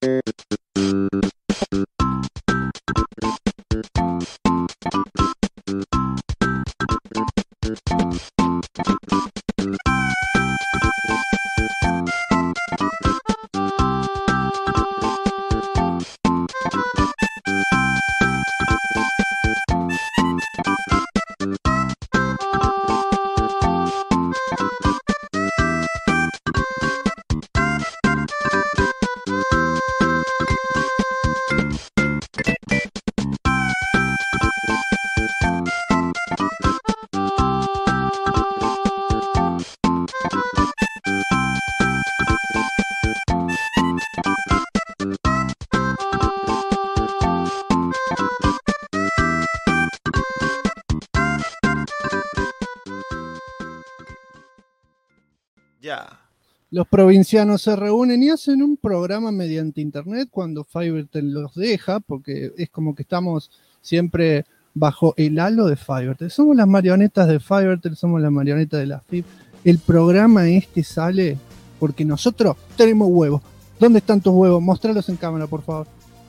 Ya. Los provincianos se reúnen y hacen un programa mediante internet cuando Fivertel los deja, porque es como que estamos siempre bajo el halo de Fivertel. Somos las marionetas de Fivertel, somos las marionetas de la FIP. El programa sale porque nosotros tenemos huevos. ¿Dónde están tus huevos? Mostralos en cámara, por favor.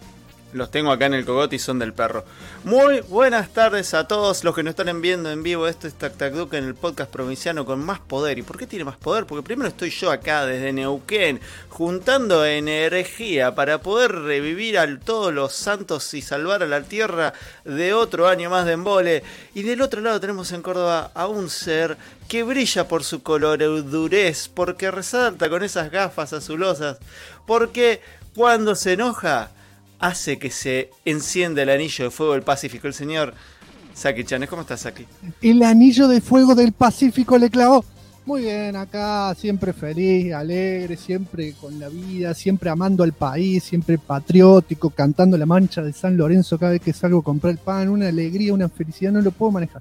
Los tengo acá en el cogote y son del perro. Muy buenas tardes a todos los que nos están viendo en vivo. Esto es TacTacDuc en el podcast provinciano con más poder. ¿Y por qué tiene más poder? Porque primero estoy yo acá desde Neuquén, juntando energía para poder revivir a todos los santos y salvar a la tierra de otro año más de embole. Y del otro lado tenemos en Córdoba a un ser que brilla por su coloradurez, porque resalta con esas gafas azulosas, porque cuando se enoja hace que se encienda el anillo de fuego del Pacífico. El señor Saki Chanes. ¿Cómo estás, Saki? El anillo de fuego del Pacífico le clavó. Muy bien, acá siempre feliz, alegre, siempre con la vida, siempre amando al país, siempre patriótico, cantando la mancha de San Lorenzo cada vez que salgo a comprar el pan. Una alegría, una felicidad, no lo puedo manejar.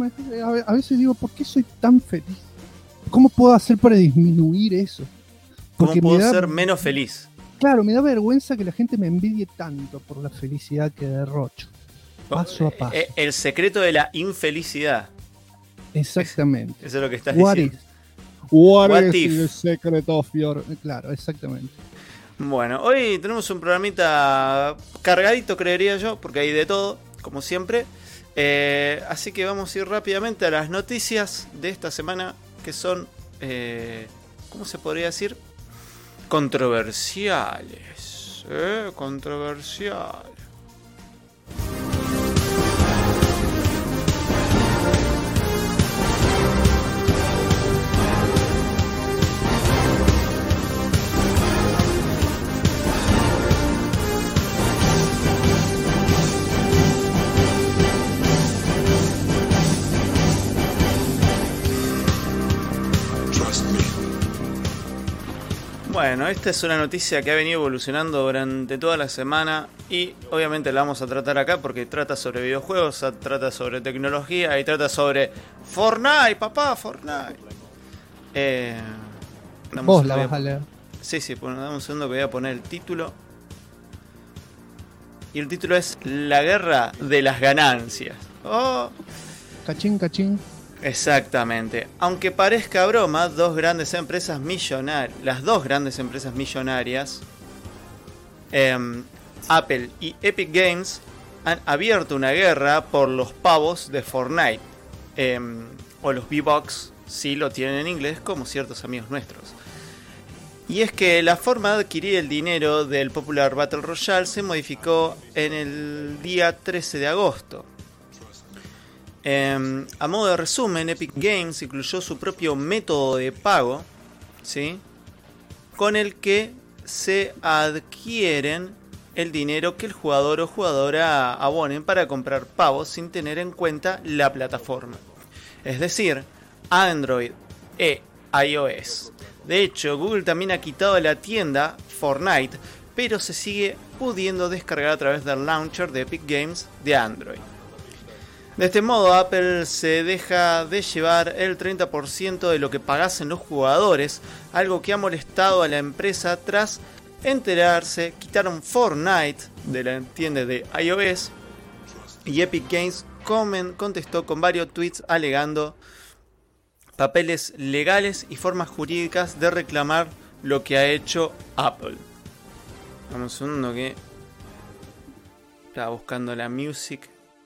A veces digo, ¿por qué soy tan feliz? ¿Cómo puedo hacer para disminuir eso? ¿Cómo puedo ser menos feliz? Claro, me da vergüenza que la gente me envidie tanto por la felicidad que derrocho. Paso a paso. El secreto de la infelicidad. Exactamente. Eso es lo que estás diciendo. What is the secret of your... Claro, exactamente. Bueno, hoy tenemos un programita cargadito, creería yo, porque hay de todo, como siempre. Así que vamos a ir rápidamente a las noticias de esta semana, que son, ¿cómo se podría decir? Controversiales. Controversiales. Bueno, esta es una noticia que ha venido evolucionando durante toda la semana y obviamente la vamos a tratar acá porque trata sobre videojuegos, trata sobre tecnología y trata sobre Fortnite, papá, Fortnite. Vos la vas a leer. Sí, bueno, dame un segundo que voy a poner el título. Y el título es La guerra de las ganancias. Oh. Cachín, cachín. Exactamente. Aunque parezca broma, las dos grandes empresas millonarias, Apple y Epic Games, han abierto una guerra por los pavos de Fortnite, o los V-Bucks, si lo tienen en inglés, como ciertos amigos nuestros. Y es que la forma de adquirir el dinero del popular Battle Royale se modificó en el día 13 de agosto. A modo de resumen, Epic Games incluyó su propio método de pago, ¿sí?, con el que se adquieren el dinero que el jugador o jugadora abonen para comprar pavos sin tener en cuenta la plataforma, es decir, Android e iOS. De hecho, Google también ha quitado de la tienda Fortnite, pero se sigue pudiendo descargar a través del launcher de Epic Games de Android. De este modo, Apple se deja de llevar el 30% de lo que pagasen los jugadores, algo que ha molestado a la empresa tras enterarse. Quitaron Fortnite de la tienda de iOS y Epic Games contestó con varios tweets alegando papeles legales y formas jurídicas de reclamar lo que ha hecho Apple. Dame un segundo que estaba buscando la music.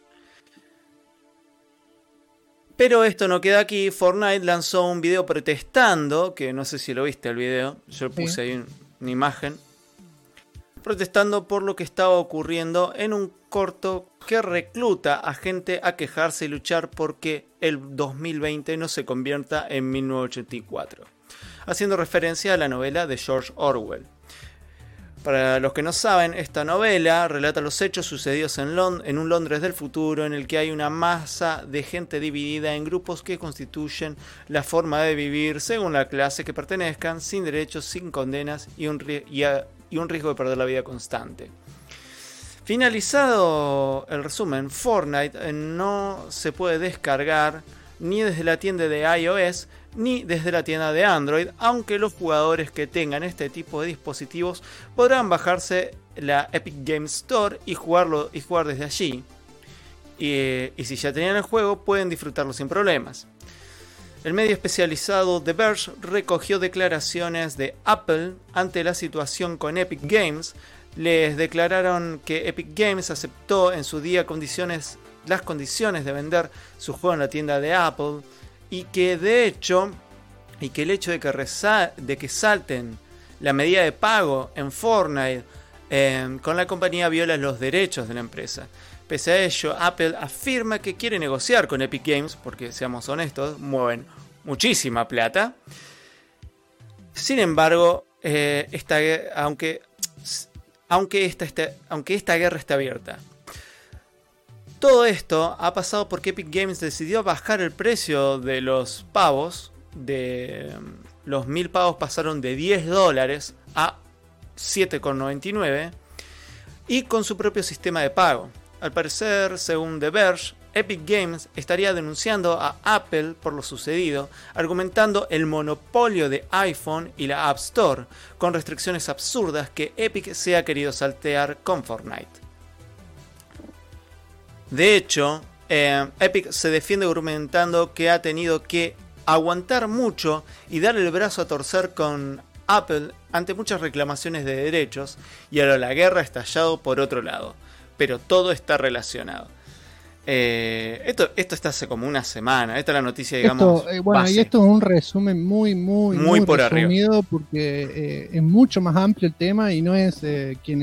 Pero esto no queda aquí. Fortnite lanzó un video protestando, que no sé si lo viste el video, yo puse ahí una imagen, protestando por lo que estaba ocurriendo en un corto que recluta a gente a quejarse y luchar porque el 2020 no se convierta en 1984, haciendo referencia a la novela de George Orwell. Para los que no saben, esta novela relata los hechos sucedidos en un Londres del futuro en el que hay una masa de gente dividida en grupos que constituyen la forma de vivir según la clase que pertenezcan, sin derechos, sin condenas y un riesgo de perder la vida constante. Finalizado el resumen, Fortnite no se puede descargar ni desde la tienda de iOS ni desde la tienda de Android, aunque los jugadores que tengan este tipo de dispositivos podrán bajarse la Epic Games Store y jugar desde allí. Y si ya tenían el juego, pueden disfrutarlo sin problemas. El medio especializado The Verge recogió declaraciones de Apple ante la situación con Epic Games. Les declararon que Epic Games aceptó en su día las condiciones de vender su juego en la tienda de Apple, y que el hecho de que salten la medida de pago en Fortnite con la compañía viola los derechos de la empresa. Pese a ello, Apple afirma que quiere negociar con Epic Games porque, seamos honestos, mueven muchísima plata. Sin embargo, aunque esta guerra está abierta, todo esto ha pasado porque Epic Games decidió bajar el precio de los pavos. Los 1000 pavos pasaron de $10 a 7,99 y con su propio sistema de pago. Al parecer, según The Verge, Epic Games estaría denunciando a Apple por lo sucedido, argumentando el monopolio de iPhone y la App Store, con restricciones absurdas que Epic se ha querido saltear con Fortnite. De hecho, Epic se defiende argumentando que ha tenido que aguantar mucho y dar el brazo a torcer con Apple ante muchas reclamaciones de derechos, y ahora la guerra ha estallado por otro lado. Pero todo está relacionado. Esto está hace como una semana. Esta es la noticia, digamos. Base. Y esto es un resumen muy por resumido arriba. Porque es mucho más amplio el tema y no es quién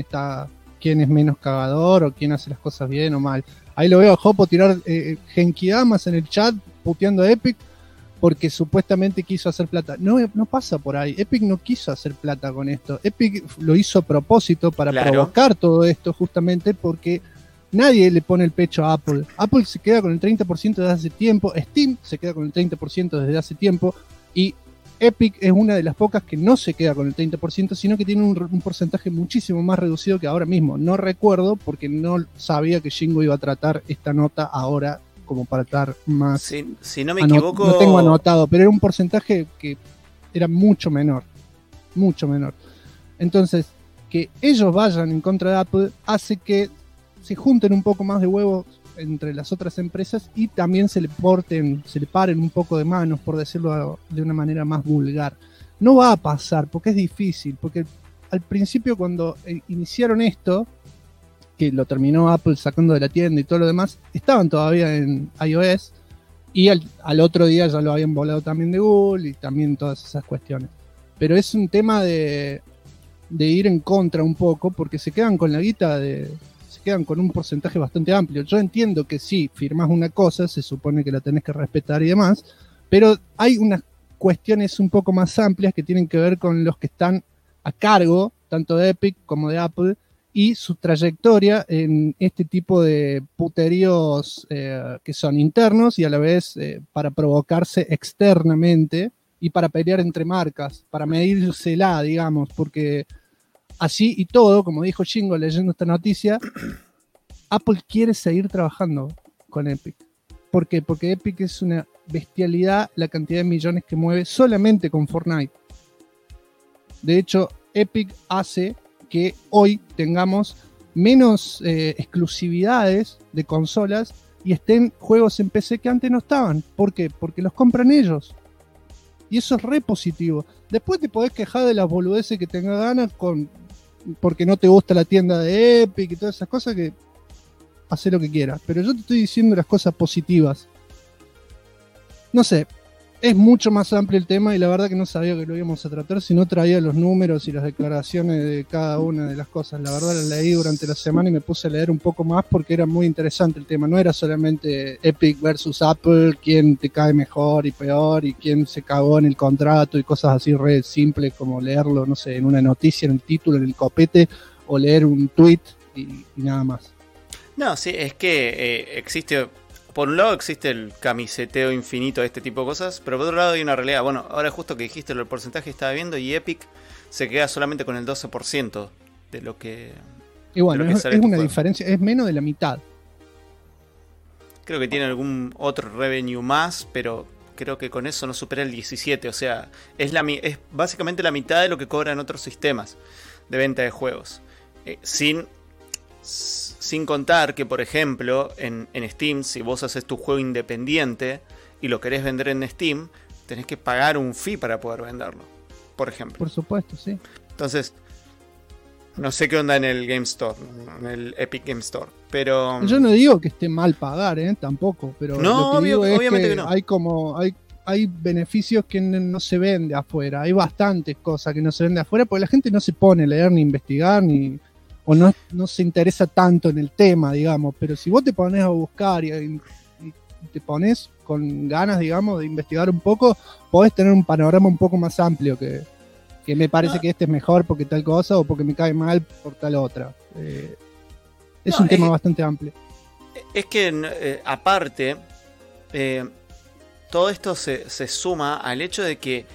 es menos cagador o quién hace las cosas bien o mal. Ahí lo veo a Jopo tirar genkidamas en el chat puteando a Epic porque supuestamente quiso hacer plata. No pasa por ahí. Epic no quiso hacer plata con esto. Epic lo hizo a propósito para provocar todo esto, justamente porque nadie le pone el pecho a Apple. Apple se queda con el 30% desde hace tiempo. Steam se queda con el 30% desde hace tiempo. Y Epic es una de las pocas que no se queda con el 30%, sino que tiene un porcentaje muchísimo más reducido que ahora mismo. No recuerdo porque no sabía que Shingo iba a tratar esta nota ahora como para estar más... Si no me equivoco... No tengo anotado, pero era un porcentaje que era mucho menor. Mucho menor. Entonces, que ellos vayan en contra de Apple hace que se junten un poco más de huevos entre las otras empresas y también se le paren un poco de manos, por decirlo de una manera más vulgar. No va a pasar porque es difícil, porque al principio cuando iniciaron esto, que lo terminó Apple sacando de la tienda y todo lo demás, estaban todavía en iOS y al otro día ya lo habían volado también de Google y también todas esas cuestiones. Pero es un tema de ir en contra un poco porque se quedan con la guita se quedan con un porcentaje bastante amplio. Yo entiendo que si firmás una cosa, se supone que la tenés que respetar y demás, pero hay unas cuestiones un poco más amplias que tienen que ver con los que están a cargo, tanto de Epic como de Apple, y su trayectoria en este tipo de puteríos que son internos y a la vez para provocarse externamente y para pelear entre marcas, para medírsela, digamos, porque así y todo, como dijo Shingo leyendo esta noticia, Apple quiere seguir trabajando con Epic. ¿Por qué? Porque Epic es una bestialidad la cantidad de millones que mueve solamente con Fortnite. De hecho, Epic hace que hoy tengamos menos exclusividades de consolas y estén juegos en PC que antes no estaban. ¿Por qué? Porque los compran ellos. Y eso es re positivo. Después te podés quejar de las boludeces que tengas ganas con porque no te gusta la tienda de Epic y todas esas cosas, que hace lo que quieras. Pero yo te estoy diciendo las cosas positivas. No sé, es mucho más amplio el tema y la verdad que no sabía que lo íbamos a tratar si no traía los números y las declaraciones de cada una de las cosas. La verdad las leí durante la semana y me puse a leer un poco más porque era muy interesante el tema. No era solamente Epic versus Apple, quién te cae mejor y peor y quién se cagó en el contrato y cosas así re simples como leerlo, no sé, en una noticia, en el título, en el copete, o leer un tweet y nada más. No, sí, es que existe... Por un lado existe el camiseteo infinito de este tipo de cosas, pero por otro lado hay una realidad. Bueno, ahora justo que dijiste el porcentaje estaba viendo y Epic se queda solamente con el 12% de lo que... Y bueno, es una diferencia, es menos de la mitad. Creo que tiene algún otro revenue más, pero creo que con eso no supera el 17%. O sea, es básicamente la mitad de lo que cobran otros sistemas de venta de juegos. Sin contar que, por ejemplo, en Steam, si vos haces tu juego independiente y lo querés vender en Steam, tenés que pagar un fee para poder venderlo, por ejemplo. Por supuesto, sí. Entonces, no sé qué onda en el Game Store, en el Epic Game Store, pero... Yo no digo que esté mal pagar, tampoco, pero no, lo que digo es obviamente que no. Hay beneficios que no se ven de afuera, hay bastantes cosas que no se ven de afuera porque la gente no se pone a leer ni investigar o no se interesa tanto en el tema, digamos, pero si vos te pones a buscar y te pones con ganas, digamos, de investigar un poco, podés tener un panorama un poco más amplio que me parece que este es mejor porque tal cosa o porque me cae mal por tal otra. Es un tema bastante amplio. Es que, aparte, todo esto se suma al hecho de que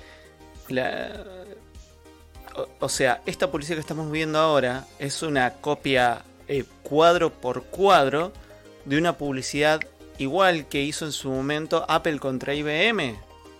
o sea, esta publicidad que estamos viendo ahora es una copia cuadro por cuadro de una publicidad igual que hizo en su momento Apple contra IBM.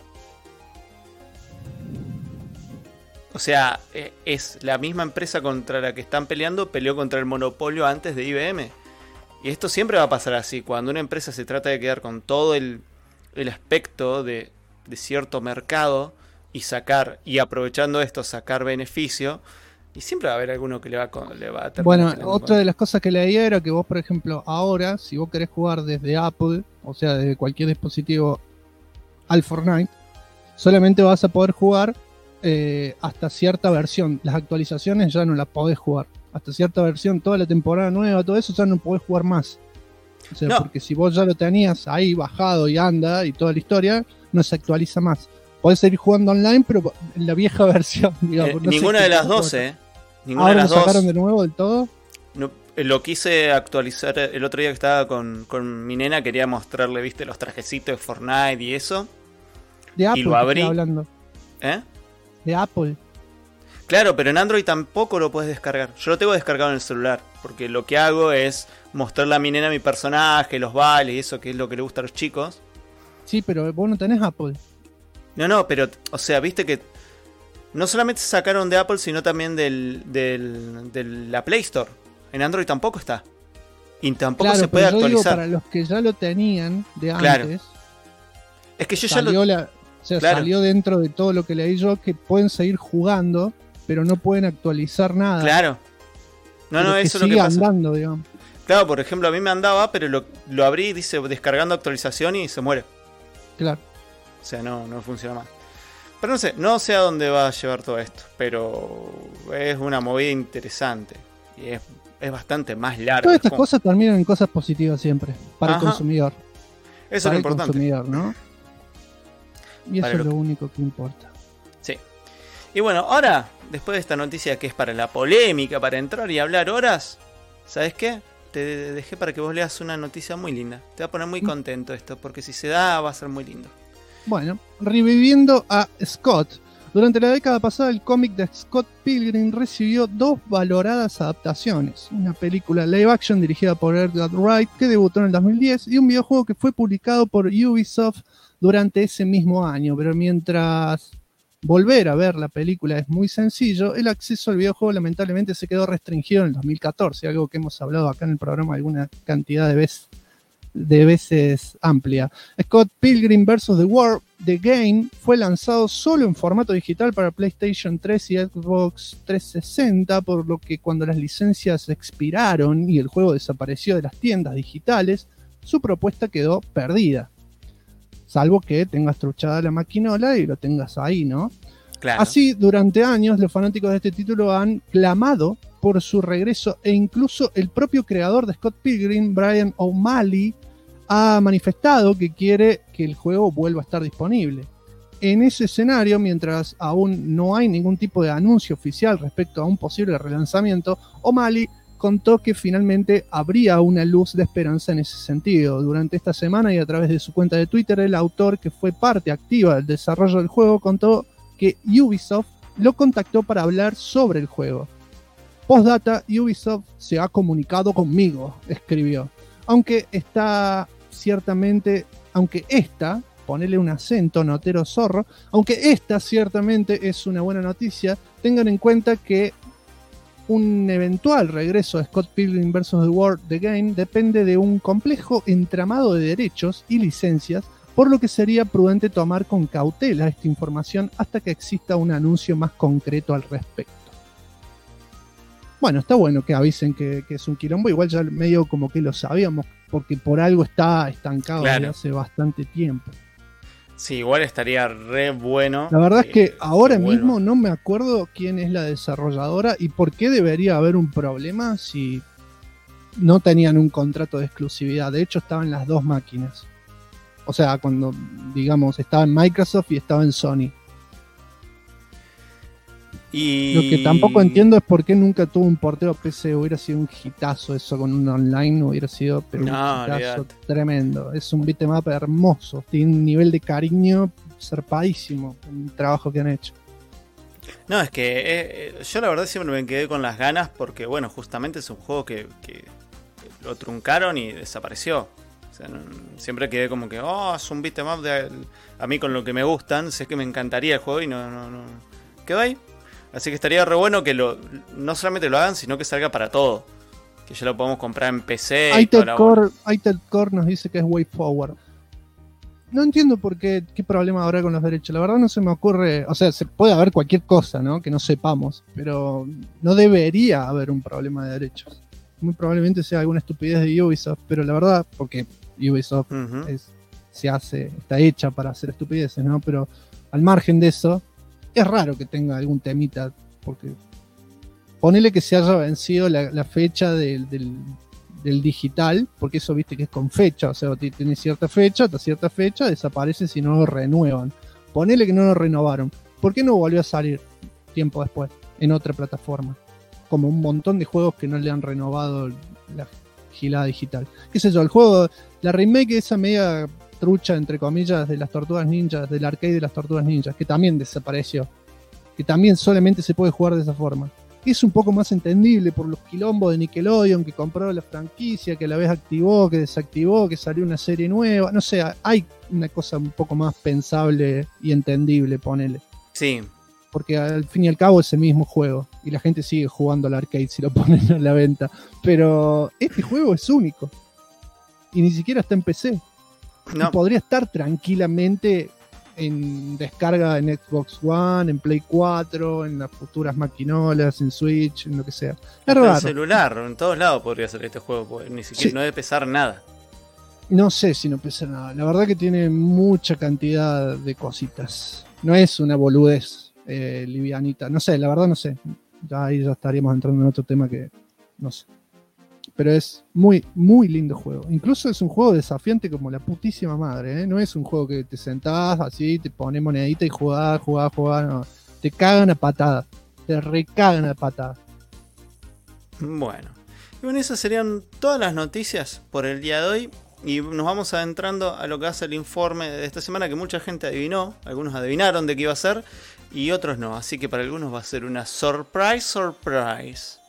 O sea, es la misma empresa contra la que están peleando, peleó contra el monopolio antes de IBM. Y esto siempre va a pasar así. Cuando una empresa se trata de quedar con todo el aspecto de cierto mercado y aprovechando esto sacar beneficio, y siempre va a haber alguno que le va a terminar. Bueno, otra de las cosas que leía era que vos, por ejemplo, ahora, si vos querés jugar desde Apple, o sea, desde cualquier dispositivo al Fortnite, solamente vas a poder jugar hasta cierta versión. Las actualizaciones ya no las podés jugar. Hasta cierta versión, toda la temporada nueva, todo eso ya no podés jugar más. O sea, porque si vos ya lo tenías ahí bajado y anda y toda la historia, no se actualiza más. Podés seguir jugando online, pero en la vieja versión, digamos. Ninguna de las dos, Ninguna ¿Ahora de las lo sacaron de nuevo del todo? No, lo quise actualizar el otro día que estaba con mi nena, quería mostrarle, viste, los trajecitos de Fortnite y eso. De Apple, y lo abrí. Hablando. De Apple. Claro, pero en Android tampoco lo puedes descargar. Yo lo tengo descargado en el celular, porque lo que hago es mostrarle a mi nena mi personaje, los vales y eso, que es lo que le gusta a los chicos. Sí, pero vos no tenés Apple. No, pero, o sea, viste que no solamente sacaron de Apple, sino también de la Play Store. En Android tampoco está. Y tampoco se puede actualizar. Digo, para los que ya lo tenían de antes, es que yo salió dentro de todo lo que leí yo, que pueden seguir jugando, pero no pueden actualizar nada. Claro. No, eso es lo que pasa. Andando, digamos. Claro, por ejemplo, a mí me andaba, pero lo abrí y dice descargando actualización y se muere. Claro. O sea, no funciona más. Pero no sé a dónde va a llevar todo esto, pero es una movida interesante. Y es bastante más larga. Todas estas cosas terminan en cosas positivas siempre, para el consumidor. Eso es lo importante. Consumidor, ¿no? Y eso es lo único que importa. Sí. Y bueno, ahora, después de esta noticia que es para la polémica, para entrar y hablar horas, ¿sabes qué? Te dejé para que vos leas una noticia muy linda. Te va a poner muy contento esto, porque si se da va a ser muy lindo. Bueno, reviviendo a Scott. Durante la década pasada, el cómic de Scott Pilgrim recibió 2 valoradas adaptaciones. Una película live action dirigida por Edgar Wright, que debutó en el 2010, y un videojuego que fue publicado por Ubisoft durante ese mismo año. Pero mientras volver a ver la película es muy sencillo, el acceso al videojuego lamentablemente se quedó restringido en el 2014, algo que hemos hablado acá en el programa alguna cantidad de veces. de veces amplia. Scott Pilgrim vs. The World, The Game, fue lanzado solo en formato digital para PlayStation 3 y Xbox 360, por lo que cuando las licencias expiraron y el juego desapareció de las tiendas digitales, su propuesta quedó perdida. Salvo que tengas truchada la maquinola y lo tengas ahí, ¿no? Claro. Así, durante años, los fanáticos de este título han clamado por su regreso e incluso el propio creador de Scott Pilgrim, Brian O'Malley, ha manifestado que quiere que el juego vuelva a estar disponible. En ese escenario, mientras aún no hay ningún tipo de anuncio oficial respecto a un posible relanzamiento, O'Malley contó que finalmente habría una luz de esperanza en ese sentido. Durante esta semana y a través de su cuenta de Twitter, el autor, que fue parte activa del desarrollo del juego, contó que Ubisoft lo contactó para hablar sobre el juego. Postdata, Ubisoft se ha comunicado conmigo, escribió. Aunque esta, ponele un acento, notero zorro, aunque esta ciertamente es una buena noticia, tengan en cuenta que un eventual regreso a Scott Pilgrim vs. The World, The Game, depende de un complejo entramado de derechos y licencias, por lo que sería prudente tomar con cautela esta información hasta que exista un anuncio más concreto al respecto. Bueno, está bueno que avisen que es un quilombo, igual ya medio como que lo sabíamos, porque por algo está estancado desde hace bastante tiempo. Sí, igual estaría re bueno. La verdad es que ahora mismo no me acuerdo quién es la desarrolladora y por qué debería haber un problema si no tenían un contrato de exclusividad. De hecho, estaban las dos máquinas. O sea, cuando, digamos, estaba en Microsoft y estaba en Sony. Y lo que tampoco entiendo es por qué nunca tuvo un porteo a PC. Hubiera sido un hitazo eso con un online, hubiera sido pero un hitazo tremendo. Es un beat'em up hermoso, tiene un nivel de cariño zarpadísimo el trabajo que han hecho. No, es que yo la verdad siempre me quedé con las ganas porque, bueno, justamente es un juego que lo truncaron y desapareció. O sea, siempre quedé como que, es un beat'em up a mí con lo que me gustan, sé que me encantaría el juego y no quedó ahí. Así que estaría re bueno que no solamente lo hagan, sino que salga para todo. Que ya lo podamos comprar en PC. Itel Core nos dice que es Way Forward. No entiendo qué problema habrá con los derechos. La verdad no se me ocurre. O sea, se puede haber cualquier cosa, ¿no? Que no sepamos. Pero no debería haber un problema de derechos. Muy probablemente sea alguna estupidez de Ubisoft. Pero la verdad, porque Ubisoft está hecha para hacer estupideces, ¿no? Pero al margen de eso, es raro que tenga algún temita, porque ponele que se haya vencido la fecha del digital, porque eso viste que es con fecha, o sea, tiene cierta fecha, hasta cierta fecha, desaparece si no lo renuevan. Ponele que no lo renovaron. ¿Por qué no volvió a salir tiempo después en otra plataforma? Como un montón de juegos que no le han renovado la gilada digital. ¿Qué sé yo? El juego, la remake esa media trucha, entre comillas, de las Tortugas Ninjas, del arcade de las Tortugas Ninjas, que también desapareció, que también solamente se puede jugar de esa forma. Es un poco más entendible por los quilombos de Nickelodeon, que compró la franquicia, que a la vez activó, que desactivó, que salió una serie nueva, no sé, hay una cosa un poco más pensable y entendible, ponele. Sí. Porque al fin y al cabo es el mismo juego, y la gente sigue jugando al arcade si lo ponen a la venta, pero este juego es único, y ni siquiera está en PC. No. Podría estar tranquilamente en descarga en Xbox One, en Play 4, en las futuras maquinolas, en Switch, en lo que sea. Es raro. En celular, en todos lados podría ser este juego, porque ni siquiera no debe pesar nada. No sé si no pesa nada. La verdad que tiene mucha cantidad de cositas. No es una boludez livianita. No sé, la verdad no sé. Ahí ya estaríamos entrando en otro tema que no sé. Pero es muy, muy lindo juego. Incluso es un juego desafiante como la putísima madre, ¿eh? No es un juego que te sentás así, te pones monedita y jugás. No. Te cagan a patadas. Te recagan a patadas. Bueno. Y bueno, esas serían todas las noticias por el día de hoy. Y nos vamos adentrando a lo que hace el informe de esta semana, que mucha gente adivinó. Algunos adivinaron de qué iba a ser y otros no. Así que para algunos va a ser una surprise.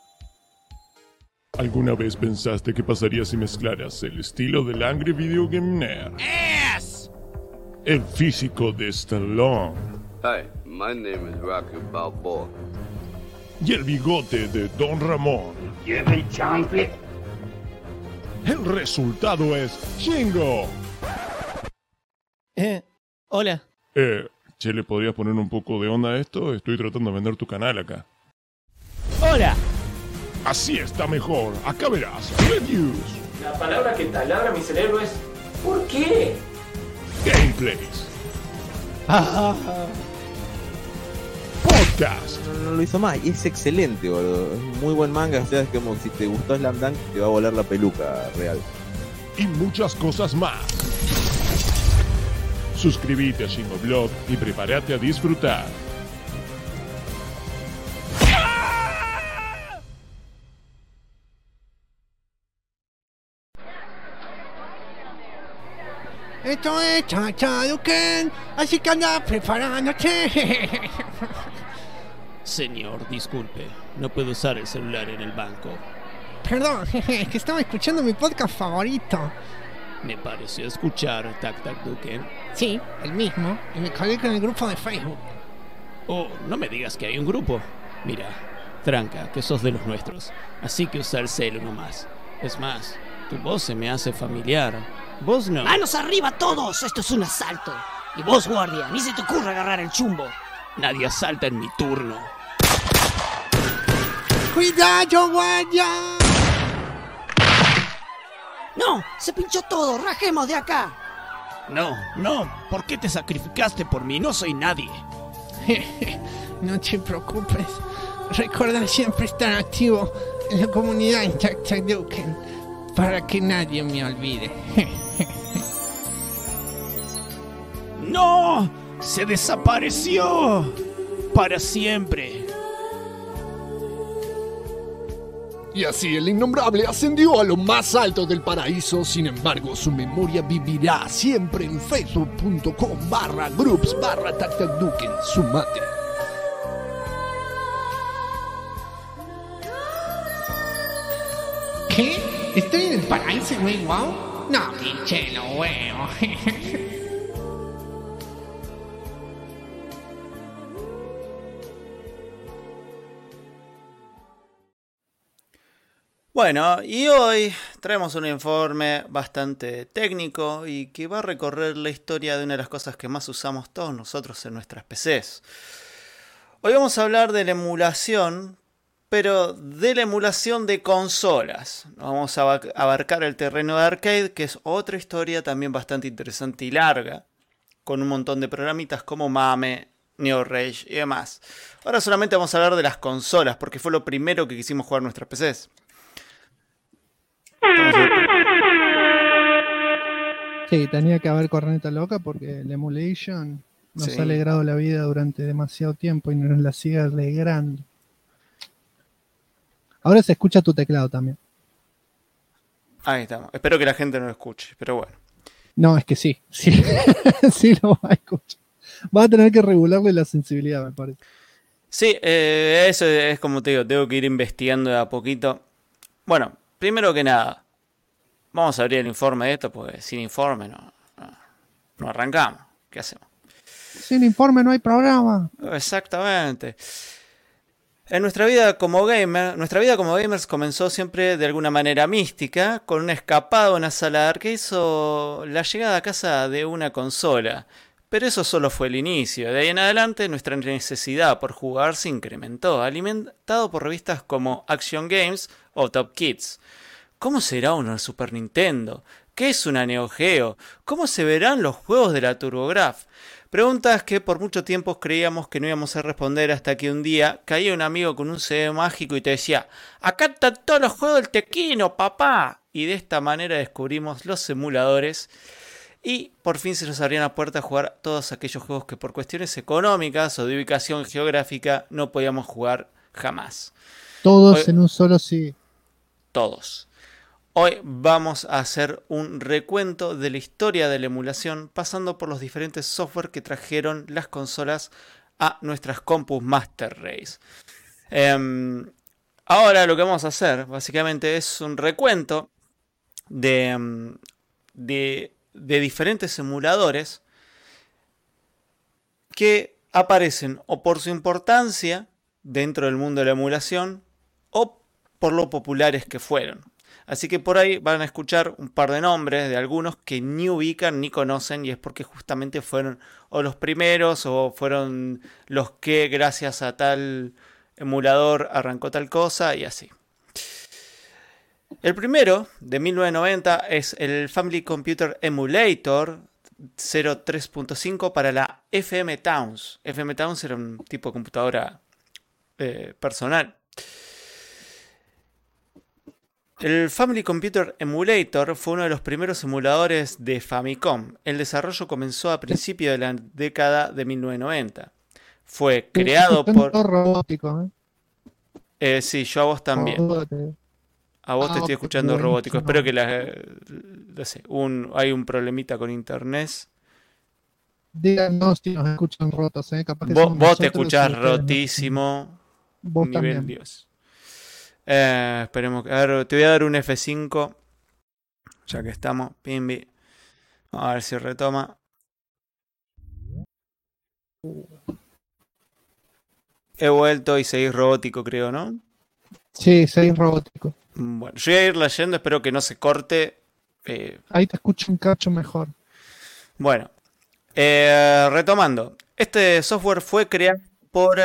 ¿Alguna vez pensaste qué pasaría si mezclaras el estilo del Angry Video Game Nerd? Yes! El físico de Stallone. Hi, my name is Rocky Balboa. Y el bigote de Don Ramón. You been chomping? El resultado es Shingo. Hola. Che, ¿le podrías poner un poco de onda a esto? Estoy tratando de vender tu canal acá. Hola. Así está mejor. Acá verás. Reviews. La palabra que taladra mi cerebro es ¿por qué? Gameplays. Podcast. No lo hizo más y es excelente, boludo. Es un muy buen manga. O sea, es como si te gustó Slam Dunk, te va a volar la peluca real. Y muchas cosas más. Suscríbete a Shingo Blog y prepárate a disfrutar. Esto es Chachaduken, así que anda preparándote. Señor, disculpe. No puedo usar el celular en el banco. Perdón, es que estaba escuchando mi podcast favorito. Me pareció escuchar Tac Tac Duken. Sí, el mismo, y me colgué con el grupo de Facebook. Oh, no me digas que hay un grupo. Mira, tranca, que sos de los nuestros. Así que usa el celu nomás. Es más, tu voz se me hace familiar. Vos no. ¡Manos arriba todos! ¡Esto es un asalto! Y vos, guardia, ni se te ocurra agarrar el chumbo. Nadie asalta en mi turno. ¡Cuidado, guardia! ¡No! ¡Se pinchó todo! ¡Rajemos de acá! No. ¿Por qué te sacrificaste por mí? No soy nadie. No te preocupes. Recuerda siempre estar activo en la comunidad en Chachaduken para que nadie me olvide. ¡No! ¡Se desapareció! Para siempre. Y así el innombrable ascendió a lo más alto del paraíso. Sin embargo, su memoria vivirá siempre en facebook.com/groups/tactacduken. Sumate. ¿Qué? ¿Estoy en el paraíso, güey? ¿Wow? No, pinche, no, huevo. Bueno, y hoy traemos un informe bastante técnico y que va a recorrer la historia de una de las cosas que más usamos todos nosotros en nuestras PCs. Hoy vamos a hablar de la emulación, pero de la emulación de consolas. Vamos a abarcar el terreno de arcade, que es otra historia también bastante interesante y larga, con un montón de programitas como MAME, Neo Rage y demás. Ahora solamente vamos a hablar de las consolas, porque fue lo primero que quisimos jugar en nuestras PCs. Sí, tenía que haber corneta loca porque la emulation nos Sí. ha alegrado la vida durante demasiado tiempo y nos la sigue alegrando. Ahora se escucha tu teclado también. Ahí estamos. Espero que la gente no lo escuche, pero bueno. No, es que sí. Sí lo va a escuchar. Va a tener que regularle la sensibilidad, me parece. Sí, eso es como te digo, tengo que ir investigando de a poquito. Bueno, primero que nada, vamos a abrir el informe de esto, porque sin informe no arrancamos. ¿Qué hacemos? Sin informe no hay programa. Exactamente. En nuestra vida como gamers comenzó siempre de alguna manera mística, con una escapada a una sala de arcade o la llegada a casa de una consola. Pero eso solo fue el inicio. De ahí en adelante nuestra necesidad por jugar se incrementó, alimentado por revistas como Action Games o Top Kids. ¿Cómo será una Super Nintendo? ¿Qué es una Neo Geo? ¿Cómo se verán los juegos de la TurboGrafx? Preguntas que por mucho tiempo creíamos que no íbamos a responder hasta que un día caía un amigo con un CD mágico y te decía: ¡acá están todos los juegos del Tequino, papá! Y de esta manera descubrimos los emuladores y por fin se nos abrían la puerta a jugar todos aquellos juegos que por cuestiones económicas o de ubicación geográfica no podíamos jugar jamás. Todos Hoy- en un solo sí. Todos. Hoy vamos a hacer un recuento de la historia de la emulación, pasando por los diferentes software que trajeron las consolas a nuestras compus Master Race. Ahora lo que vamos a hacer básicamente es un recuento de diferentes emuladores que aparecen o por su importancia dentro del mundo de la emulación o por lo populares que fueron. Así que por ahí van a escuchar un par de nombres de algunos que ni ubican ni conocen, y es porque justamente fueron o los primeros o fueron los que gracias a tal emulador arrancó tal cosa y así. El primero, de 1990, es el Family Computer Emulator 03.5 para la FM Towns. FM Towns era un tipo de computadora personal. El Family Computer Emulator fue uno de los primeros emuladores de Famicom. El desarrollo comenzó a principios de la década de 1990. Fue creado por... robótico, sí, yo a vos también. A vos te estoy escuchando robótico. Espero que no sé, hay un problemita con internet. Díganos si nos escuchan rotos, capaz que vos te escuchás rotísimo. Vos nivel también. Dios. Esperemos. A ver, te voy a dar un F5. Ya que estamos. Pimbi. Vamos a ver si retoma. He vuelto y seguís robótico, creo, ¿no? Sí, seguís robótico. Bueno, yo voy a ir leyendo. Espero que no se corte. Ahí te escucho un cacho mejor. Bueno. Retomando. Este software fue creado por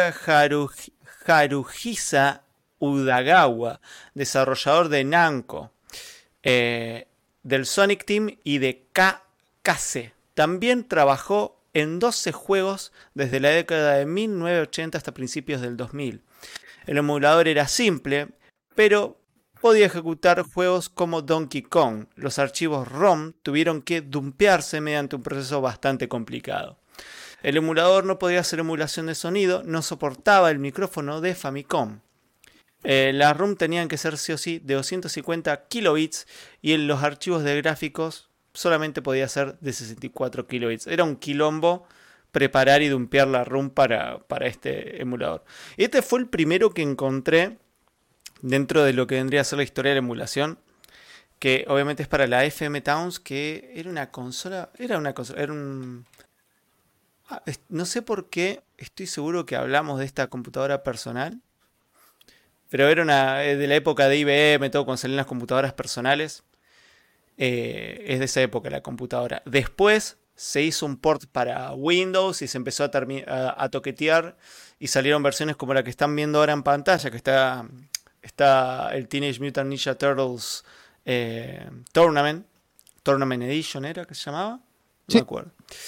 Haruhisa Udagawa, desarrollador de Namco, del Sonic Team y de Kase. También trabajó en 12 juegos desde la década de 1980 hasta principios del 2000. El emulador era simple, pero podía ejecutar juegos como Donkey Kong. Los archivos ROM tuvieron que dumpearse mediante un proceso bastante complicado. El emulador no podía hacer emulación de sonido, no soportaba el micrófono de Famicom. Las ROM tenían que ser sí o sí de 250 kilobits y en los archivos de gráficos solamente podía ser de 64 kilobits. Era un quilombo preparar y dumpear la ROM para este emulador. Este fue el primero que encontré dentro de lo que vendría a ser la historia de la emulación, que obviamente es para la FM Towns, que era una consola, no sé por qué, estoy seguro que hablamos de esta computadora personal, pero era de la época de IBM, todo cuando salían las computadoras personales. Es de esa época la computadora. Después se hizo un port para Windows y se empezó a toquetear y salieron versiones como la que están viendo ahora en pantalla, que está el Teenage Mutant Ninja Turtles Tournament Edition, ¿era que se llamaba? No sí. me acuerdo.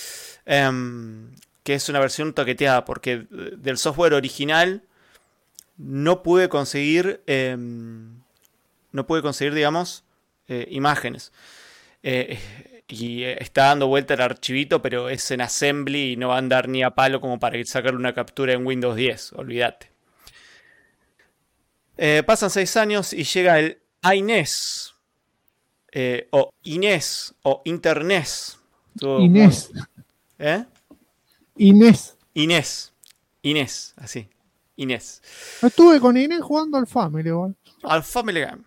Que es una versión toqueteada, porque del software original no pude conseguir, digamos, imágenes. Y está dando vuelta el archivito, pero es en assembly y no va a andar ni a palo como para sacarle una captura en Windows 10, olvídate. Pasan 6 años y llega el iNES, o INES, o Internes. Inés. Inés, así. Inés. Estuve con Inés jugando al Family, igual. Al Family Game.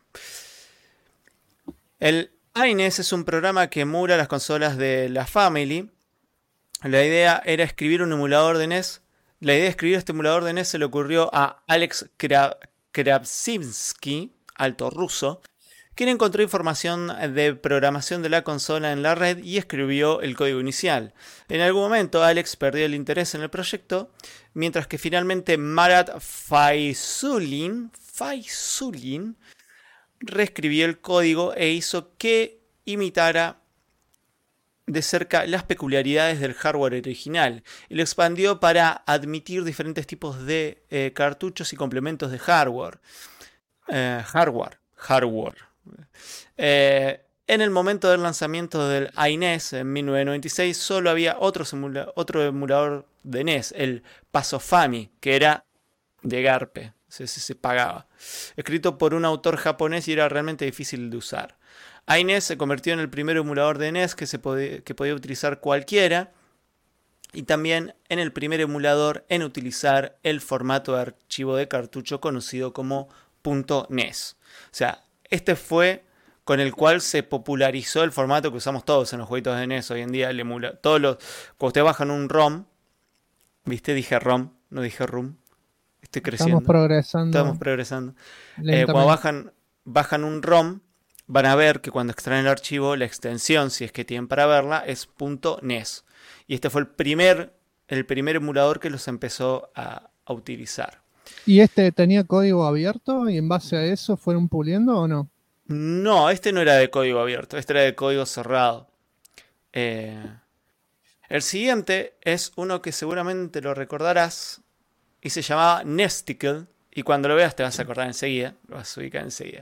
El iNES es un programa que emula las consolas de la Family. La idea era escribir un emulador de NES. La idea de escribir este emulador de NES se le ocurrió a Alex Kravczynski, alto ruso, quien encontró información de programación de la consola en la red y escribió el código inicial. En algún momento Alex perdió el interés en el proyecto, mientras que finalmente Marat Faisulin reescribió el código e hizo que imitara de cerca las peculiaridades del hardware original y lo expandió para admitir diferentes tipos de cartuchos y complementos de hardware. En el momento del lanzamiento del iNES en 1996 solo había otro emulador de NES, el Pasofami, que era de Garpe, se pagaba, escrito por un autor japonés y era realmente difícil de usar. iNES se convirtió en el primer emulador de NES que podía utilizar cualquiera y también en el primer emulador en utilizar el formato de archivo de cartucho conocido como .NES. O sea, este fue con el cual se popularizó el formato que usamos todos en los jueguitos de NES hoy en día. Cuando ustedes bajan un ROM, ¿viste? Dije ROM, no dije ROM. Estoy creciendo. Estamos progresando. Cuando bajan un ROM, van a ver que cuando extraen el archivo, la extensión, si es que tienen para verla, es .NES. Y este fue el primer emulador que los empezó a utilizar. ¿Y este tenía código abierto y en base a eso fueron puliendo o no? No, este no era de código abierto, este era de código cerrado. El siguiente es uno que seguramente lo recordarás y se llamaba Nesticle. Y cuando lo veas te vas a acordar enseguida, lo vas a ubicar enseguida.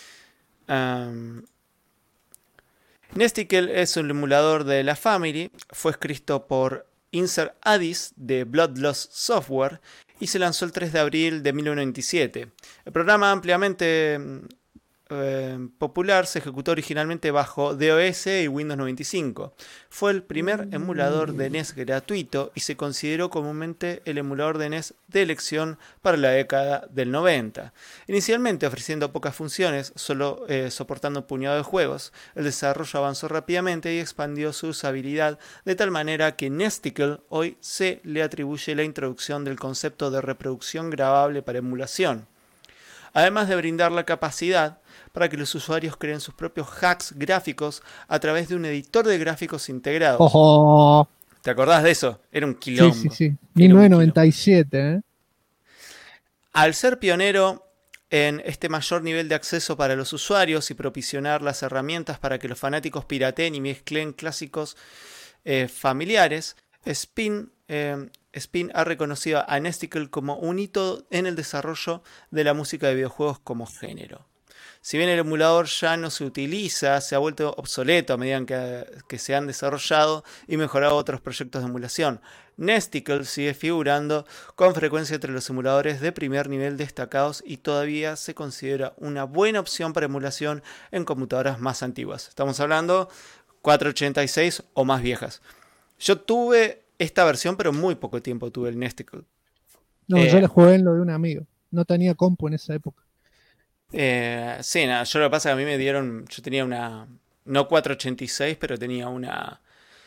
Nesticle es un emulador de la Family, fue escrito por Insert Addis de Bloodlust Software y se lanzó el 3 de abril de 1997. El programa ampliamente popular se ejecutó originalmente bajo DOS y Windows 95. Fue el primer emulador de NES gratuito y se consideró comúnmente el emulador de NES de elección para la década del 90. Inicialmente ofreciendo pocas funciones, solo soportando un puñado de juegos, el desarrollo avanzó rápidamente y expandió su usabilidad de tal manera que Nesticle hoy se le atribuye la introducción del concepto de reproducción grabable para emulación. Además de brindar la capacidad para que los usuarios creen sus propios hacks gráficos a través de un editor de gráficos integrados. ¡Ojo! ¿Te acordás de eso? Era un quilombo. Sí. 1997, ¿eh? Al ser pionero en este mayor nivel de acceso para los usuarios y proporcionar las herramientas para que los fanáticos pirateen y mezclen clásicos familiares, Spin ha reconocido a Nesticle como un hito en el desarrollo de la música de videojuegos como género. Si bien el emulador ya no se utiliza, se ha vuelto obsoleto a medida que se han desarrollado y mejorado otros proyectos de emulación. Nesticle sigue figurando con frecuencia entre los emuladores de primer nivel destacados y todavía se considera una buena opción para emulación en computadoras más antiguas. Estamos hablando 486 o más viejas. Yo tuve esta versión, pero muy poco tiempo tuve el Nesticle. No, yo la jugué en lo de un amigo. No tenía compu en esa época. Sí, nada, yo lo que pasa es que a mí me dieron, yo tenía una, no 486, pero tenía una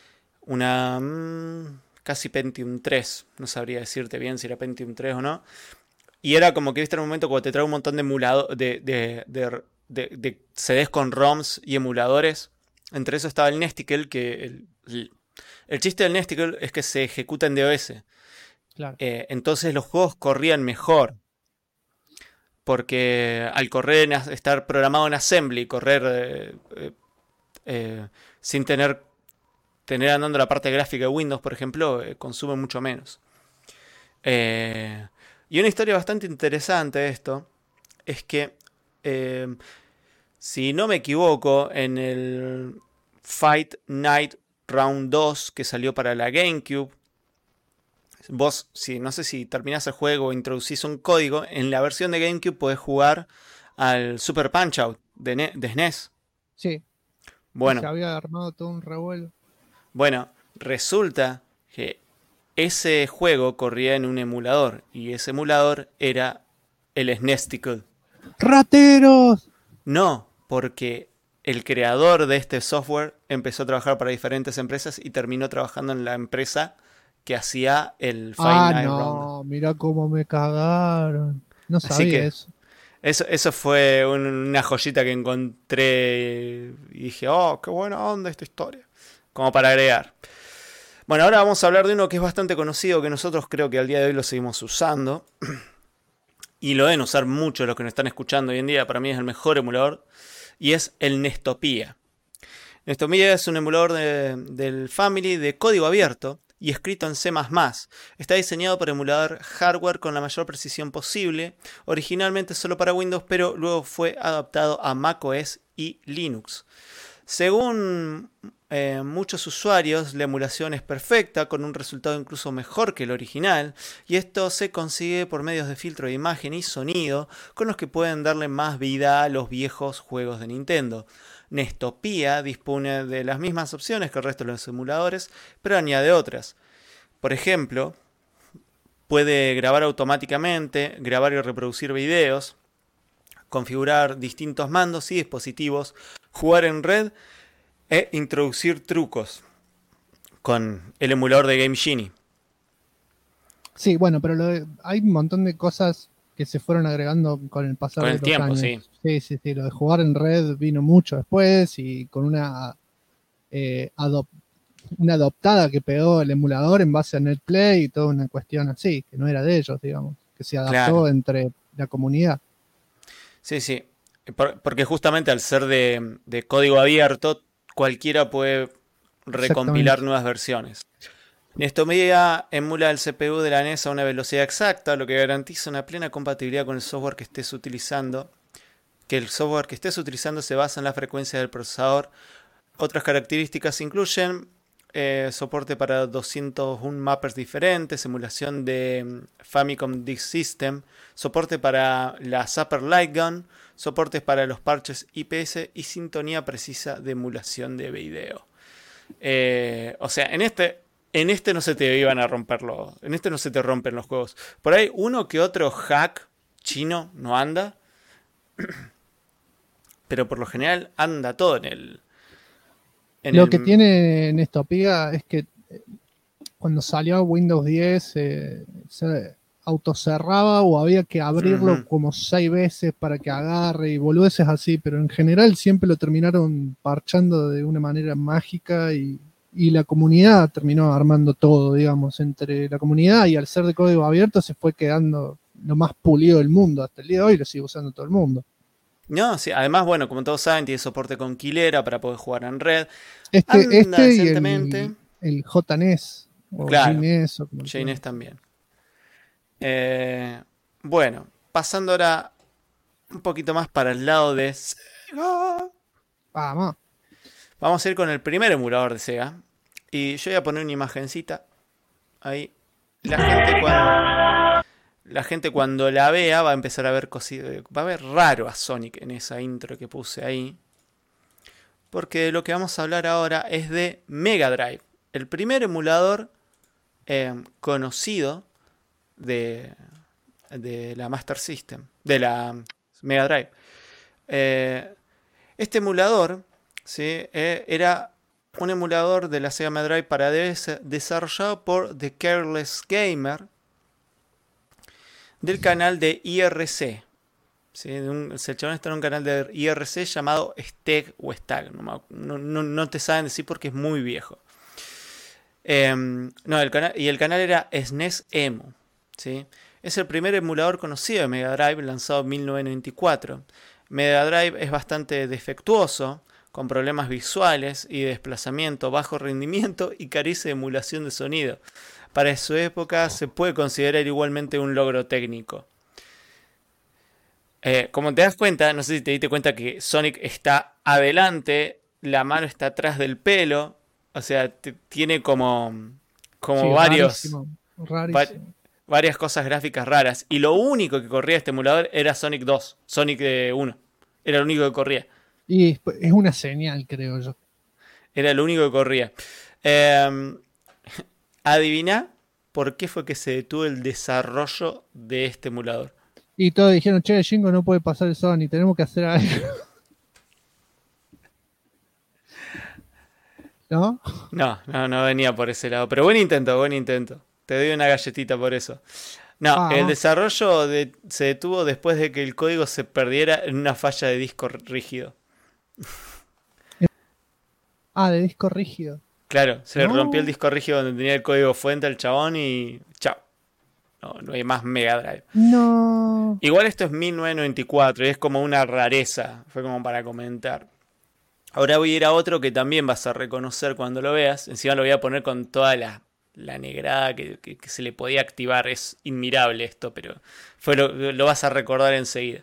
casi Pentium 3, no sabría decirte bien si era Pentium 3 o no, y era como que viste en un momento cuando te trae un montón de emuladores, de CDs con ROMs y emuladores, entre eso estaba el Nesticle, que el chiste del Nesticle es que se ejecuta en DOS, claro. Entonces los juegos corrían mejor. Porque al correr, estar programado en Assembly, correr sin tener andando la parte gráfica de Windows, por ejemplo, consume mucho menos. Y una historia bastante interesante de esto es que, si no me equivoco, en el Fight Night Round 2 que salió para la GameCube, vos, no sé si terminás el juego o introducís un código, en la versión de GameCube podés jugar al Super Punch-Out de SNES. Sí. Bueno. Se había armado todo un revuelo. Bueno, resulta que ese juego corría en un emulador y ese emulador era el Nesticle. ¡Rateros! No, porque el creador de este software empezó a trabajar para diferentes empresas y terminó trabajando en la empresa que hacía el Fight Night Round. Mirá cómo me cagaron. No sabía eso. Eso fue una joyita que encontré y dije, oh, qué buena onda esta historia. Como para agregar. Bueno, ahora vamos a hablar de uno que es bastante conocido, que nosotros creo que al día de hoy lo seguimos usando. Y lo deben usar mucho los que nos están escuchando hoy en día. Para mí es el mejor emulador. Y es el Nestopia. Nestopia es un emulador del Family de código abierto y escrito en C++. Está diseñado para emular hardware con la mayor precisión posible, originalmente solo para Windows, pero luego fue adaptado a macOS y Linux. Según muchos usuarios, la emulación es perfecta, con un resultado incluso mejor que el original, y esto se consigue por medios de filtro de imagen y sonido, con los que pueden darle más vida a los viejos juegos de Nintendo. Nestopia dispone de las mismas opciones que el resto de los emuladores, pero añade otras. Por ejemplo, puede grabar automáticamente, grabar y reproducir videos, configurar distintos mandos y dispositivos, jugar en red e introducir trucos con el emulador de Game Genie. Sí, bueno, pero hay un montón de cosas que se fueron agregando con el pasar Con de el los tiempo, años. sí. Sí, lo de jugar en red vino mucho después y con una adoptada que pegó el emulador en base a NetPlay y toda una cuestión así, que no era de ellos, digamos, que se adaptó Claro. entre la comunidad. Sí. Porque justamente al ser de código abierto, cualquiera puede recompilar Exactamente. nuevas versiones. Nestomedia emula el CPU de la NES a una velocidad exacta, lo que garantiza una plena compatibilidad con el software que estés utilizando. Que el software que estés utilizando se basa en la frecuencia del procesador. Otras características incluyen soporte para 201 mappers diferentes, emulación de Famicom Disk System, soporte para la Zapper Light Gun, soportes para los parches IPS y sintonía precisa de emulación de video. O sea, en este no se te iban a romperlo. En este no se te rompen los juegos. Por ahí uno que otro hack chino no anda. Pero por lo general anda todo Lo que tiene Nestopiga es que cuando salió Windows 10 se autocerraba o había que abrirlo como 6 veces para que agarre y boludeces así, pero en general siempre lo terminaron parchando de una manera mágica y la comunidad terminó armando todo, digamos, entre la comunidad y al ser de código abierto se fue quedando lo más pulido del mundo. Hasta el día de hoy lo sigue usando todo el mundo. No, sí, además, bueno, como todos saben, tiene soporte con Quilera para poder jugar en red. Este decentemente. y el JNES o Claro, JNES o como JNES también. Bueno, pasando ahora un poquito más para el lado de Sega. Vamos a ir con el primer emulador de Sega. Y yo voy a poner una imagencita ahí. La gente cuando la vea va a empezar a ver cositas. Va a ver raro a Sonic en esa intro que puse ahí. Porque de lo que vamos a hablar ahora es de Mega Drive. El primer emulador conocido de la Master System. De la Mega Drive. Este emulador, ¿sí? Era un emulador de la Sega Mega Drive para DS desarrollado por The Careless Gamer del canal de IRC. ¿Sí? El chabón está en un canal de IRC llamado Steg o Stag. No te saben decir porque es muy viejo. El canal era SNES Emu. ¿Sí? Es el primer emulador conocido de Mega Drive, lanzado en 1994. Mega Drive es bastante defectuoso, con problemas visuales y de desplazamiento, bajo rendimiento y carece de emulación de sonido. Para su época se puede considerar igualmente un logro técnico. Como te das cuenta, no sé si te diste cuenta que Sonic está adelante, la mano está atrás del pelo, o sea, tiene como sí, varias cosas gráficas raras. Y lo único que corría este emulador era Sonic 2, Sonic 1. Era lo único que corría. Y es una señal, creo yo. Era lo único que corría. Adivina por qué fue que se detuvo el desarrollo de este emulador. Y todos dijeron, che, Jingo no puede pasar el Sony, tenemos que hacer algo. ¿No? No venía por ese lado. Pero buen intento. Te doy una galletita por eso. El desarrollo se detuvo después de que el código se perdiera en una falla de disco rígido. De disco rígido. Claro, se le rompió el disco rígido donde tenía el código fuente al chabón y chao. No hay más Mega Drive. No. Igual esto es 1994 y es como una rareza. Fue como para comentar. Ahora voy a ir a otro que también vas a reconocer cuando lo veas. Encima lo voy a poner con toda la negrada que se le podía activar. Es inmirable esto, pero lo vas a recordar enseguida.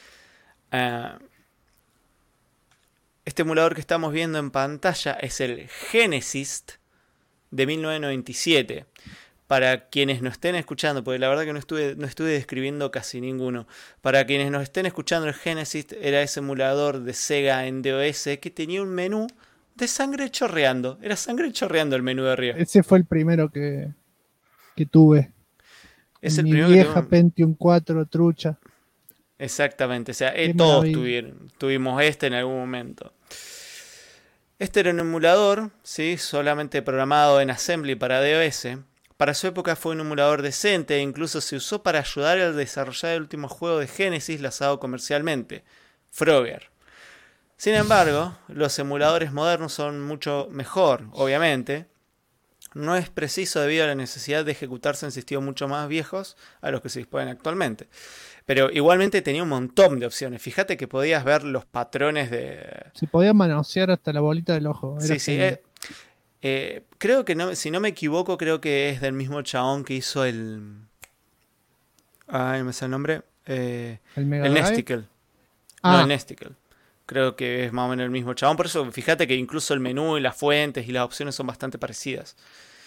Este emulador que estamos viendo en pantalla es el Genesis de 1997. Para quienes nos estén escuchando, porque la verdad que no estuve describiendo casi ninguno. Para quienes nos estén escuchando, el Genesis era ese emulador de Sega en DOS que tenía un menú de sangre chorreando. Era sangre chorreando el menú de arriba. Ese fue el primero que tuve. Es el Mi primero vieja que Pentium 4 trucha. Exactamente, o sea, todos tuvimos este en algún momento. Este era un emulador, ¿sí? Solamente programado en Assembly para DOS, para su época fue un emulador decente e incluso se usó para ayudar a desarrollar el último juego de Genesis lanzado comercialmente, Frogger. Sin embargo, los emuladores modernos son mucho mejor, obviamente. No es preciso debido a la necesidad de ejecutarse en sistemas mucho más viejos a los que se disponen actualmente. Pero igualmente tenía un montón de opciones. Fíjate que podías ver los patrones de... Se podía manosear hasta la bolita del ojo. Sí, sí. Creo que, no, si no me equivoco, creo que es del mismo chabón que hizo el... Ay, no me sale el nombre. ¿El Mega el Drive? Nesticle. Ah. No, el Nesticle. Creo que es más o menos el mismo chabón. Por eso, fíjate que incluso el menú y las fuentes y las opciones son bastante parecidas.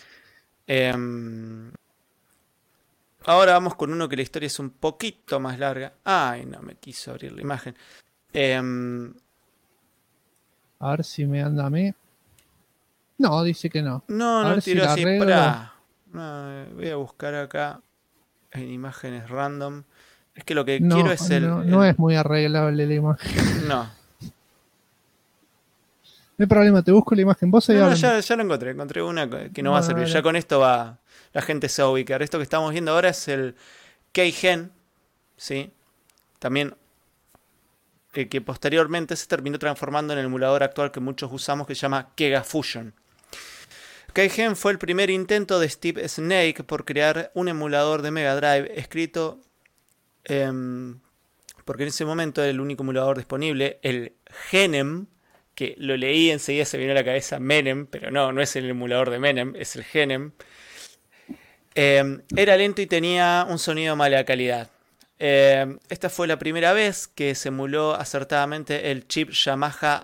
Ahora vamos con uno que la historia es un poquito más larga. Ay, no me quiso abrir la imagen. A ver si me anda a mí. No, dice que no. No, A no ver si tiró la así. arreglo. Pará. No, voy a buscar acá en imágenes random. Es que lo que No, quiero es no es muy arreglable la imagen. No. No hay problema, te busco la imagen. Vos ahí No, hablando. ya lo encontré. Encontré una que no va a servir. Vale. Ya con esto va. La gente se va a ubicar. Esto que estamos viendo ahora es el Keigen. ¿Sí? También. Que posteriormente se terminó transformando en el emulador actual que muchos usamos, que se llama Kega Fusion. Keigen fue el primer intento de Steve Snake por crear un emulador de Mega Drive escrito. Porque en ese momento era el único emulador disponible, el Genem, que lo leí y enseguida se me vino a la cabeza Menem, pero no es el emulador de Menem, es el Genem. Era lento y tenía un sonido de mala calidad. Esta fue la primera vez que se emuló acertadamente el chip Yamaha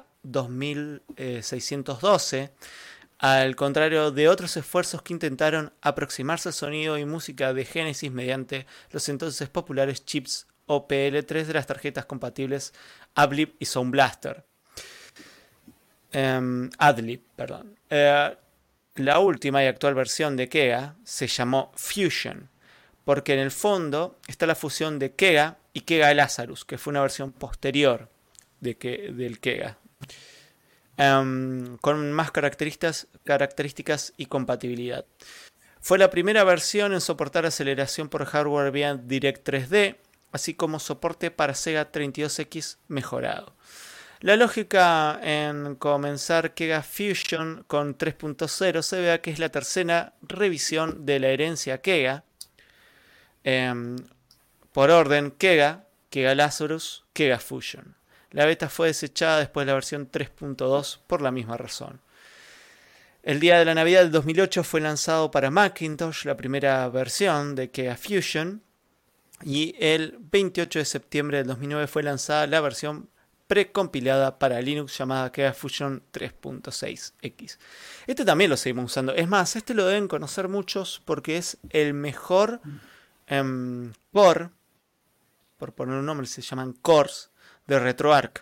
2612, al contrario de otros esfuerzos que intentaron aproximarse al sonido y música de Genesis mediante los entonces populares chips OPL3 de las tarjetas compatibles Adlib y Sound Blaster. Adlib, perdón. La última y actual versión de Kega se llamó Fusion, porque en el fondo está la fusión de Kega y Kega Lazarus, que fue una versión posterior del Kega, con más características y compatibilidad. Fue la primera versión en soportar aceleración por hardware vía Direct 3D, así como soporte para Sega 32X mejorado. La lógica en comenzar Kega Fusion con 3.0 se vea que es la tercera revisión de la herencia Kega. Por orden Kega, Kega Lazarus, Kega Fusion. La beta fue desechada después de la versión 3.2 por la misma razón. El día de la Navidad del 2008 fue lanzado para Macintosh la primera versión de Kega Fusion. Y el 28 de septiembre del 2009 fue lanzada la versión precompilada para Linux llamada Kega Fusion 3.6X. Este también lo seguimos usando. Es más, este lo deben conocer muchos porque es el mejor core, por poner un nombre, se llaman cores de RetroArch.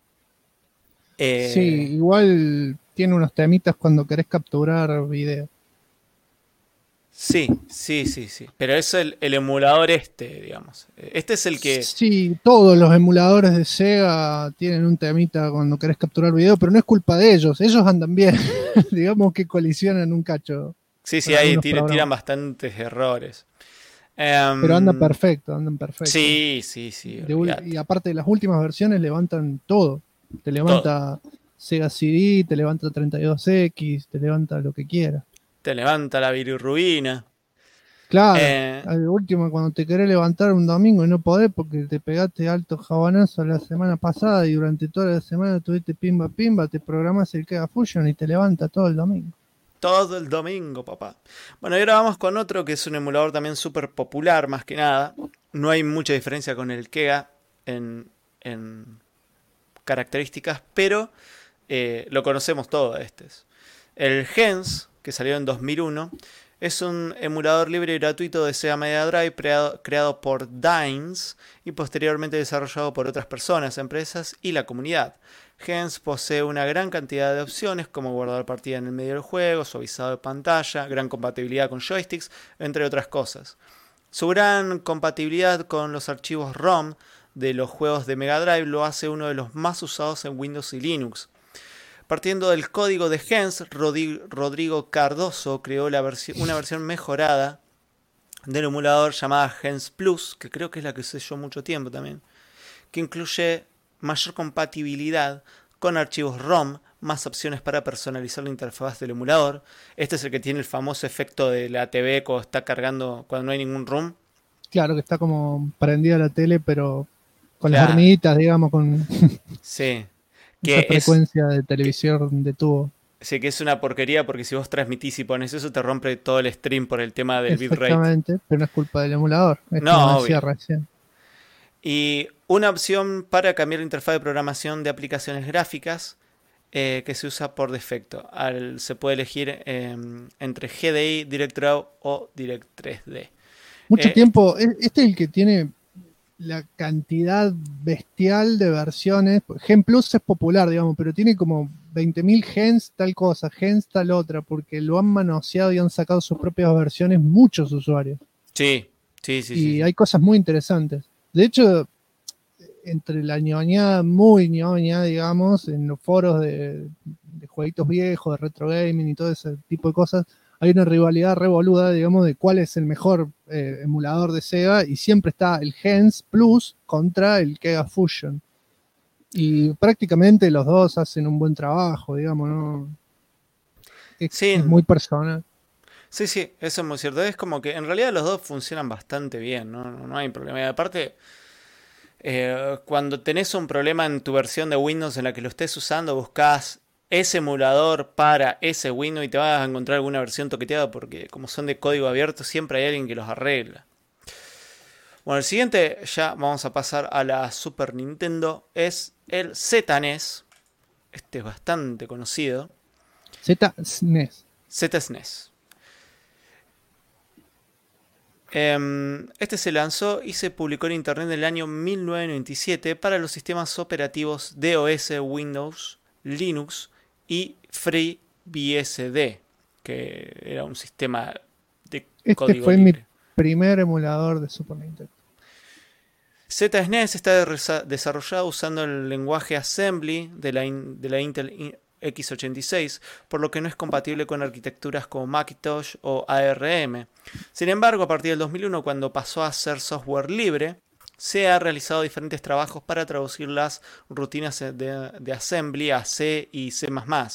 Sí, igual tiene unos temitas cuando querés capturar video. Sí. Pero es el emulador digamos. Este es el que... Sí, todos los emuladores de Sega tienen un temita cuando querés capturar video, pero no es culpa de ellos. Ellos andan bien. Digamos que colisionan un cacho. Sí, ahí tiran bastantes errores. Pero andan perfecto. Sí. Y aparte de las últimas versiones levantan todo. Te levanta Sega CD, te levanta 32X, te levanta lo que quieras. Te levanta la bilirrubina. Claro, al último cuando te querés levantar un domingo y no podés porque te pegaste alto jabanazo la semana pasada y durante toda la semana tuviste pimba, te programás el Kega Fusion y te levanta todo el domingo. Todo el domingo, papá. Bueno, y ahora vamos con otro que es un emulador también súper popular, más que nada. No hay mucha diferencia con el Kega en características, pero lo conocemos todos. El Gens, que salió en 2001, es un emulador libre y gratuito de Sega Mega Drive creado por Dines y posteriormente desarrollado por otras personas, empresas y la comunidad. Gens posee una gran cantidad de opciones como guardar partida en el medio del juego, suavizado de pantalla, gran compatibilidad con joysticks, entre otras cosas. Su gran compatibilidad con los archivos ROM de los juegos de Mega Drive lo hace uno de los más usados en Windows y Linux. Partiendo del código de Gens, Rodrigo Cardoso creó una versión mejorada del emulador llamada Gens Plus, que creo que es la que usé yo mucho tiempo también, que incluye mayor compatibilidad con archivos ROM, más opciones para personalizar la interfaz del emulador. Este es el que tiene el famoso efecto de la TV cuando está cargando, cuando no hay ningún ROM. Claro, que está como prendida la tele, pero con las hormiguitas, digamos, con sí, esa frecuencia de televisión de tubo. Sí, que es una porquería porque si vos transmitís y pones eso te rompe todo el stream por el tema del bitrate. Exactamente, pero no es culpa del emulador. Es no, como decía recién. Y una opción para cambiar la interfaz de programación de aplicaciones gráficas que se usa por defecto. Se puede elegir entre GDI, DirectDraw o Direct3D. Mucho tiempo, este es el que tiene la cantidad bestial de versiones. Gen Plus es popular, digamos, pero tiene como 20.000 gens tal cosa, gens tal otra, porque lo han manoseado y han sacado sus propias versiones muchos usuarios. Sí. Y hay cosas muy interesantes. De hecho, entre la ñoña, muy ñoña, digamos, en los foros de jueguitos viejos, de retro gaming y todo ese tipo de cosas, hay una rivalidad revoluda, digamos, de cuál es el mejor emulador de Sega, y siempre está el Gens Plus contra el Kega Fusion. Y prácticamente los dos hacen un buen trabajo, digamos, ¿no? Es muy personal. Sí, eso es muy cierto. Es como que en realidad los dos funcionan bastante bien, no hay problema. Y aparte, cuando tenés un problema en tu versión de Windows en la que lo estés usando, buscás ese emulador para ese Windows y te vas a encontrar alguna versión toqueteada porque como son de código abierto siempre hay alguien que los arregla. Bueno, el siguiente, ya vamos a pasar a la Super Nintendo, es el ZNES. Este es bastante conocido. ZSNES. ZSNES. Este se lanzó y se publicó en internet en el año 1997 para los sistemas operativos DOS, Windows, Linux y FreeBSD, que era un sistema de código Este fue libre. Mi primer emulador de Super Nintendo. ZSNES está desarrollado usando el lenguaje Assembly de la Intel x86, por lo que no es compatible con arquitecturas como Macintosh o ARM. Sin embargo, a partir del 2001, cuando pasó a ser software libre, se han realizado diferentes trabajos para traducir las rutinas de Assembly a C y C++.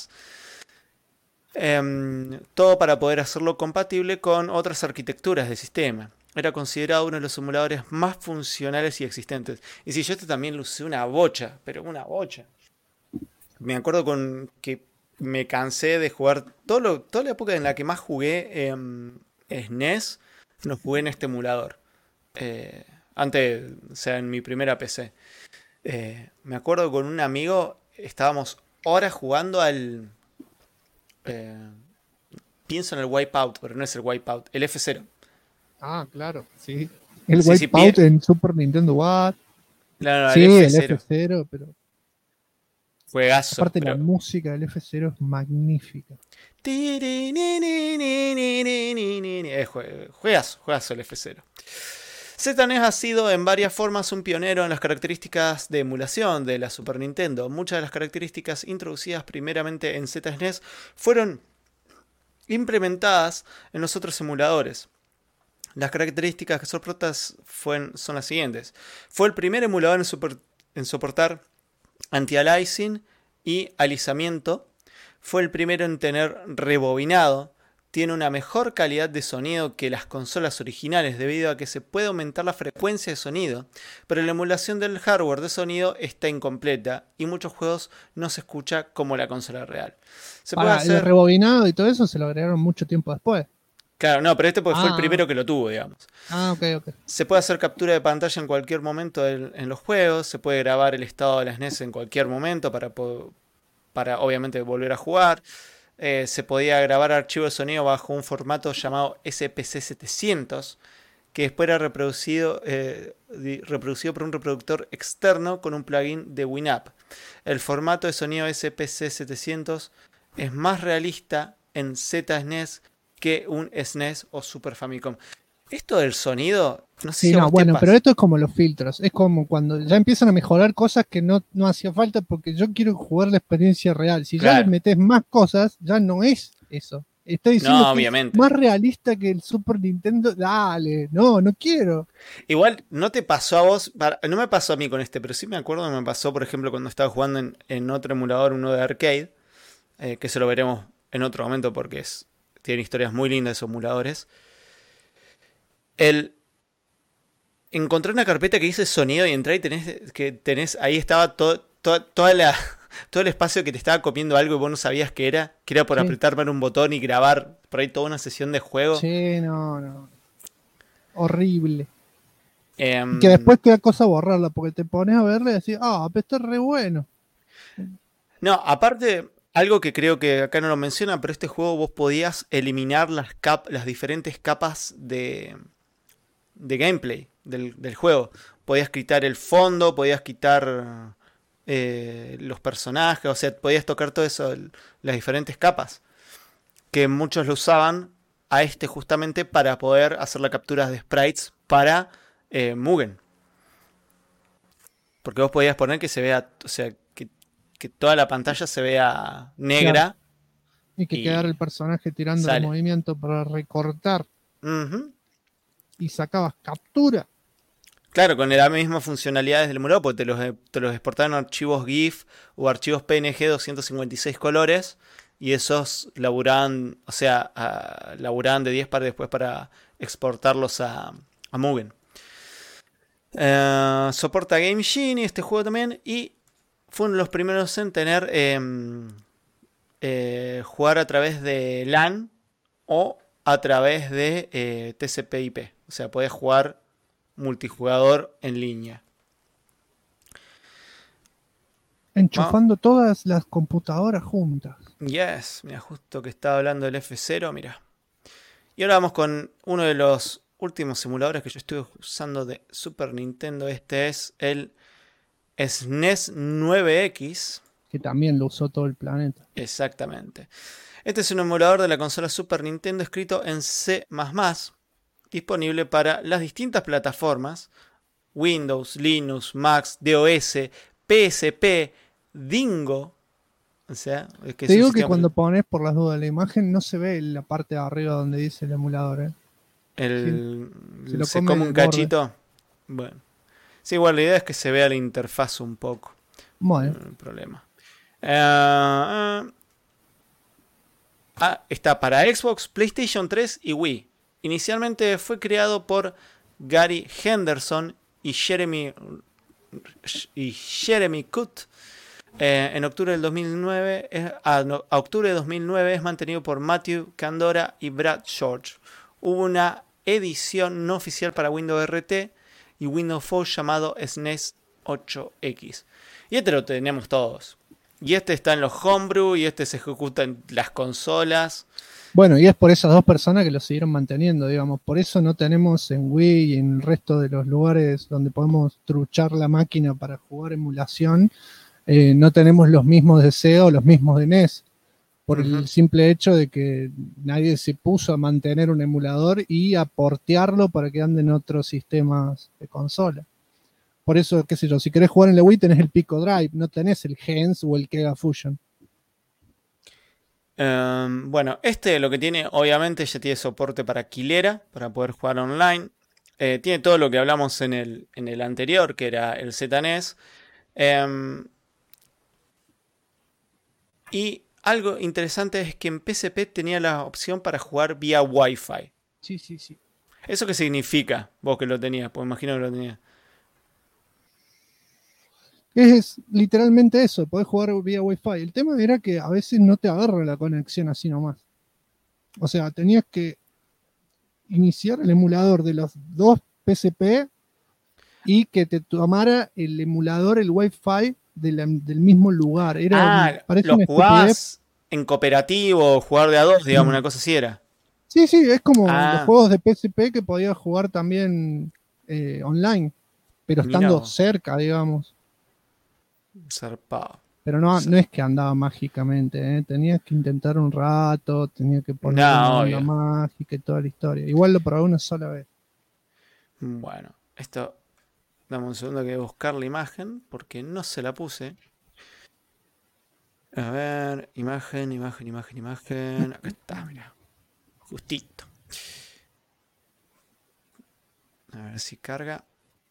Todo para poder hacerlo compatible con otras arquitecturas de sistema. Era considerado uno de los emuladores más funcionales y existentes. Y si yo también lo usé una bocha, pero una bocha. Me acuerdo que me cansé de jugar toda la época en la que más jugué SNES, lo jugué en este emulador. Antes, o sea, en mi primera PC. Me acuerdo con un amigo, estábamos horas jugando al... pienso en el Wipeout, pero no es el Wipeout, el F0. Ah, claro, sí. El Wipeout en Super Nintendo Watt. Claro, sí, el F0, pero... Juegazo. Aparte la música del F0 es magnífica. Juegazo el F0. ZNES ha sido en varias formas un pionero en las características de emulación de la Super Nintendo. Muchas de las características introducidas primeramente en ZNES fueron implementadas en los otros emuladores. Las características que soportas son las siguientes. Fue el primer emulador en soportar anti-aliasing y alisamiento. Fue el primero en tener rebobinado. Tiene una mejor calidad de sonido que las consolas originales debido a que se puede aumentar la frecuencia de sonido, pero la emulación del hardware de sonido está incompleta y muchos juegos no se escucha como la consola real. El rebobinado y todo eso se lo agregaron mucho tiempo después. Claro, no, pero este fue el primero que lo tuvo, digamos. Ok. Se puede hacer captura de pantalla en cualquier momento en los juegos, se puede grabar el estado de las NES en cualquier momento para obviamente volver a jugar. Se podía grabar archivos de sonido bajo un formato llamado SPC 700, que después era reproducido por un reproductor externo con un plugin de Winamp. El formato de sonido SPC 700 es más realista en ZSNES que un SNES o Super Famicom. Esto del sonido, no sé Sí, si a no, vos te bueno, pasa. pero esto es como los filtros. Es como cuando ya empiezan a mejorar cosas que no hacía falta porque yo quiero jugar la experiencia real. Si ya Claro. le metes más cosas, ya no es eso. Está diciendo No, que obviamente. es más realista que el Super Nintendo. Dale, no quiero. Igual, ¿no te pasó a vos? No me pasó a mí con este, pero sí me acuerdo que me pasó, por ejemplo, cuando estaba jugando en otro emulador, uno de arcade, que eso lo veremos en otro momento porque tiene historias muy lindas esos emuladores. Encontré una carpeta que dice sonido y entré y tenés ahí estaba todo el espacio que te estaba comiendo algo y vos no sabías qué era, por Sí. apretar para un botón y grabar por ahí toda una sesión de juego. Sí, no. Horrible. Em, Y que después te da cosa borrarla porque te pones a verla y decís, pero está re bueno. No, aparte, algo que creo que acá no lo menciona, pero este juego vos podías eliminar las diferentes capas de gameplay del juego. Podías quitar el fondo, podías quitar los personajes, o sea, podías tocar todo eso, las diferentes capas. Que muchos lo usaban a justamente para poder hacer la captura de sprites para Mugen. Porque vos podías poner que se vea, o sea, que toda la pantalla se vea negra. Claro. Y que quedara el personaje tirando el sale. movimiento para recortar. Ujú. Y sacabas captura. Claro, con las mismas funcionalidades del emulador, porque te los exportaban en archivos GIF o archivos PNG 256 colores, y esos laburaban, o sea, laburaban de 10 para después para exportarlos a Mugen. Soporta Game Genie este juego también, y fue uno de los primeros en tener jugar a través de LAN o a través de TCP/IP. O sea, podés jugar multijugador en línea. Enchufando todas las computadoras juntas. Yes, mira, justo que estaba hablando del F0, mira. Y ahora vamos con uno de los últimos simuladores que yo estuve usando de Super Nintendo. Este es el SNES 9X. Que también lo usó todo el planeta. Exactamente. Este es un emulador de la consola Super Nintendo escrito en C++, disponible para las distintas plataformas: Windows, Linux, Mac, DOS, PSP, Dingo. O sea, es que Te digo que sistema... cuando pones por las dudas la imagen no se ve la parte de arriba donde dice el emulador. Se come un cachito. Bueno. Sí, igual la idea es que se vea la interfaz un poco. Bueno. No hay problema. Está para Xbox, PlayStation 3 y Wii. Inicialmente fue creado por Gary Henderson y Jeremy Kutt. En octubre del 2009, octubre de 2009 es mantenido por Matthew Candora y Brad George. Hubo una edición no oficial para Windows RT y Windows Phone llamado SNES 8X. Y este lo tenemos todos. Y este está en los homebrew y este se ejecuta en las consolas. Bueno, y es por esas dos personas que lo siguieron manteniendo, digamos. Por eso no tenemos en Wii y en el resto de los lugares donde podemos truchar la máquina para jugar emulación, no tenemos los mismos deseos, los mismos de NES. Por el simple hecho de que nadie se puso a mantener un emulador y a portearlo para que ande en otros sistemas de consola. Por eso, qué sé yo, si querés jugar en la Wii tenés el Pico Drive, no tenés el Gens o el Kega Fusion. Bueno, este lo que tiene, obviamente ya tiene soporte para Quilera, para poder jugar online. Tiene todo lo que hablamos en el anterior, que era el ZNES. Y algo interesante es que en PSP tenía la opción para jugar vía Wi-Fi. Sí. ¿Eso qué significa? Vos que lo tenías, pues imagino que lo tenías. Es literalmente eso, podés jugar vía Wi-Fi. El tema era que a veces no te agarra la conexión así nomás. O sea, tenías que iniciar el emulador de los dos PSP y que te tomara el emulador, el Wi-Fi del mismo lugar. Parece lo una jugabas estupidez. en cooperativo, jugar de a dos, digamos, una cosa así era. Sí, es como los juegos de PSP que podías jugar también online, pero estando cerca, digamos. Zarpado. Pero no es que andaba mágicamente, tenías que intentar un rato, tenías que poner una onda mágica y toda la historia. Igual lo probé una sola vez. Bueno, esto... Dame un segundo que voy a buscar la imagen porque no se la puse. A ver, imagen. Acá está, mira. Justito. A ver si carga.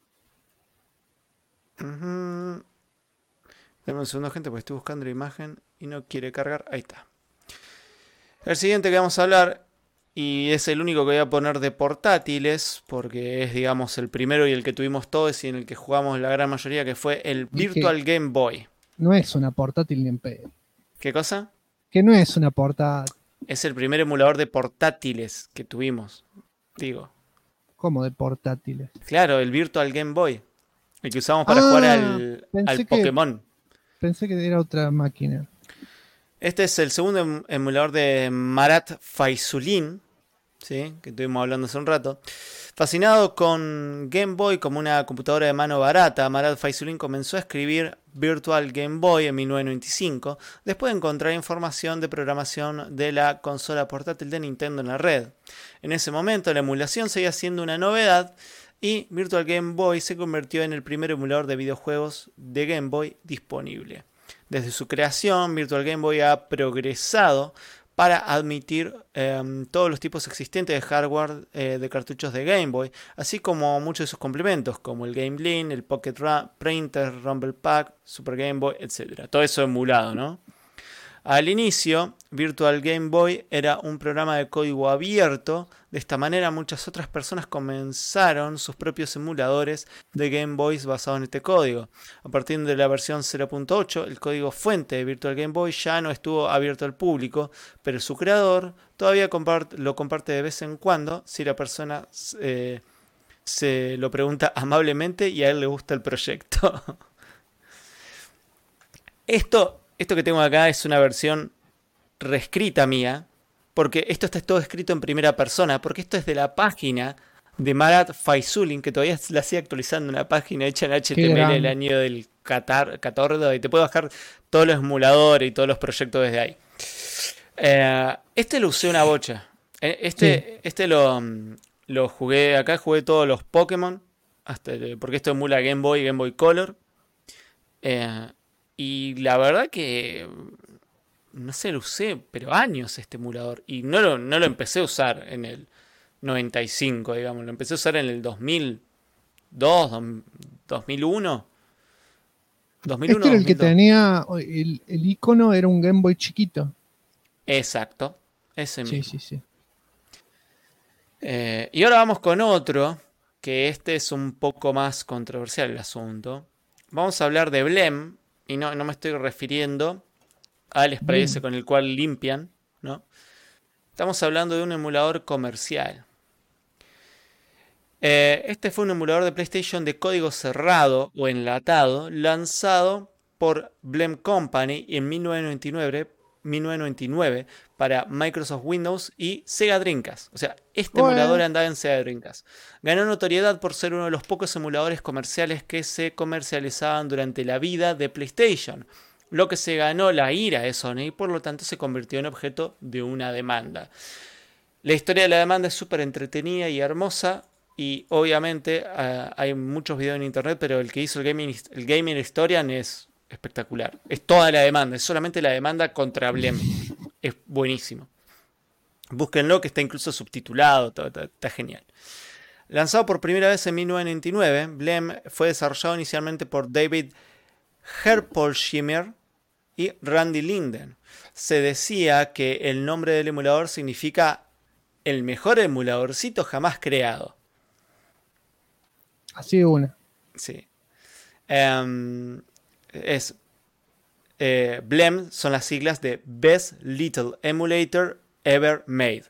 Dame un segundo, gente, porque estoy buscando la imagen y no quiere cargar. Ahí está. El siguiente que vamos a hablar, y es el único que voy a poner de portátiles, porque es, digamos, el primero y el que tuvimos todos y en el que jugamos la gran mayoría, que fue el Virtual Game Boy. No es una portátil ni en pedo. ¿Qué cosa? Que no es una portátil. Es el primer emulador de portátiles que tuvimos, digo. ¿Cómo de portátiles? Claro, el Virtual Game Boy. El que usamos para jugar al Pokémon. Pensé que era otra máquina. Este es el segundo emulador de Marat Faizulin, ¿sí? Que estuvimos hablando hace un rato. Fascinado con Game Boy como una computadora de mano barata, Marat Faizulin comenzó a escribir Virtual Game Boy en 1995, después de encontrar información de programación de la consola portátil de Nintendo en la red. En ese momento la emulación seguía siendo una novedad y Virtual Game Boy se convirtió en el primer emulador de videojuegos de Game Boy disponible. Desde su creación, Virtual Game Boy ha progresado para admitir todos los tipos existentes de hardware de cartuchos de Game Boy, así como muchos de sus complementos, como el Game Link, el Pocket Printer, Rumble Pack, Super Game Boy, etc. Todo eso emulado, ¿no? Al inicio, Virtual Game Boy era un programa de código abierto. De esta manera, muchas otras personas comenzaron sus propios emuladores de Game Boys basados en este código. A partir de la versión 0.8, el código fuente de Virtual Game Boy ya no estuvo abierto al público, pero su creador todavía lo comparte de vez en cuando si la persona se lo pregunta amablemente y a él le gusta el proyecto. Esto que tengo acá es una versión reescrita mía, porque esto está todo escrito en primera persona, porque esto es de la página de Marat Faizulin, que todavía la sigue actualizando, una página hecha en HTML el año del 14, y te puedo bajar todos los emuladores y todos los proyectos desde ahí. Este lo usé una bocha. Este lo jugué, acá jugué todos los Pokémon, porque esto emula Game Boy y Game Boy Color. Y la verdad que, no sé, lo usé, pero años este emulador. Y no lo empecé a usar en el 95, digamos. Lo empecé a usar en el 2002, 2001. 2001, este era el que 2002. tenía, el icono era un Game Boy chiquito. Exacto, ese mismo. Sí. Y ahora vamos con otro, que este es un poco más controversial el asunto. Vamos a hablar de Blem. Y no me estoy refiriendo al spray ese con el cual limpian, ¿no? Estamos hablando de un emulador comercial. Este fue un emulador de PlayStation de código cerrado o enlatado, lanzado por Blem Company en 1999 para Microsoft Windows y Sega Dreamcast. O sea, este emulador andaba en Sega Dreamcast. Ganó notoriedad por ser uno de los pocos emuladores comerciales que se comercializaban durante la vida de PlayStation, lo que se ganó la ira de Sony y por lo tanto se convirtió en objeto de una demanda. La historia de la demanda es súper entretenida y hermosa y obviamente hay muchos videos en internet, pero el que hizo el Gaming Historian es espectacular. Es toda la demanda, es solamente la demanda contra Blem. Es buenísimo. Búsquenlo, que está incluso subtitulado, está genial. Lanzado por primera vez en 1999, Blem fue desarrollado inicialmente por David Herpolsheimer y Randy Linden. Se decía que el nombre del emulador significa el mejor emuladorcito jamás creado. Así de una. Sí. Blem son las siglas de Best Little Emulator Ever Made.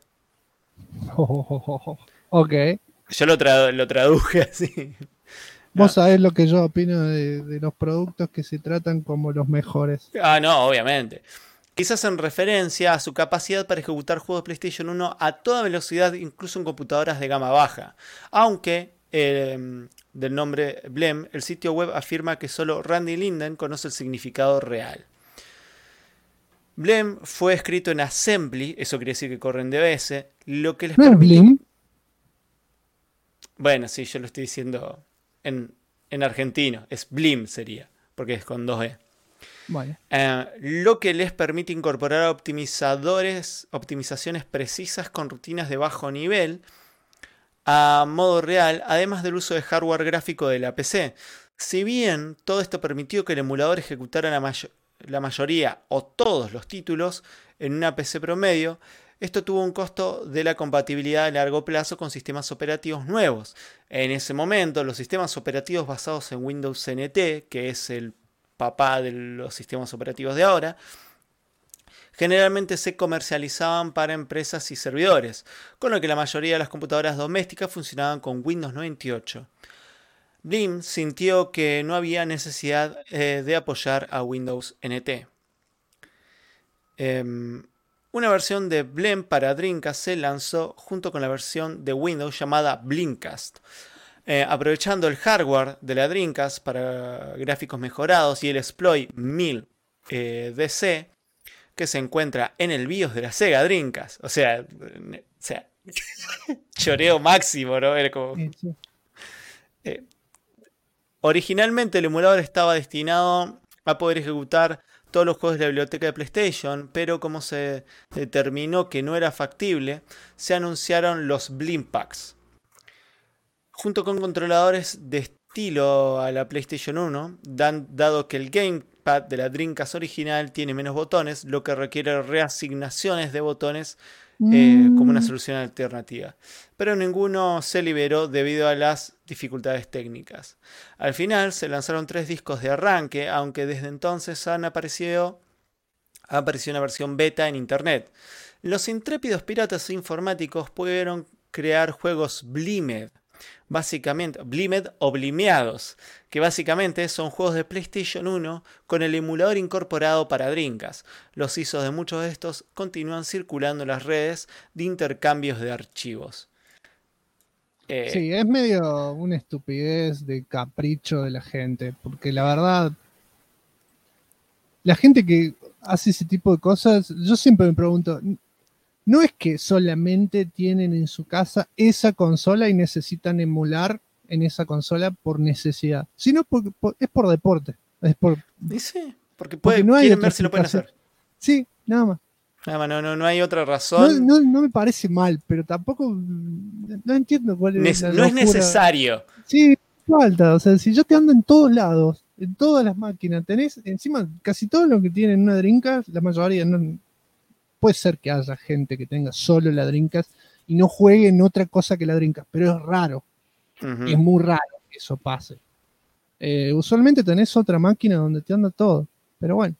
Ok. Yo lo traduje así. Vos sabés lo que yo opino de los productos que se tratan como los mejores. No, obviamente. Quizás en referencia a su capacidad para ejecutar juegos de PlayStation 1 a toda velocidad, incluso en computadoras de gama baja. Aunque del nombre Blem, el sitio web afirma que solo Randy Linden conoce el significado real. Blem fue escrito en Assembly, eso quiere decir que corre en DBS, lo que les ¿No es permite... Blim? Bueno, sí, yo lo estoy diciendo en argentino. Es Blim sería, porque es con 2E. Bueno. Lo que les permite incorporar optimizaciones precisas con rutinas de bajo nivel a modo real, además del uso de hardware gráfico de la PC. Si bien todo esto permitió que el emulador ejecutara la mayoría o todos los títulos en una PC promedio, esto tuvo un costo de la compatibilidad a largo plazo con sistemas operativos nuevos. En ese momento, los sistemas operativos basados en Windows NT, que es el papá de los sistemas operativos de ahora, generalmente se comercializaban para empresas y servidores, con lo que la mayoría de las computadoras domésticas funcionaban con Windows 98. Blim sintió que no había necesidad de apoyar a Windows NT. Una versión de Blim para Dreamcast se lanzó junto con la versión de Windows llamada Blimcast. Aprovechando el hardware de la Dreamcast para gráficos mejorados y el exploit 1000 DC que se encuentra en el BIOS de la Sega Dreamcast. O sea choreo máximo, ¿no? Era como... Sí. Originalmente el emulador estaba destinado a poder ejecutar todos los juegos de la biblioteca de PlayStation, pero como se determinó que no era factible, se anunciaron los Blim Packs. Junto con controladores de estilo a la PlayStation 1, dado que el gamepad de la Dreamcast original tiene menos botones, lo que requiere reasignaciones de botones como una solución alternativa. Pero ninguno se liberó debido a las dificultades técnicas. Al final se lanzaron 3 discos de arranque, aunque desde entonces ha aparecido una versión beta en internet. Los intrépidos piratas informáticos pudieron crear juegos Blimed, Blimed o Blimeados, que básicamente son juegos de PlayStation 1 con el emulador incorporado para Dreamcast. Los ISOs de muchos de estos continúan circulando en las redes de intercambios de archivos. Sí, es medio una estupidez de capricho de la gente, porque la verdad, la gente que hace ese tipo de cosas, yo siempre me pregunto, no es que solamente tienen en su casa esa consola y necesitan emular en esa consola por necesidad, sino es por deporte. Es por, sí, porque no hay quieren ver si lo pueden hacer. Sí, nada más. No hay otra razón. No me parece mal, pero tampoco no entiendo cuál es la no es locura. necesario. Sí, falta. O sea, si yo te ando en todos lados, en todas las máquinas, tenés encima casi todo lo que tienen una Dreamcast, la mayoría no. Puede ser que haya gente que tenga solo la Dreamcast y no juegue en otra cosa que la Dreamcast, pero es raro. Uh-huh. Es muy raro que eso pase. Usualmente tenés otra máquina donde te anda todo, pero bueno.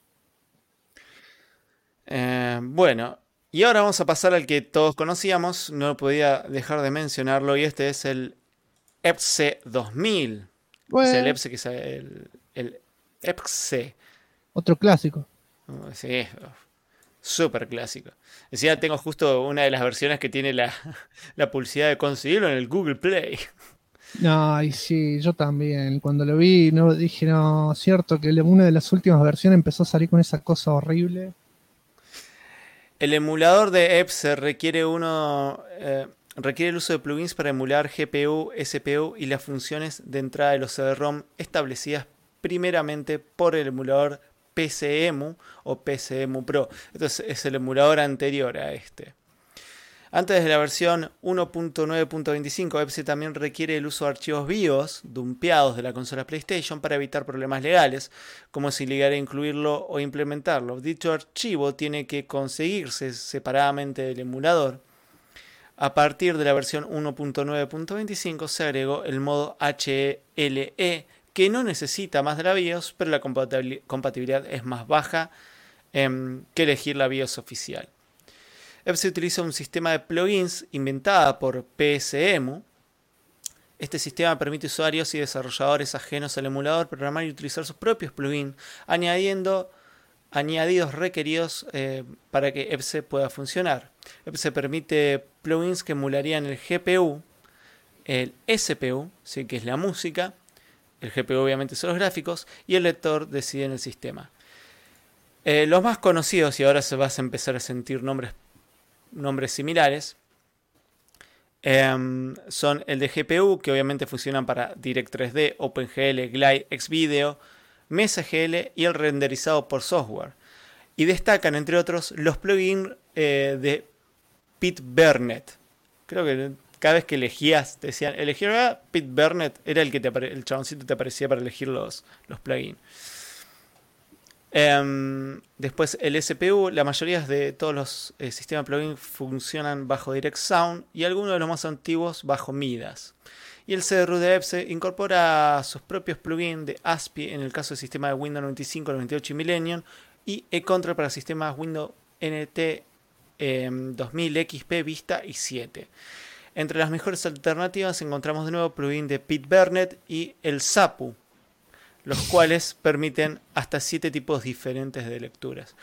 Bueno, y ahora vamos a pasar al que todos conocíamos, no podía dejar de mencionarlo, y este es el EPSE 2000. Bueno. Es el EPSE que es el EPSE. Otro clásico. Sí, súper clásico. Decía, tengo justo una de las versiones que tiene la publicidad de conseguirlo en el Google Play. Ay, sí, yo también. Cuando lo vi, dije, no, cierto que una de las últimas versiones empezó a salir con esa cosa horrible. El emulador de EPSE requiere el uso de plugins para emular GPU, CPU y las funciones de entrada de los CD-ROM establecidas primeramente por el emulador PCEMU o PCEMU Pro. Entonces es el emulador anterior a este. Antes de la versión 1.9.25, EPSE también requiere el uso de archivos BIOS dumpeados de la consola PlayStation para evitar problemas legales, como si llegara a incluirlo o implementarlo. Dicho archivo tiene que conseguirse separadamente del emulador. A partir de la versión 1.9.25 se agregó el modo HLE, que no necesita más de la BIOS, pero la compatibilidad es más baja que elegir la BIOS oficial. EPSE utiliza un sistema de plugins inventada por PSEMU. Este sistema permite a usuarios y desarrolladores ajenos al emulador programar y utilizar sus propios plugins, añadidos requeridos para que EPSE pueda funcionar. EPSE permite plugins que emularían el GPU, el CPU, ¿sí?, que es la música, el GPU obviamente son los gráficos, y el lector decide en el sistema. Los más conocidos, y ahora se vas a empezar a sentir nombres similares, Son el de GPU, que obviamente funcionan para Direct 3D, OpenGL, Glide, Xvideo, MesaGL y el renderizado por software. Y destacan, entre otros, los plugins de Pete Burnett. Creo que cada vez que elegías, te decían, elegir Pete Burnett, era el que el chaboncito te aparecía para elegir los plugins. Después el CPU, la mayoría de todos los sistemas plugin funcionan bajo Direct Sound y algunos de los más antiguos bajo Midas. Y el CDRU de EPSE incorpora sus propios plugins de ASPI en el caso del sistema de Windows 95, 98 y Millennium, y eControl para sistemas Windows NT 2000, XP, Vista y 7. Entre las mejores alternativas encontramos de nuevo plugin de Pete Burnett y el SAPU, los cuales permiten hasta 7 tipos diferentes de lecturas.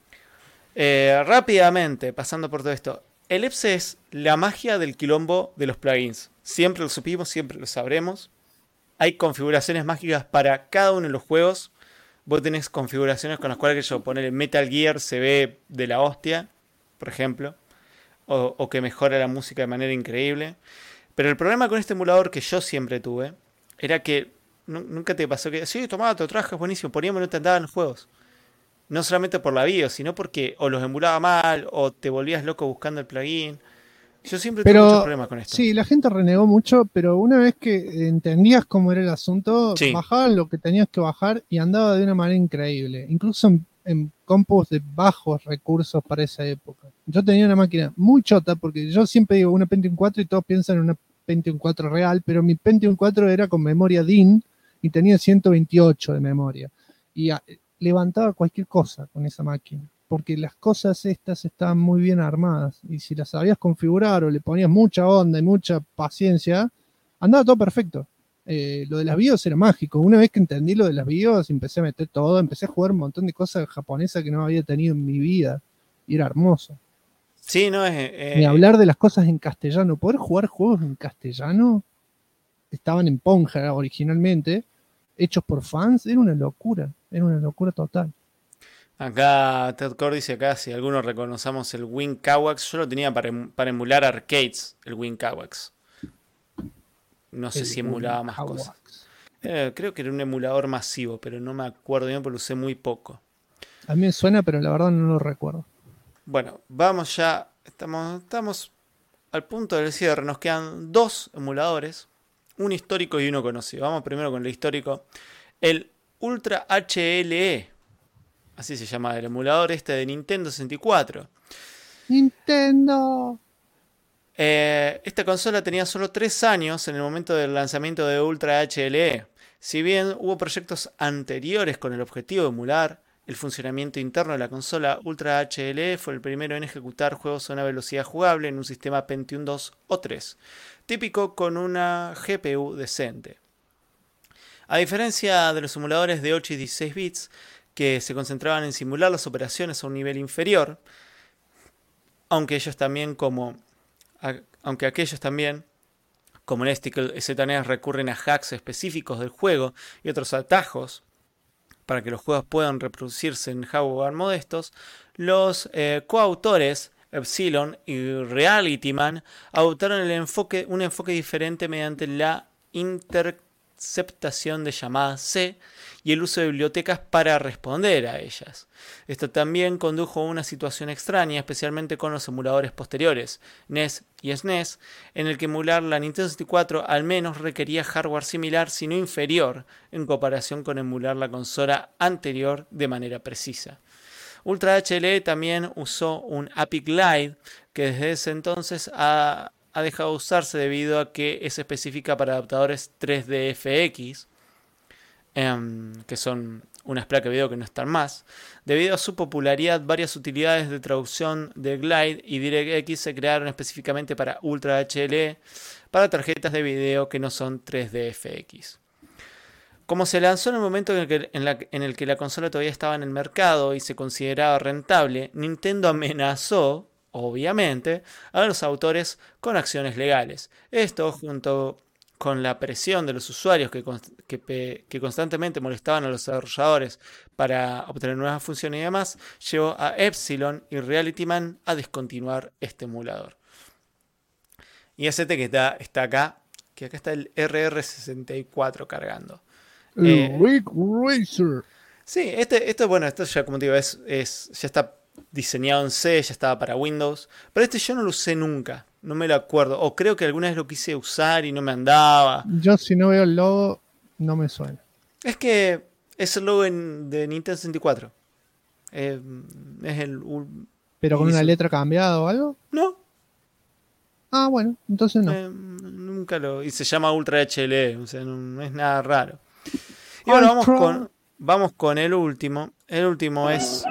Rápidamente, pasando por todo esto, el EPSE es la magia del quilombo de los plugins. Siempre lo supimos, siempre lo sabremos. Hay configuraciones mágicas para cada uno de los juegos. Vos tenés configuraciones con las cuales poner el Metal Gear se ve de la hostia, por ejemplo, o que mejora la música de manera increíble. Pero el problema con este emulador que yo siempre tuve era que nunca te pasó que sí, tomá, te traje, es buenísimo, poníamos y no te andaban los juegos. No solamente por la BIOS, sino porque o los emulaba mal o te volvías loco buscando el plugin. Yo siempre tuve muchos problemas con esto. Sí, la gente renegó mucho, pero una vez que entendías cómo era el asunto, sí, bajabas lo que tenías que bajar y andaba de una manera increíble. Incluso en compus de bajos recursos para esa época. Yo tenía una máquina muy chota, porque yo siempre digo una Pentium 4 y todos piensan en una Pentium 4 real, pero mi Pentium 4 era con memoria DIN y tenía 128 de memoria. Y levantaba cualquier cosa con esa máquina, porque las cosas estas estaban muy bien armadas, y si las sabías configurar o le ponías mucha onda y mucha paciencia, andaba todo perfecto. Lo de las BIOS era mágico. Una vez que entendí lo de las BIOS, empecé a meter todo, empecé a jugar un montón de cosas japonesas que no había tenido en mi vida, y era hermoso. Sí, no Ni hablar de las cosas en castellano. Poder jugar juegos en castellano, estaban en Ponja originalmente, hechos por fans, era una locura total. Acá Ted Core dice acá, si algunos reconocemos el WinCawax, yo lo tenía para emular arcades, el WinCawax. No sé si emulaba más cosas. Creo que era un emulador masivo, pero no me acuerdo bien porque lo usé muy poco. A mí me suena, pero la verdad no lo recuerdo. Bueno, vamos ya, estamos al punto del cierre. Nos quedan 2 emuladores, un histórico y uno conocido. Vamos primero con el histórico. El Ultra HLE, así se llama el emulador de Nintendo 64. ¡Nintendo! Esta consola tenía solo 3 años en el momento del lanzamiento de Ultra HLE. Si bien hubo proyectos anteriores con el objetivo de emular el funcionamiento interno de la consola, Ultra HLE fue el primero en ejecutar juegos a una velocidad jugable en un sistema Pentium 2 o 3, típico con una GPU decente. A diferencia de los emuladores de 8 y 16 bits, que se concentraban en simular las operaciones a un nivel inferior, aunque aquellos también, como Nesticle y ZNES recurren a hacks específicos del juego y otros atajos para que los juegos puedan reproducirse en hardware modestos, los coautores Epsilon y Reality Man adoptaron un enfoque diferente mediante la interceptación de llamadas C y el uso de bibliotecas para responder a ellas. Esto también condujo a una situación extraña, especialmente con los emuladores posteriores, NES y SNES, en el que emular la Nintendo 64 al menos requería hardware similar, sino inferior, en comparación con emular la consola anterior de manera precisa. Ultra HLE también usó un API Glide, que desde ese entonces ha dejado de usarse debido a que es específica para adaptadores 3DFX, que son unas placas de video que no están más. Debido a su popularidad, varias utilidades de traducción de Glide y DirectX se crearon específicamente para Ultra HLE para tarjetas de video que no son 3DFX. Como se lanzó en el momento en el que la consola todavía estaba en el mercado y se consideraba rentable, Nintendo amenazó, obviamente, a los autores con acciones legales. Esto, junto con la presión de los usuarios que constantemente molestaban a los desarrolladores para obtener nuevas funciones y demás, llevó a Epsilon y Reality Man a descontinuar este emulador. Y es este que está acá, que acá está el RR64 cargando. El Rick Racer. Sí, bueno, esto ya como te digo, ya está diseñado en C, ya estaba para Windows. Pero este yo no lo usé nunca, no me lo acuerdo. O creo que alguna vez lo quise usar y no me andaba. Yo si no veo el logo, no me suena. Es que es el logo de Nintendo 64. Es ¿Pero con una letra cambiada o algo? No. Ah, bueno, entonces no. Nunca y se llama Ultra HLE, o sea, no es nada raro. Y bueno, vamos con el último. El último es...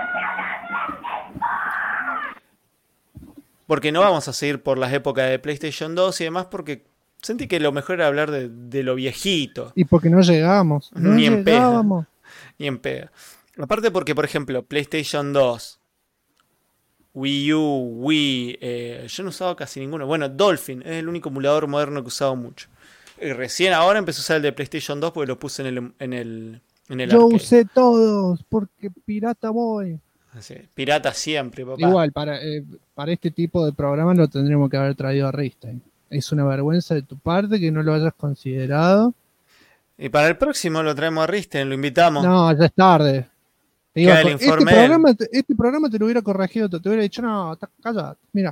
Porque no vamos a seguir por las épocas de PlayStation 2 y demás, porque sentí que lo mejor era hablar de lo viejito. Y porque no llegábamos. Ni en pedo. Ni en pedo. Aparte porque, por ejemplo, PlayStation 2, Wii U, Wii, yo no he usado casi ninguno. Bueno, Dolphin es el único emulador moderno que he usado mucho. Y recién ahora empecé a usar el de PlayStation 2 porque lo puse en el Yo arcade. usé todos porque pirata voy. Sí, pirata siempre, papá. Igual, para este tipo de programa lo tendremos que haber traído a Ristein. Es una vergüenza de tu parte que no lo hayas considerado. Y para el próximo lo traemos a Risten, lo invitamos. No, ya es tarde. Te digo, este programa te lo hubiera corregido, te hubiera dicho, no, cállate, mira.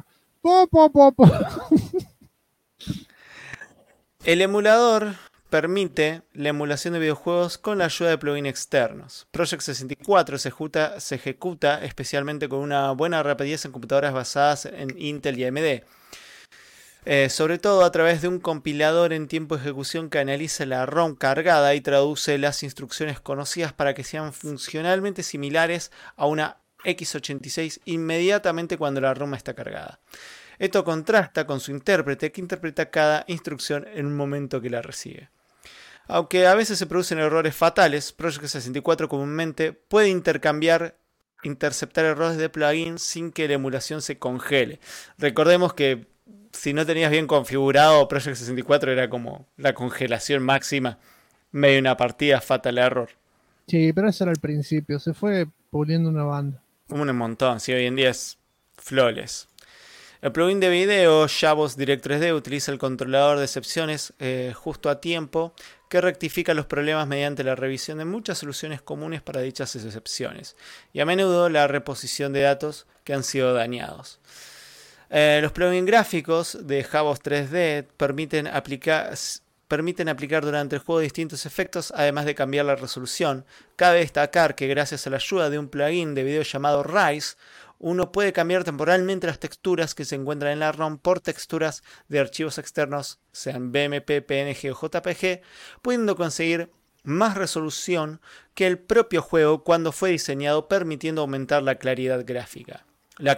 El emulador permite la emulación de videojuegos con la ayuda de plugins externos. Project 64 se ejecuta especialmente con una buena rapidez en computadoras basadas en Intel y AMD. Sobre todo a través de un compilador en tiempo de ejecución que analiza la ROM cargada y traduce las instrucciones conocidas para que sean funcionalmente similares a una x86 inmediatamente cuando la ROM está cargada. Esto contrasta con su intérprete que interpreta cada instrucción en un momento que la recibe. Aunque a veces se producen errores fatales, Project 64 comúnmente puede interceptar errores de plugin sin que la emulación se congele. Recordemos que si no tenías bien configurado Project 64 era como la congelación máxima, medio una partida fatal error. Sí, pero eso era al principio, se fue puliendo una banda. Un montón, sí, hoy en día es flawless. El plugin de video Javos Direct 3D utiliza el controlador de excepciones justo a tiempo que rectifica los problemas mediante la revisión de muchas soluciones comunes para dichas excepciones y a menudo la reposición de datos que han sido dañados. Los plugins gráficos de Javos 3D permiten aplicar durante el juego distintos efectos, además de cambiar la resolución. Cabe destacar que gracias a la ayuda de un plugin de video llamado Rise, uno puede cambiar temporalmente las texturas que se encuentran en la ROM por texturas de archivos externos, sean BMP, PNG o JPG, pudiendo conseguir más resolución que el propio juego cuando fue diseñado, permitiendo aumentar la calidad gráfica.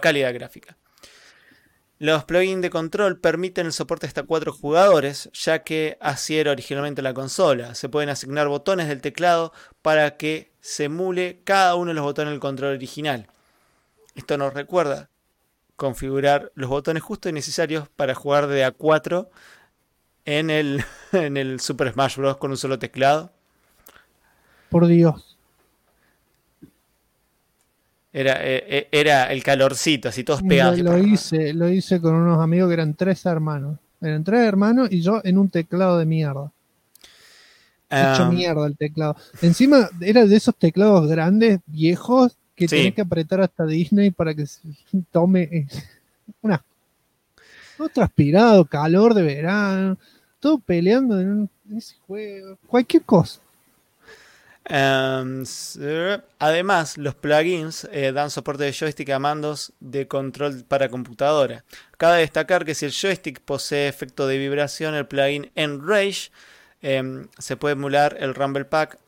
Los plugins de control permiten el soporte hasta 4 jugadores, ya que así era originalmente la consola. Se pueden asignar botones del teclado para que se emule cada uno de los botones del control original. Esto nos recuerda configurar los botones justos y necesarios para jugar de a 4 en el Super Smash Bros. Con un solo teclado. Por Dios. Era el calorcito, así todos pegados. Lo hice con unos amigos que eran 3 hermanos. Eran 3 hermanos y yo en un teclado de mierda. Hecho mierda el teclado. Encima era de esos teclados grandes, viejos, que sí, tenés que apretar hasta Disney para que se tome todo transpirado, calor de verano, todo peleando en ese juego, cualquier cosa. Además, los plugins dan soporte de joystick a mandos de control para computadora. Cabe destacar que si el joystick posee efecto de vibración, el plugin Enrage se puede emular el Rumble Pack,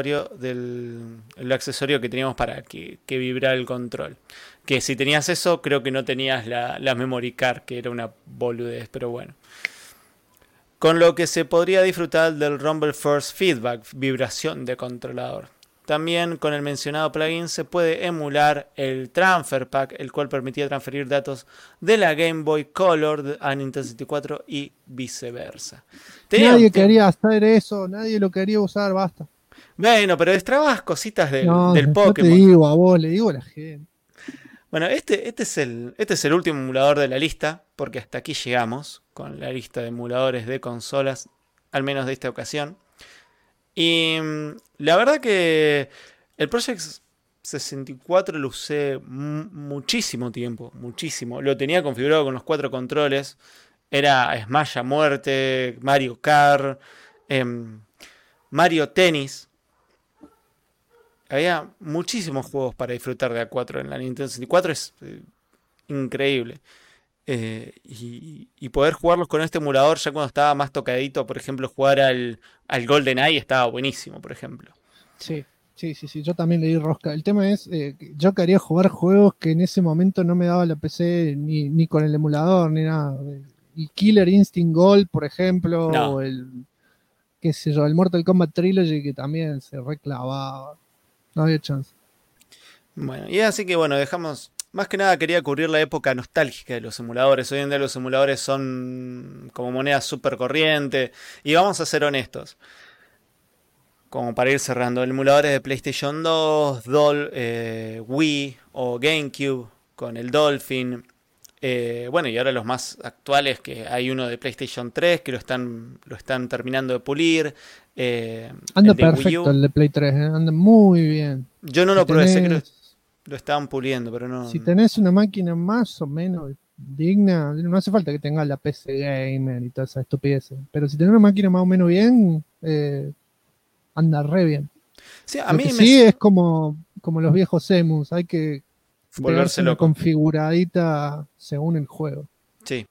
el accesorio que teníamos para que vibrara el control. Que si tenías eso, creo que no tenías la memory card, que era una boludez, pero bueno. Con lo que se podría disfrutar del Rumble Force Feedback, vibración de controlador. También con el mencionado plugin se puede emular el Transfer Pack, el cual permitía transferir datos de la Game Boy Color a Nintendo 64 y viceversa. Nadie quería hacer eso, nadie lo quería usar, basta. Bueno, pero destrabas cositas del Pokémon. No te digo a vos, le digo a la gente. Bueno, este es el último emulador de la lista, porque hasta aquí llegamos con la lista de emuladores de consolas, al menos de esta ocasión. Y la verdad que el Project 64 lo usé muchísimo tiempo, muchísimo. Lo tenía configurado con los 4 controles. Era Smash a muerte, Mario Kart, Mario Tennis. Había muchísimos juegos para disfrutar de A4 en la Nintendo 64. Es increíble. Y poder jugarlos con este emulador ya cuando estaba más tocadito, por ejemplo, jugar al GoldenEye estaba buenísimo, por ejemplo. Sí, yo también le di rosca. El tema es, yo quería jugar juegos que en ese momento no me daba la PC ni con el emulador, ni nada. Y Killer Instinct Gold, por ejemplo, No. o el Mortal Kombat Trilogy, que también se reclavaba. No había chance. Bueno, y así que bueno, dejamos... Más que nada quería cubrir la época nostálgica de los emuladores. Hoy en día los emuladores son como moneda súper corriente. Y vamos a ser honestos. Como para ir cerrando, emuladores de PlayStation 2, Wii o GameCube con el Dolphin. Bueno, y ahora los más actuales, que hay uno de PlayStation 3 que lo están terminando de pulir. Anda el de Wii perfecto U. el de Play 3, anda muy bien. Yo no Si lo probé, sé que tenés- lo estaban puliendo, pero no... Si tenés una máquina más o menos digna, no hace falta que tengas la PC Gamer y toda esa estupidez. Pero si tenés una máquina más o menos bien, anda re bien. Sí, a Lo mí que me... sí es como los viejos emus, hay que Volverse pegarse una loco. configuradita según el juego. Sí.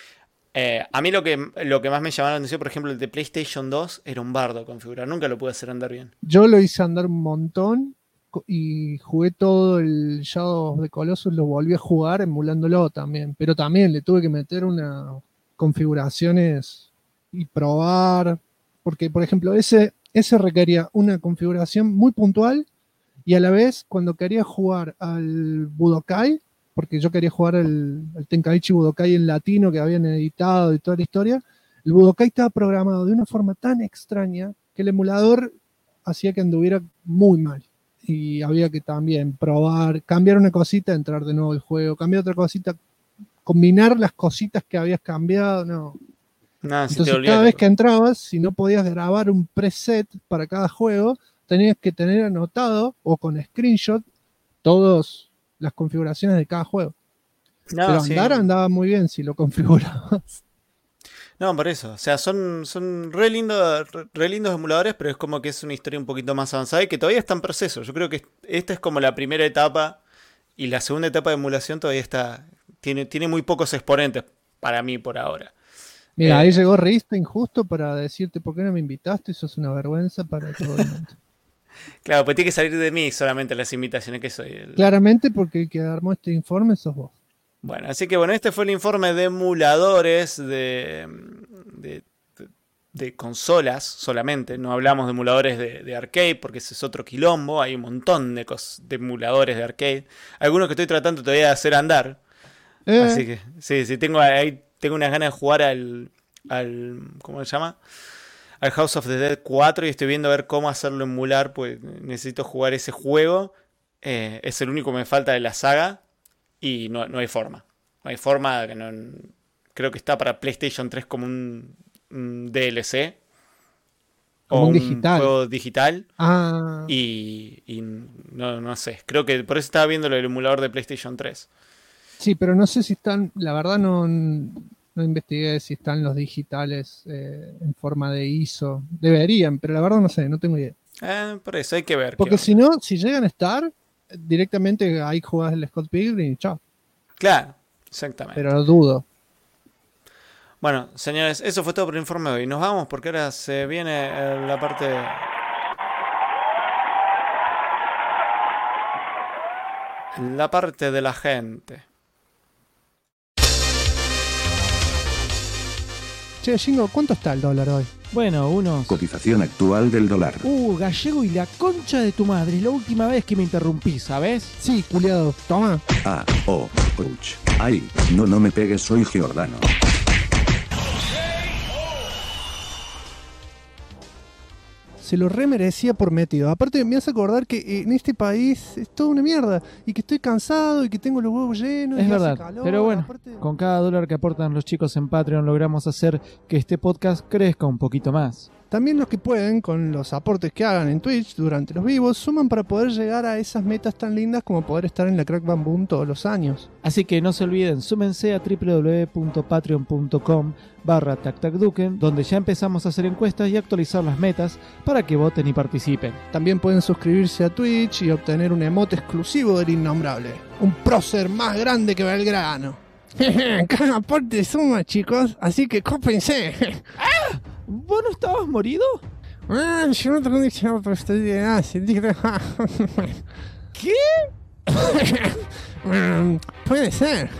A mí lo que más me llamaba la atención, por ejemplo, el de PlayStation 2 era un bardo configurar. Nunca lo pude hacer andar bien. Yo lo hice andar un montón y jugué todo el Shadow of the Colossus, lo volví a jugar emulándolo también, pero también le tuve que meter unas configuraciones y probar, porque por ejemplo ese requería una configuración muy puntual y a la vez cuando quería jugar al Budokai, porque yo quería jugar al Tenkaichi Budokai en latino que habían editado y toda la historia, el Budokai estaba programado de una forma tan extraña que el emulador hacía que anduviera muy mal. Y había que también probar, cambiar una cosita, entrar de nuevo al juego, cambiar otra cosita, combinar las cositas que habías cambiado, no. Nada, se te Entonces olvida cada que- vez que entrabas, si no podías grabar un preset para cada juego, tenías que tener anotado o con screenshot todas las configuraciones de cada juego. No, Pero sí. andaba muy bien si lo configurabas. No, por eso. O sea, son re lindos emuladores, pero es como que es una historia un poquito más avanzada y que todavía está en proceso. Yo creo que esta es como la primera etapa y la segunda etapa de emulación todavía tiene muy pocos exponentes para mí por ahora. Mira, ahí llegó Ristin justo para decirte por qué no me invitaste, eso es una vergüenza para todo el mundo. Claro, pues tiene que salir de mí solamente las invitaciones que soy. Claramente porque el que armó este informe sos vos. Bueno, así que bueno, este fue el informe de emuladores de consolas solamente. No hablamos de emuladores de arcade porque ese es otro quilombo. Hay un montón de emuladores de arcade. Algunos que estoy tratando todavía de hacer andar. Así que sí, tengo unas ganas de jugar al ¿cómo se llama? Al House of the Dead 4 y estoy viendo a ver cómo hacerlo emular, pues necesito jugar ese juego. Es el único que me falta de la saga y no hay forma. No hay forma, creo que está para PlayStation 3 como un DLC. Como o un digital. Juego digital. Ah. Y no sé. Creo que por eso estaba viendo el emulador de PlayStation 3. Sí, pero no sé si están, la verdad no investigué si están los digitales en forma de ISO. Deberían, pero la verdad no sé, no tengo idea. Por eso hay que ver. Porque si no, si llegan a estar, directamente ahí jugás el Scott Pilgrim y chao. Claro, exactamente. Pero dudo. Bueno, señores, eso fue todo por el informe de hoy. Nos vamos porque ahora se viene la parte... La parte de la gente. Che, Jingo, ¿cuánto está el dólar hoy? Bueno, unos... Cotización actual del dólar. Gallego y la concha de tu madre. Es la última vez que me interrumpí, ¿sabes? Sí, culiado. Toma. Ouch. Ay, no me pegues, soy Giordano. se lo remerecía por metido. Aparte me hace acordar que en este país es toda una mierda y que estoy cansado y que tengo los huevos llenos. Es y verdad, hace calor, pero bueno, aparte... con cada dólar que aportan los chicos en Patreon logramos hacer que este podcast crezca un poquito más. También los que pueden, con los aportes que hagan en Twitch durante los vivos, suman para poder llegar a esas metas tan lindas como poder estar en la Crack Bam Boom todos los años. Así que no se olviden, súmense a www.patreon.com/tactacduken, donde ya empezamos a hacer encuestas y actualizar las metas para que voten y participen. También pueden suscribirse a Twitch y obtener un emote exclusivo del Innombrable. Un prócer más grande que Belgrano. Cada aporte suma, chicos, así que cópense. ¡Ah! ¿Vos no estabas morido? Yo no tengo dicho, pero estoy de ¿Qué? Puede ser.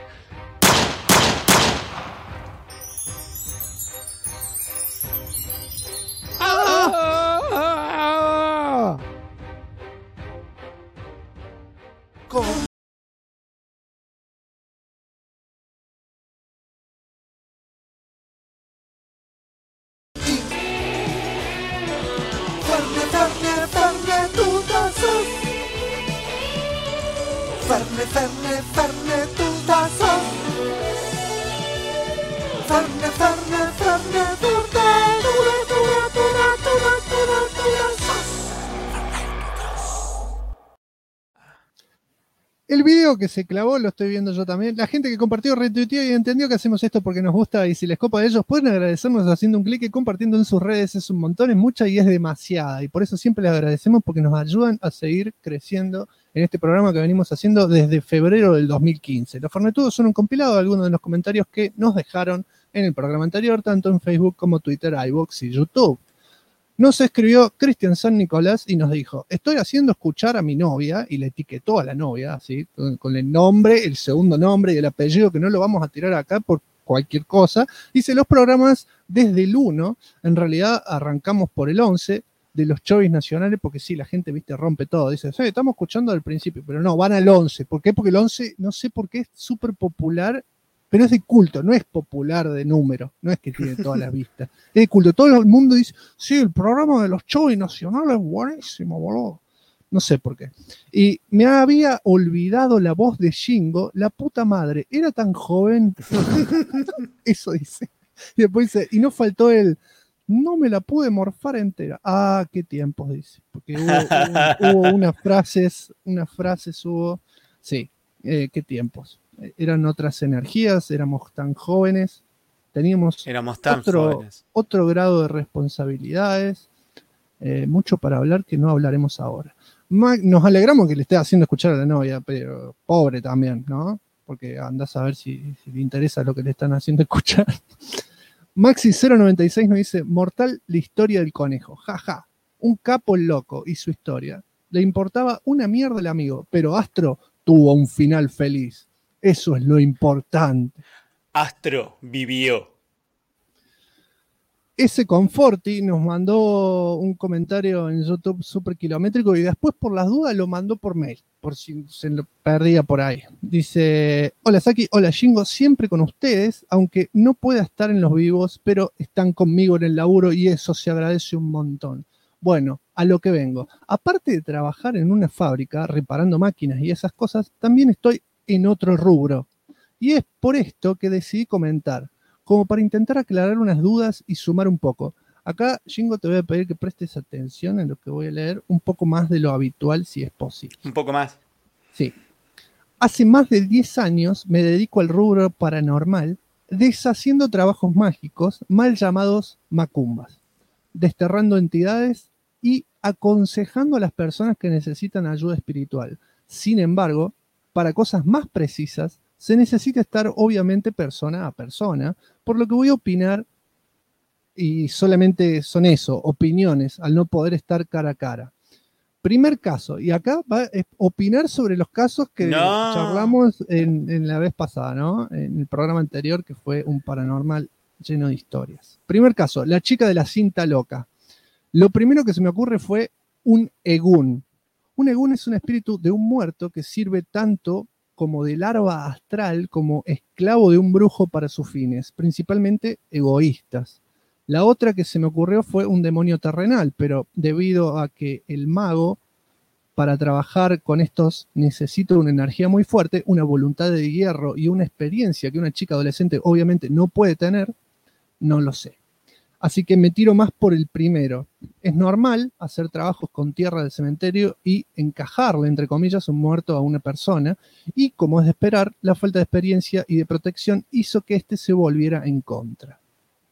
El video que se clavó lo estoy viendo yo también. La gente que compartió, retuiteó y entendió que hacemos esto porque nos gusta y si les copa de ellos pueden agradecernos haciendo un clic y compartiendo en sus redes. Es un montón, es mucha y es demasiada. Y por eso siempre les agradecemos porque nos ayudan a seguir creciendo en este programa que venimos haciendo desde febrero del 2015. Los Fornetudos son un compilado de algunos de los comentarios que nos dejaron en el programa anterior, tanto en Facebook como Twitter, iVoox y YouTube. Nos escribió Cristian San Nicolás y nos dijo: estoy haciendo escuchar a mi novia, y le etiquetó a la novia, así, con el nombre, el segundo nombre y el apellido, que no lo vamos a tirar acá por cualquier cosa. Dice: los programas desde el 1, en realidad arrancamos por el 11, de los chovis nacionales, porque sí, la gente, viste, rompe todo. Dice: sí, estamos escuchando al principio, pero no, van al 11. ¿Por qué? Porque el 11, no sé por qué, es súper popular, pero es de culto, no es popular de número, no es que tiene todas las vistas, es de culto. Todo el mundo dice: sí, el programa de los chovis nacionales es buenísimo, boludo. No sé por qué. Y me había olvidado la voz de Shingo, la puta madre, era tan joven. Eso dice. Y después dice: y no faltó el: no me la pude morfar entera. Ah, qué tiempos, dice. Porque hubo unas frases hubo. Sí, qué tiempos. Eran otras energías, éramos tan jóvenes, teníamos otro grado de responsabilidades, mucho para hablar que no hablaremos ahora. Nos alegramos que le esté haciendo escuchar a la novia, pero pobre también, ¿no? Porque andás a ver si le interesa lo que le están haciendo escuchar. Maxi096 nos dice: mortal la historia del conejo, jaja, un capo loco y su historia. Le importaba una mierda el amigo, pero Astro tuvo un final feliz. Eso es lo importante. Astro vivió. Ese Conforti nos mandó un comentario en YouTube súper kilométrico y después, por las dudas, lo mandó por mail, por si se lo perdía por ahí. Dice: hola Saki, hola Shingo, siempre con ustedes, aunque no pueda estar en los vivos, pero están conmigo en el laburo y eso se agradece un montón. Bueno, a lo que vengo. Aparte de trabajar en una fábrica reparando máquinas y esas cosas, también estoy en otro rubro. Y es por esto que decidí comentar, como para intentar aclarar unas dudas y sumar un poco. Acá, Shingo, te voy a pedir que prestes atención en lo que voy a leer, un poco más de lo habitual, si es posible. Un poco más. Sí. Hace más de 10 años me dedico al rubro paranormal, deshaciendo trabajos mágicos, mal llamados macumbas, desterrando entidades y aconsejando a las personas que necesitan ayuda espiritual. Sin embargo, para cosas más precisas, se necesita estar obviamente persona a persona, por lo que voy a opinar, y solamente son eso, opiniones, al no poder estar cara a cara. Primer caso, y acá va a opinar sobre los casos que charlamos en la vez pasada, ¿no? En el programa anterior, que fue un paranormal lleno de historias. Primer caso, la chica de la cinta loca. Lo primero que se me ocurre fue un egún. Un egún es un espíritu de un muerto que sirve tanto como de larva astral como esclavo de un brujo para sus fines, principalmente egoístas. La otra que se me ocurrió fue un demonio terrenal, pero debido a que el mago, para trabajar con estos, necesita una energía muy fuerte, una voluntad de hierro y una experiencia que una chica adolescente obviamente no puede tener, no lo sé. Así que me tiro más por el primero. Es normal hacer trabajos con tierra del cementerio y encajarle, entre comillas, un muerto a una persona, y como es de esperar, la falta de experiencia y de protección hizo que éste se volviera en contra.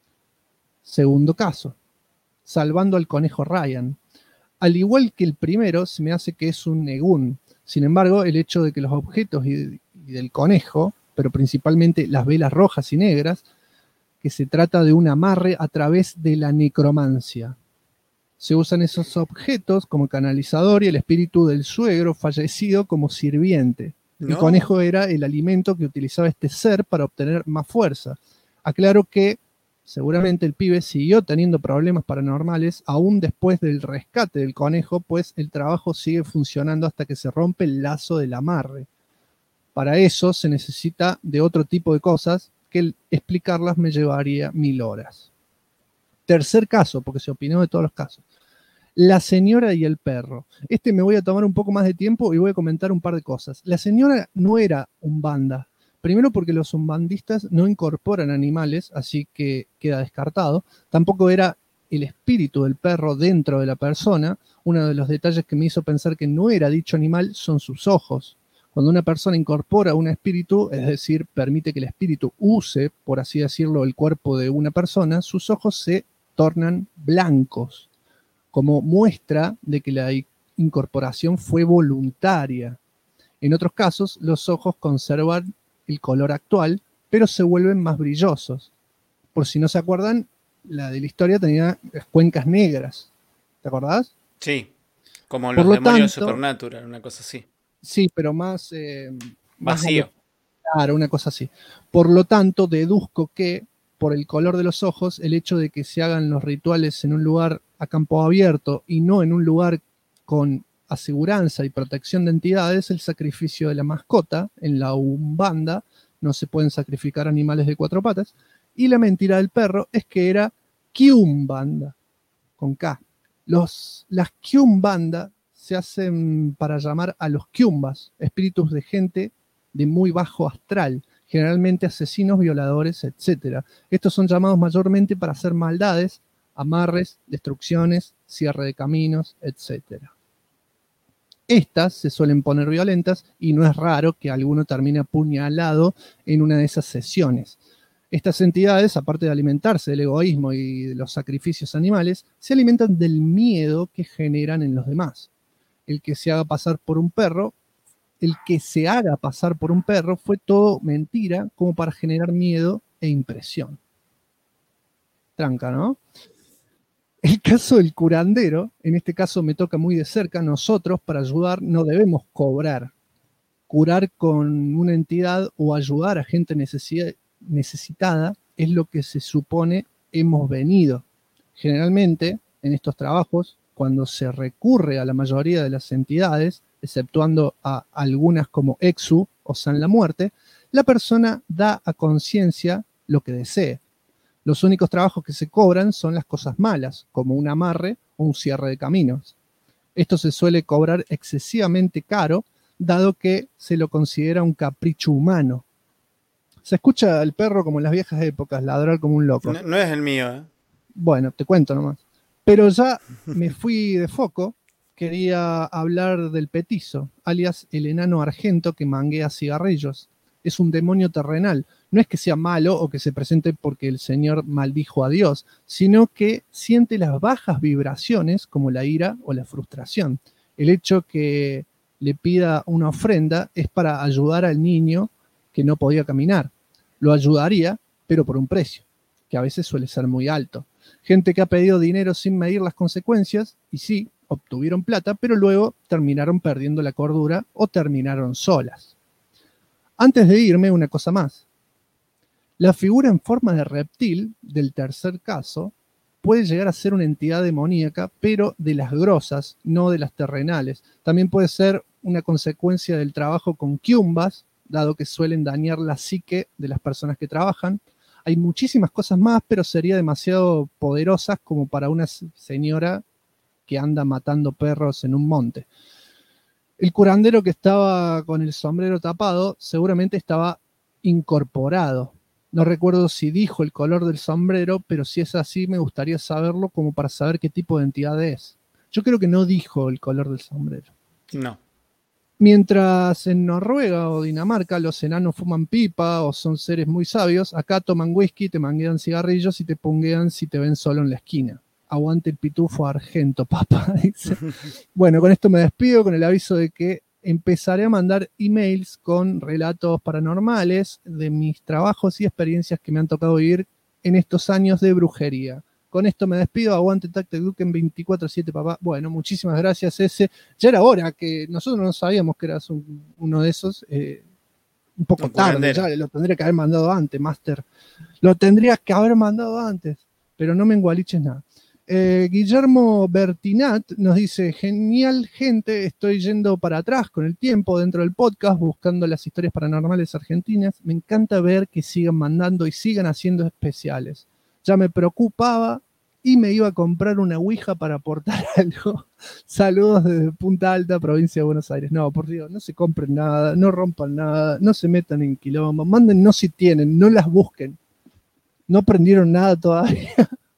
Segundo caso, salvando al conejo Ryan. Al igual que el primero, se me hace que es un negún. Sin embargo, el hecho de que los objetos y del conejo, pero principalmente las velas rojas y negras, que se trata de un amarre a través de la necromancia. Se usan esos objetos como canalizador y el espíritu del suegro fallecido como sirviente. El conejo era el alimento que utilizaba este ser para obtener más fuerza. Aclaro que seguramente el pibe siguió teniendo problemas paranormales aún después del rescate del conejo, pues el trabajo sigue funcionando hasta que se rompe el lazo del amarre. Para eso se necesita de otro tipo de cosas que explicarlas me llevaría 1000 horas. Tercer caso, porque se opinó de todos los casos. La señora y el perro. Me voy a tomar un poco más de tiempo y voy a comentar un par de cosas. La señora no era umbanda. Primero porque los umbandistas no incorporan animales, así que queda descartado. Tampoco era el espíritu del perro dentro de la persona. Uno de los detalles que me hizo pensar que no era dicho animal son sus ojos. Cuando una persona incorpora un espíritu, es decir, permite que el espíritu use, por así decirlo, el cuerpo de una persona, sus ojos se tornan blancos, como muestra de que la incorporación fue voluntaria. En otros casos, los ojos conservan el color actual, pero se vuelven más brillosos. Por si no se acuerdan, la de la historia tenía las cuencas negras. ¿Te acordás? Sí, como los demonios de Supernatural, una cosa así. Sí, pero más vacío. Claro, una cosa así. Por lo tanto, deduzco que por el color de los ojos, el hecho de que se hagan los rituales en un lugar a campo abierto y no en un lugar con aseguranza y protección de entidades, el sacrificio de la mascota. En la umbanda no se pueden sacrificar animales de 4 patas. Y la mentira del perro es que era Kiumbanda, con K. Las Kiumbanda se hacen para llamar a los Kiumbas, espíritus de gente de muy bajo astral, generalmente asesinos, violadores, etc. Estos son llamados mayormente para hacer maldades, amarres, destrucciones, cierre de caminos, etc. Estas se suelen poner violentas y no es raro que alguno termine apuñalado en una de esas sesiones. Estas entidades, aparte de alimentarse del egoísmo y de los sacrificios animales, se alimentan del miedo que generan en los demás. El que se haga pasar por un perro fue todo mentira como para generar miedo e impresión. Tranca, ¿no? El caso del curandero, en este caso me toca muy de cerca. Nosotros, para ayudar, no debemos cobrar. Curar con una entidad o ayudar a gente necesitada es lo que se supone hemos venido. Generalmente, en estos trabajos, cuando se recurre a la mayoría de las entidades, exceptuando a algunas como Exu o San la Muerte, la persona da a conciencia lo que desee. Los únicos trabajos que se cobran son las cosas malas, como un amarre o un cierre de caminos. Esto se suele cobrar excesivamente caro, dado que se lo considera un capricho humano. Se escucha al perro como en las viejas épocas, ladrar como un loco. No es el mío, ¿eh? Bueno, te cuento nomás. Pero ya me fui de foco. Quería hablar del petizo, alias el enano argento que manguea cigarrillos. Es un demonio terrenal. No es que sea malo o que se presente porque el señor maldijo a Dios, sino que siente las bajas vibraciones como la ira o la frustración. El hecho que le pida una ofrenda es para ayudar al niño que no podía caminar. Lo ayudaría, pero por un precio, que a veces suele ser muy alto. Gente que ha pedido dinero sin medir las consecuencias, y sí, obtuvieron plata, pero luego terminaron perdiendo la cordura o terminaron solas. Antes de irme, una cosa más. La figura en forma de reptil del tercer caso puede llegar a ser una entidad demoníaca, pero de las grosas, no de las terrenales. También puede ser una consecuencia del trabajo con quiumbas, dado que suelen dañar la psique de las personas que trabajan. Hay muchísimas cosas más, pero sería demasiado poderosas como para una señora que anda matando perros en un monte. El curandero que estaba con el sombrero tapado seguramente estaba incorporado. No recuerdo si dijo el color del sombrero, pero si es así me gustaría saberlo como para saber qué tipo de entidad es. Yo creo que no dijo el color del sombrero. No. Mientras en Noruega o Dinamarca los enanos fuman pipa o son seres muy sabios, acá toman whisky, te manguean cigarrillos y te punguean si te ven solo en la esquina. Aguante el pitufo argento, papá, dice. Bueno, con esto me despido con el aviso de que empezaré a mandar emails con relatos paranormales de mis trabajos y experiencias que me han tocado vivir en estos años de brujería. Con esto me despido, aguante Tactic Duken 24/7, papá. Bueno, muchísimas gracias, ese. Ya era hora, que nosotros no sabíamos que eras uno de esos. Un poco tarde, ya lo tendría que haber mandado antes, Master. Lo tendrías que haber mandado antes, pero no me engualiches nada. Guillermo Bertinat nos dice: genial, gente, estoy yendo para atrás con el tiempo dentro del podcast buscando las historias paranormales argentinas. Me encanta ver que sigan mandando y sigan haciendo especiales. Ya me preocupaba y me iba a comprar una ouija para aportar algo. Saludos desde Punta Alta, provincia de Buenos Aires. No, por Dios, no se compren nada, no rompan nada, no se metan en quilombo, mándennos si tienen, no las busquen. No aprendieron nada todavía.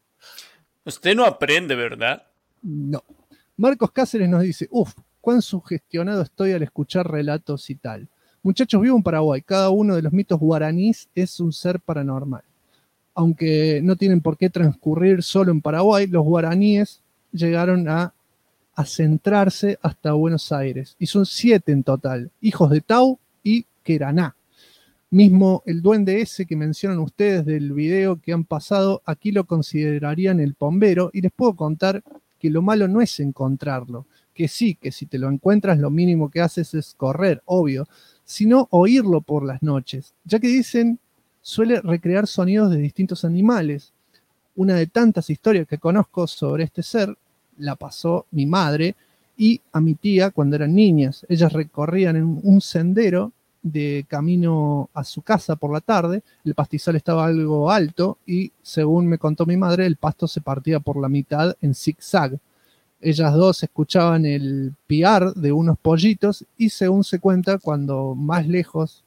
Usted no aprende, ¿verdad? No. Marcos Cáceres nos dice: cuán sugestionado estoy al escuchar relatos y tal. Muchachos, vivo en Paraguay. Cada uno de los mitos guaraníes es un ser paranormal. Aunque no tienen por qué transcurrir solo en Paraguay, los guaraníes llegaron a centrarse hasta Buenos Aires. Y son 7 en total: hijos de Tau y Queraná. Mismo el duende ese que mencionan ustedes del video que han pasado, aquí lo considerarían el pombero, y les puedo contar que lo malo no es encontrarlo, que sí, que si te lo encuentras lo mínimo que haces es correr, obvio, sino oírlo por las noches, ya que dicen suele recrear sonidos de distintos animales. Una de tantas historias que conozco sobre este ser la pasó mi madre y a mi tía cuando eran niñas. Ellas recorrían en un sendero de camino a su casa por la tarde. El pastizal estaba algo alto y, según me contó mi madre, el pasto se partía por la mitad en zigzag. Ellas dos escuchaban el piar de unos pollitos y, según se cuenta, cuanto más lejos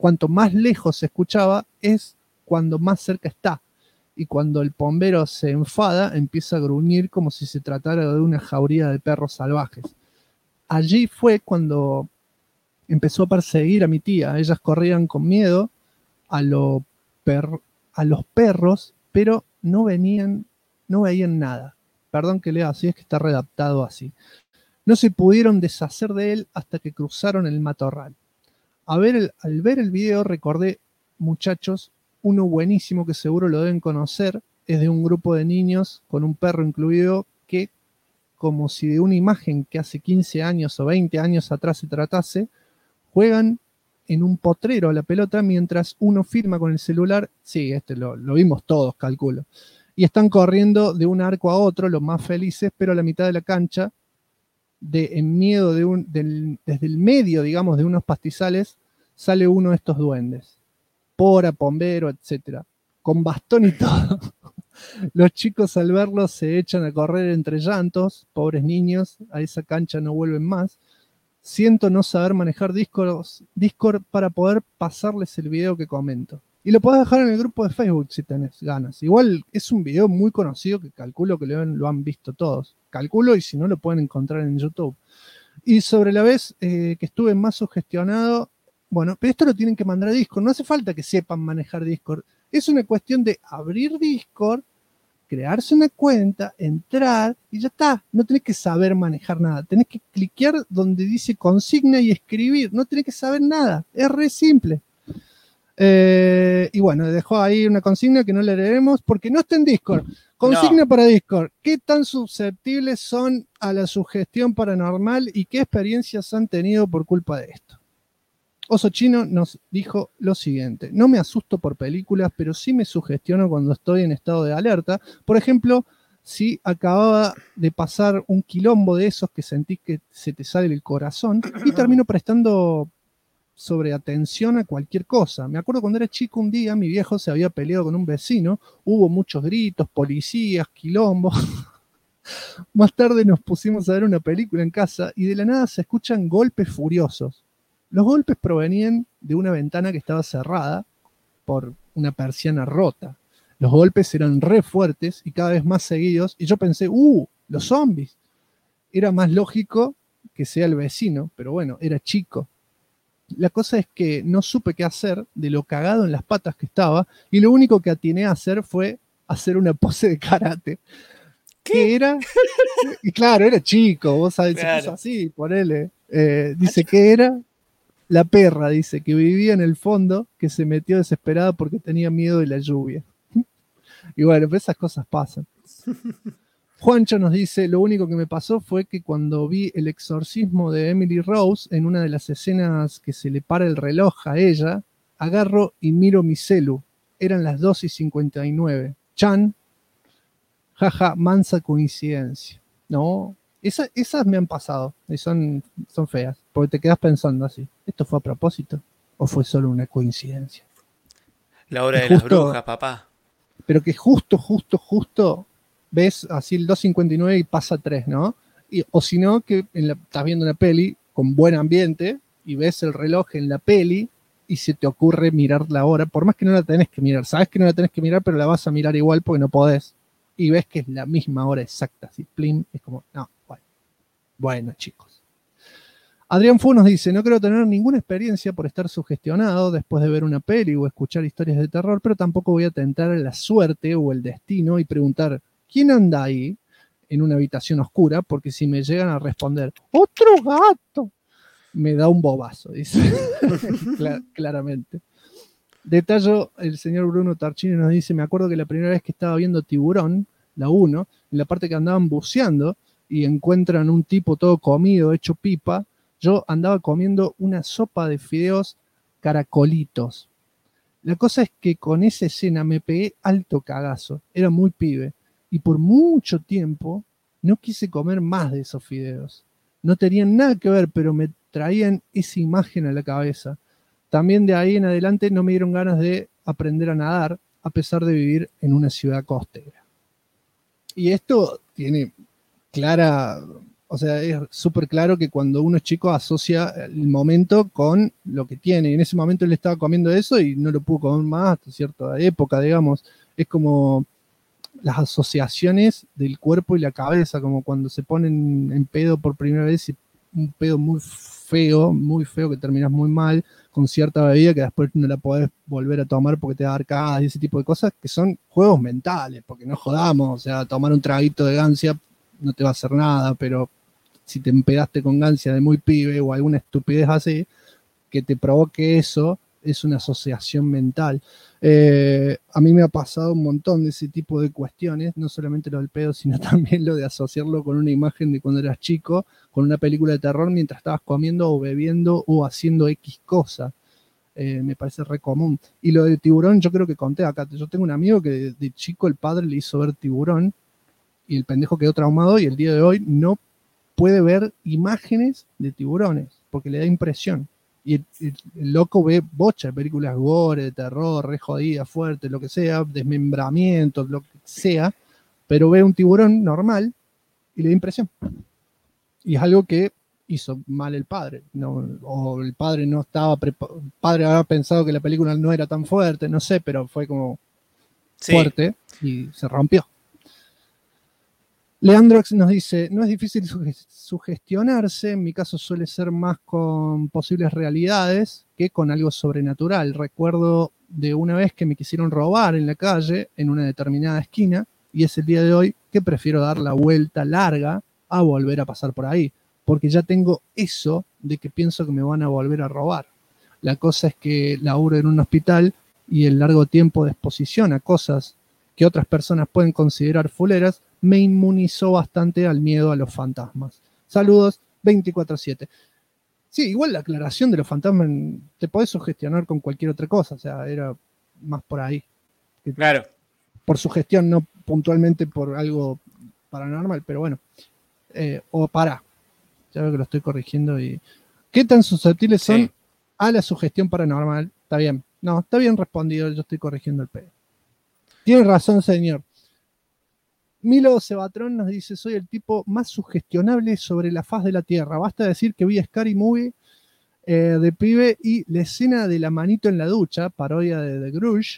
se escuchaba es cuando más cerca está. Y cuando el pombero se enfada, empieza a gruñir como si se tratara de una jauría de perros salvajes. Allí fue cuando empezó a perseguir a mi tía. Ellas corrían con miedo a los perros, pero no veían nada. Perdón que lea así, es que está redactado así. No se pudieron deshacer de él hasta que cruzaron el matorral. Al ver el video recordé, muchachos, uno buenísimo que seguro lo deben conocer. Es de un grupo de niños con un perro incluido que, como si de una imagen que hace 15 años o 20 años atrás se tratase, juegan en un potrero a la pelota mientras uno filma con el celular. Sí, lo vimos todos, calculo. Y están corriendo de un arco a otro, los más felices, pero a la mitad de la cancha, en miedo desde el medio, digamos, de unos pastizales, sale uno de estos duendes. Pora, pombero, etc. Con bastón y todo. Los chicos al verlo se echan a correr entre llantos. Pobres niños, a esa cancha no vuelven más. Siento no saber manejar Discord para poder pasarles el video que comento. Y lo podés dejar en el grupo de Facebook si tenés ganas. Igual es un video muy conocido que calculo que lo han visto todos. Calculo, y si no lo pueden encontrar en YouTube. Y sobre la vez que estuve más sugestionado, bueno, pero esto lo tienen que mandar a Discord. No hace falta que sepan manejar Discord. Es una cuestión de abrir Discord, crearse una cuenta, entrar y ya está. No tenés que saber manejar nada. Tenés que cliquear donde dice consigna y escribir. No tenés que saber nada. Es re simple. Y bueno, dejó ahí una consigna que no le leeremos porque no está en Discord. Consigna para Discord: ¿qué tan susceptibles son a la sugestión paranormal y qué experiencias han tenido por culpa de esto? Oso Chino nos dijo lo siguiente: no me asusto por películas, pero sí me sugestiono cuando estoy en estado de alerta. Por ejemplo, si acababa de pasar un quilombo de esos que sentís que se te sale el corazón y termino prestando sobre atención a cualquier cosa. Me acuerdo cuando era chico un día, mi viejo se había peleado con un vecino, hubo muchos gritos, policías, quilombos. Más tarde nos pusimos a ver una película en casa y de la nada se escuchan golpes furiosos. Los golpes provenían de una ventana que estaba cerrada por una persiana rota. Los golpes eran re fuertes y cada vez más seguidos y yo pensé, los zombies. Era más lógico que sea el vecino, pero bueno, era chico. La cosa es que no supe qué hacer de lo cagado en las patas que estaba y lo único que atiné a hacer fue hacer una pose de karate. ¿Qué era? Y claro, era chico, vos sabés, claro. Se puso así, ponele. Dice que era la perra, dice, que vivía en el fondo, que se metió desesperada porque tenía miedo de la lluvia. Y bueno, pues esas cosas pasan. Juancho nos dice, lo único que me pasó fue que cuando vi el exorcismo de Emily Rose, en una de las escenas que se le para el reloj a ella, agarro y miro mi celu. Eran las 2:59. Chan, jaja, mansa coincidencia. No, esas me han pasado y son feas, porque te quedas pensando así, ¿esto fue a propósito o fue solo una coincidencia? La hora de las brujas, papá. Pero que justo ves así el 2:59 y pasa 3, ¿no? O si no, que estás viendo una peli con buen ambiente y ves el reloj en la peli y se te ocurre mirar la hora, por más que no la tenés que mirar, sabes que no la tenés que mirar, pero la vas a mirar igual porque no podés. Y ves que es la misma hora exacta, así, plim, es como, no, bueno, chicos. Adrián Fu nos dice, no creo tener ninguna experiencia por estar sugestionado después de ver una peli o escuchar historias de terror, pero tampoco voy a tentar la suerte o el destino y preguntar, ¿quién anda ahí en una habitación oscura? Porque si me llegan a responder, ¡otro gato! Me da un bobazo, dice. Claramente. Detalle, el señor Bruno Tarchini nos dice, me acuerdo que la primera vez que estaba viendo Tiburón, la 1, en la parte que andaban buceando y encuentran un tipo todo comido, hecho pipa, yo andaba comiendo una sopa de fideos caracolitos. La cosa es que con esa escena me pegué alto cagazo, era muy pibe, y por mucho tiempo no quise comer más de esos fideos. No tenían nada que ver, pero me traían esa imagen a la cabeza. También de ahí en adelante no me dieron ganas de aprender a nadar, a pesar de vivir en una ciudad costera. Y esto tiene clara, o sea, es súper claro que cuando uno es chico asocia el momento con lo que tiene. Y en ese momento él estaba comiendo eso y no lo pudo comer más hasta cierta época, digamos. Es como las asociaciones del cuerpo y la cabeza, como cuando se ponen en pedo por primera vez y un pedo muy feo que terminas muy mal con cierta bebida que después no la podés volver a tomar porque te da arcadas y ese tipo de cosas que son juegos mentales, porque no jodamos, o sea, tomar un traguito de gancia no te va a hacer nada, pero si te empedaste con gancia de muy pibe o alguna estupidez así, que te provoque eso, es una asociación mental. A mí me ha pasado un montón de ese tipo de cuestiones, no solamente lo del pedo, sino también lo de asociarlo con una imagen de cuando eras chico, con una película de terror mientras estabas comiendo o bebiendo o haciendo X cosa. Me parece re común. Y lo de Tiburón, yo creo que conté acá. Yo tengo un amigo que de chico el padre le hizo ver Tiburón y el pendejo quedó traumado y el día de hoy no puede ver imágenes de tiburones porque le da impresión. Y el loco ve bocha de películas gore, de terror, re jodidas, fuertes, lo que sea, desmembramientos, lo que sea, pero ve un tiburón normal y le da impresión. Y es algo que hizo mal el padre, ¿no? O el padre no estaba preparado, el padre había pensado que la película no era tan fuerte, no sé, pero fue como fuerte y se rompió. Leandrox nos dice, no es difícil sugestionarse, en mi caso suele ser más con posibles realidades que con algo sobrenatural. Recuerdo de una vez que me quisieron robar en la calle, en una determinada esquina, y es el día de hoy que prefiero dar la vuelta larga a volver a pasar por ahí, porque ya tengo eso de que pienso que me van a volver a robar. La cosa es que laburo en un hospital y el largo tiempo de exposición a cosas que otras personas pueden considerar fuleras me inmunizó bastante al miedo a los fantasmas. Saludos, 24/7. Sí, igual la aclaración de los fantasmas te podés sugestionar con cualquier otra cosa, o sea, era más por ahí. Claro. Por sugestión, no puntualmente por algo paranormal, pero bueno. Ya veo que lo estoy corrigiendo. ¿Qué tan susceptibles son a la sugestión paranormal. Está bien. No, está bien respondido, yo estoy corrigiendo el pedo. Tiene razón, señor. Milo Cebatrón nos dice, soy el tipo más sugestionable sobre la faz de la Tierra. Basta decir que vi Scary Movie de pibe y la escena de la manito en la ducha, parodia de The Grudge.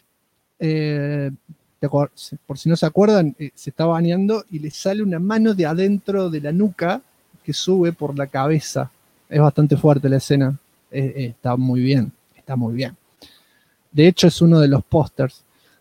Por si no se acuerdan, se está bañando y le sale una mano de adentro de la nuca que sube por la cabeza. Es bastante fuerte la escena. Está muy bien, está muy bien. De hecho, es uno de los pósters.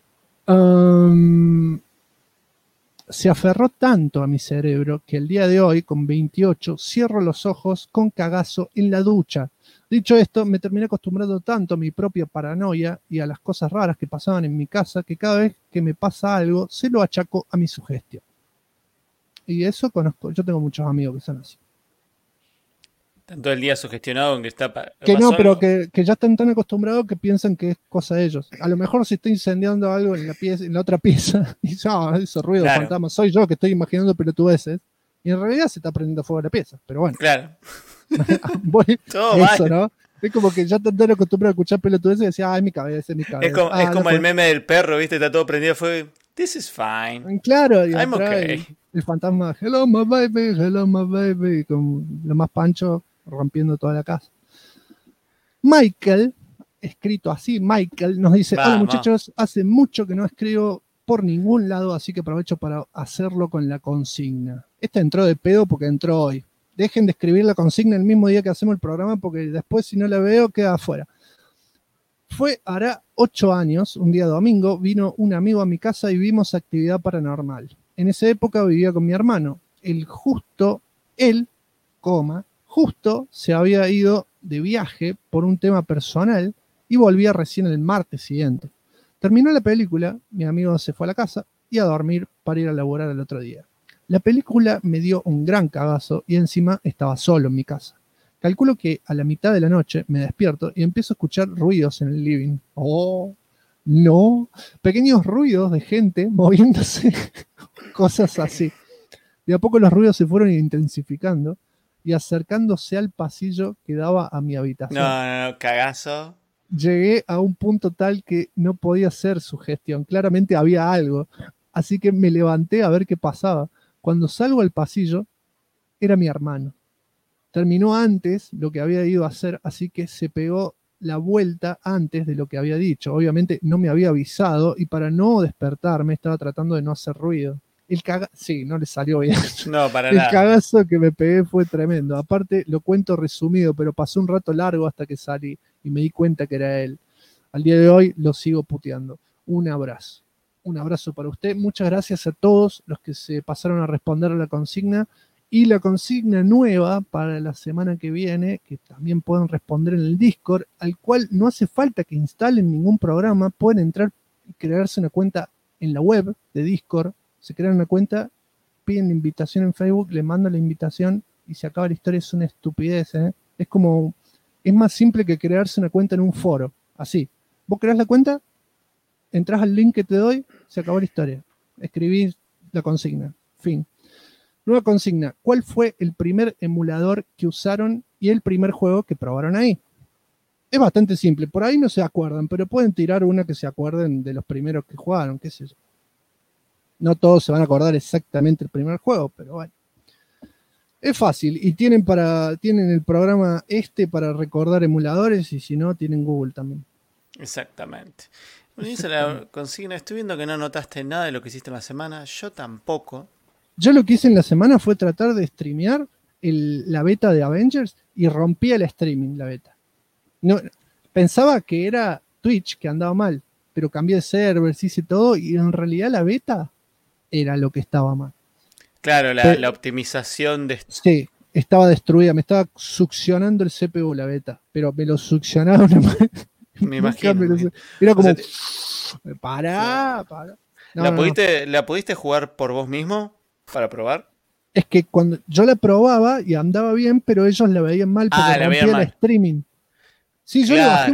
Se aferró tanto a mi cerebro que el día de hoy, con 28, cierro los ojos con cagazo en la ducha. Dicho esto, me terminé acostumbrando tanto a mi propia paranoia y a las cosas raras que pasaban en mi casa que cada vez que me pasa algo, se lo achaco a mi sugestión. Y eso conozco, yo tengo muchos amigos que son así. Están todo el día sugestionado en que está... Que no, pero que ya están tan acostumbrados que piensan que es cosa de ellos. A lo mejor se está incendiando algo en la otra pieza, y ese ruido fantasma, soy yo que estoy imaginando pelotudeces, y en realidad se está prendiendo fuego la pieza, pero bueno. Claro. Todo eso, mal. ¿No? Es como que ya están tan acostumbrados a escuchar pelotudeces y decía, es mi cabeza, es mi cabeza. Es como el meme del perro, ¿viste? Está todo prendido fuego. This is fine. Claro, y I'm okay. El fantasma, hello my baby, con lo más pancho, rompiendo toda la casa. Michael, escrito así, Michael, nos dice, hola muchachos, hace mucho que no escribo por ningún lado, así que aprovecho para hacerlo con la consigna. Esta entró de pedo porque entró hoy. Dejen de escribir la consigna el mismo día que hacemos el programa porque después si no la veo queda afuera. Hará 8 años, un día domingo, vino un amigo a mi casa y vimos actividad paranormal. En esa época vivía con mi hermano. Él justo se había ido de viaje por un tema personal y volvía recién el martes siguiente. Terminó la película, mi amigo se fue a la casa y a dormir para ir a laburar el otro día. La película me dio un gran cagazo y encima estaba solo en mi casa. Calculo que a la mitad de la noche me despierto y empiezo a escuchar ruidos en el living. ¡Oh! No, pequeños ruidos de gente moviéndose, cosas así. De a poco los ruidos se fueron intensificando y acercándose al pasillo que daba a mi habitación. No, cagazo. Llegué a un punto tal que no podía hacer sugestión. Claramente había algo. Así que me levanté a ver qué pasaba. Cuando salgo al pasillo, era mi hermano. Terminó antes lo que había ido a hacer, así que se pegó la vuelta antes de lo que había dicho. Obviamente no me había avisado y para no despertarme estaba tratando de no hacer ruido. Sí, no le salió bien. No, para nada. El cagazo que me pegué fue tremendo. Aparte, lo cuento resumido, pero pasó un rato largo hasta que salí y me di cuenta que era él. Al día de hoy lo sigo puteando. Un abrazo. Un abrazo para usted. Muchas gracias a todos los que se pasaron a responder a la consigna. Y la consigna nueva para la semana que viene, que también pueden responder en el Discord, al cual no hace falta que instalen ningún programa. Pueden entrar y crearse una cuenta en la web de Discord. Se crean una cuenta, piden la invitación en Facebook, le mandan la invitación y se acaba la historia. Es una estupidez, ¿eh? Es más simple que crearse una cuenta en un foro. Así. Vos creás la cuenta, entrás al link que te doy, se acabó la historia. Escribís la consigna. Fin. Nueva consigna. ¿Cuál fue el primer emulador que usaron y el primer juego que probaron ahí? Es bastante simple. Por ahí no se acuerdan, pero pueden tirar una que se acuerden de los primeros que jugaron, qué sé yo. No todos se van a acordar exactamente el primer juego, pero bueno. Es fácil y tienen el programa para recordar emuladores y si no, tienen Google también. Exactamente. Bueno, hice la consigna. Estoy viendo que no notaste nada de lo que hiciste en la semana. Yo tampoco. Yo lo que hice en la semana fue tratar de streamear la beta de Avengers y rompía el streaming, la beta. No, pensaba que era Twitch que andaba mal, pero cambié de server, hice todo y en realidad la beta era lo que estaba mal. Claro, la optimización de... Sí, estaba destruida, me estaba succionando el CPU la beta, pero me lo succionaba una manera... Me imagino. Era como... O sea, para. No, ¿La pudiste jugar por vos mismo para probar? Es que cuando yo la probaba y andaba bien, pero ellos la veían mal porque rompía el streaming. Sí, yo le bajé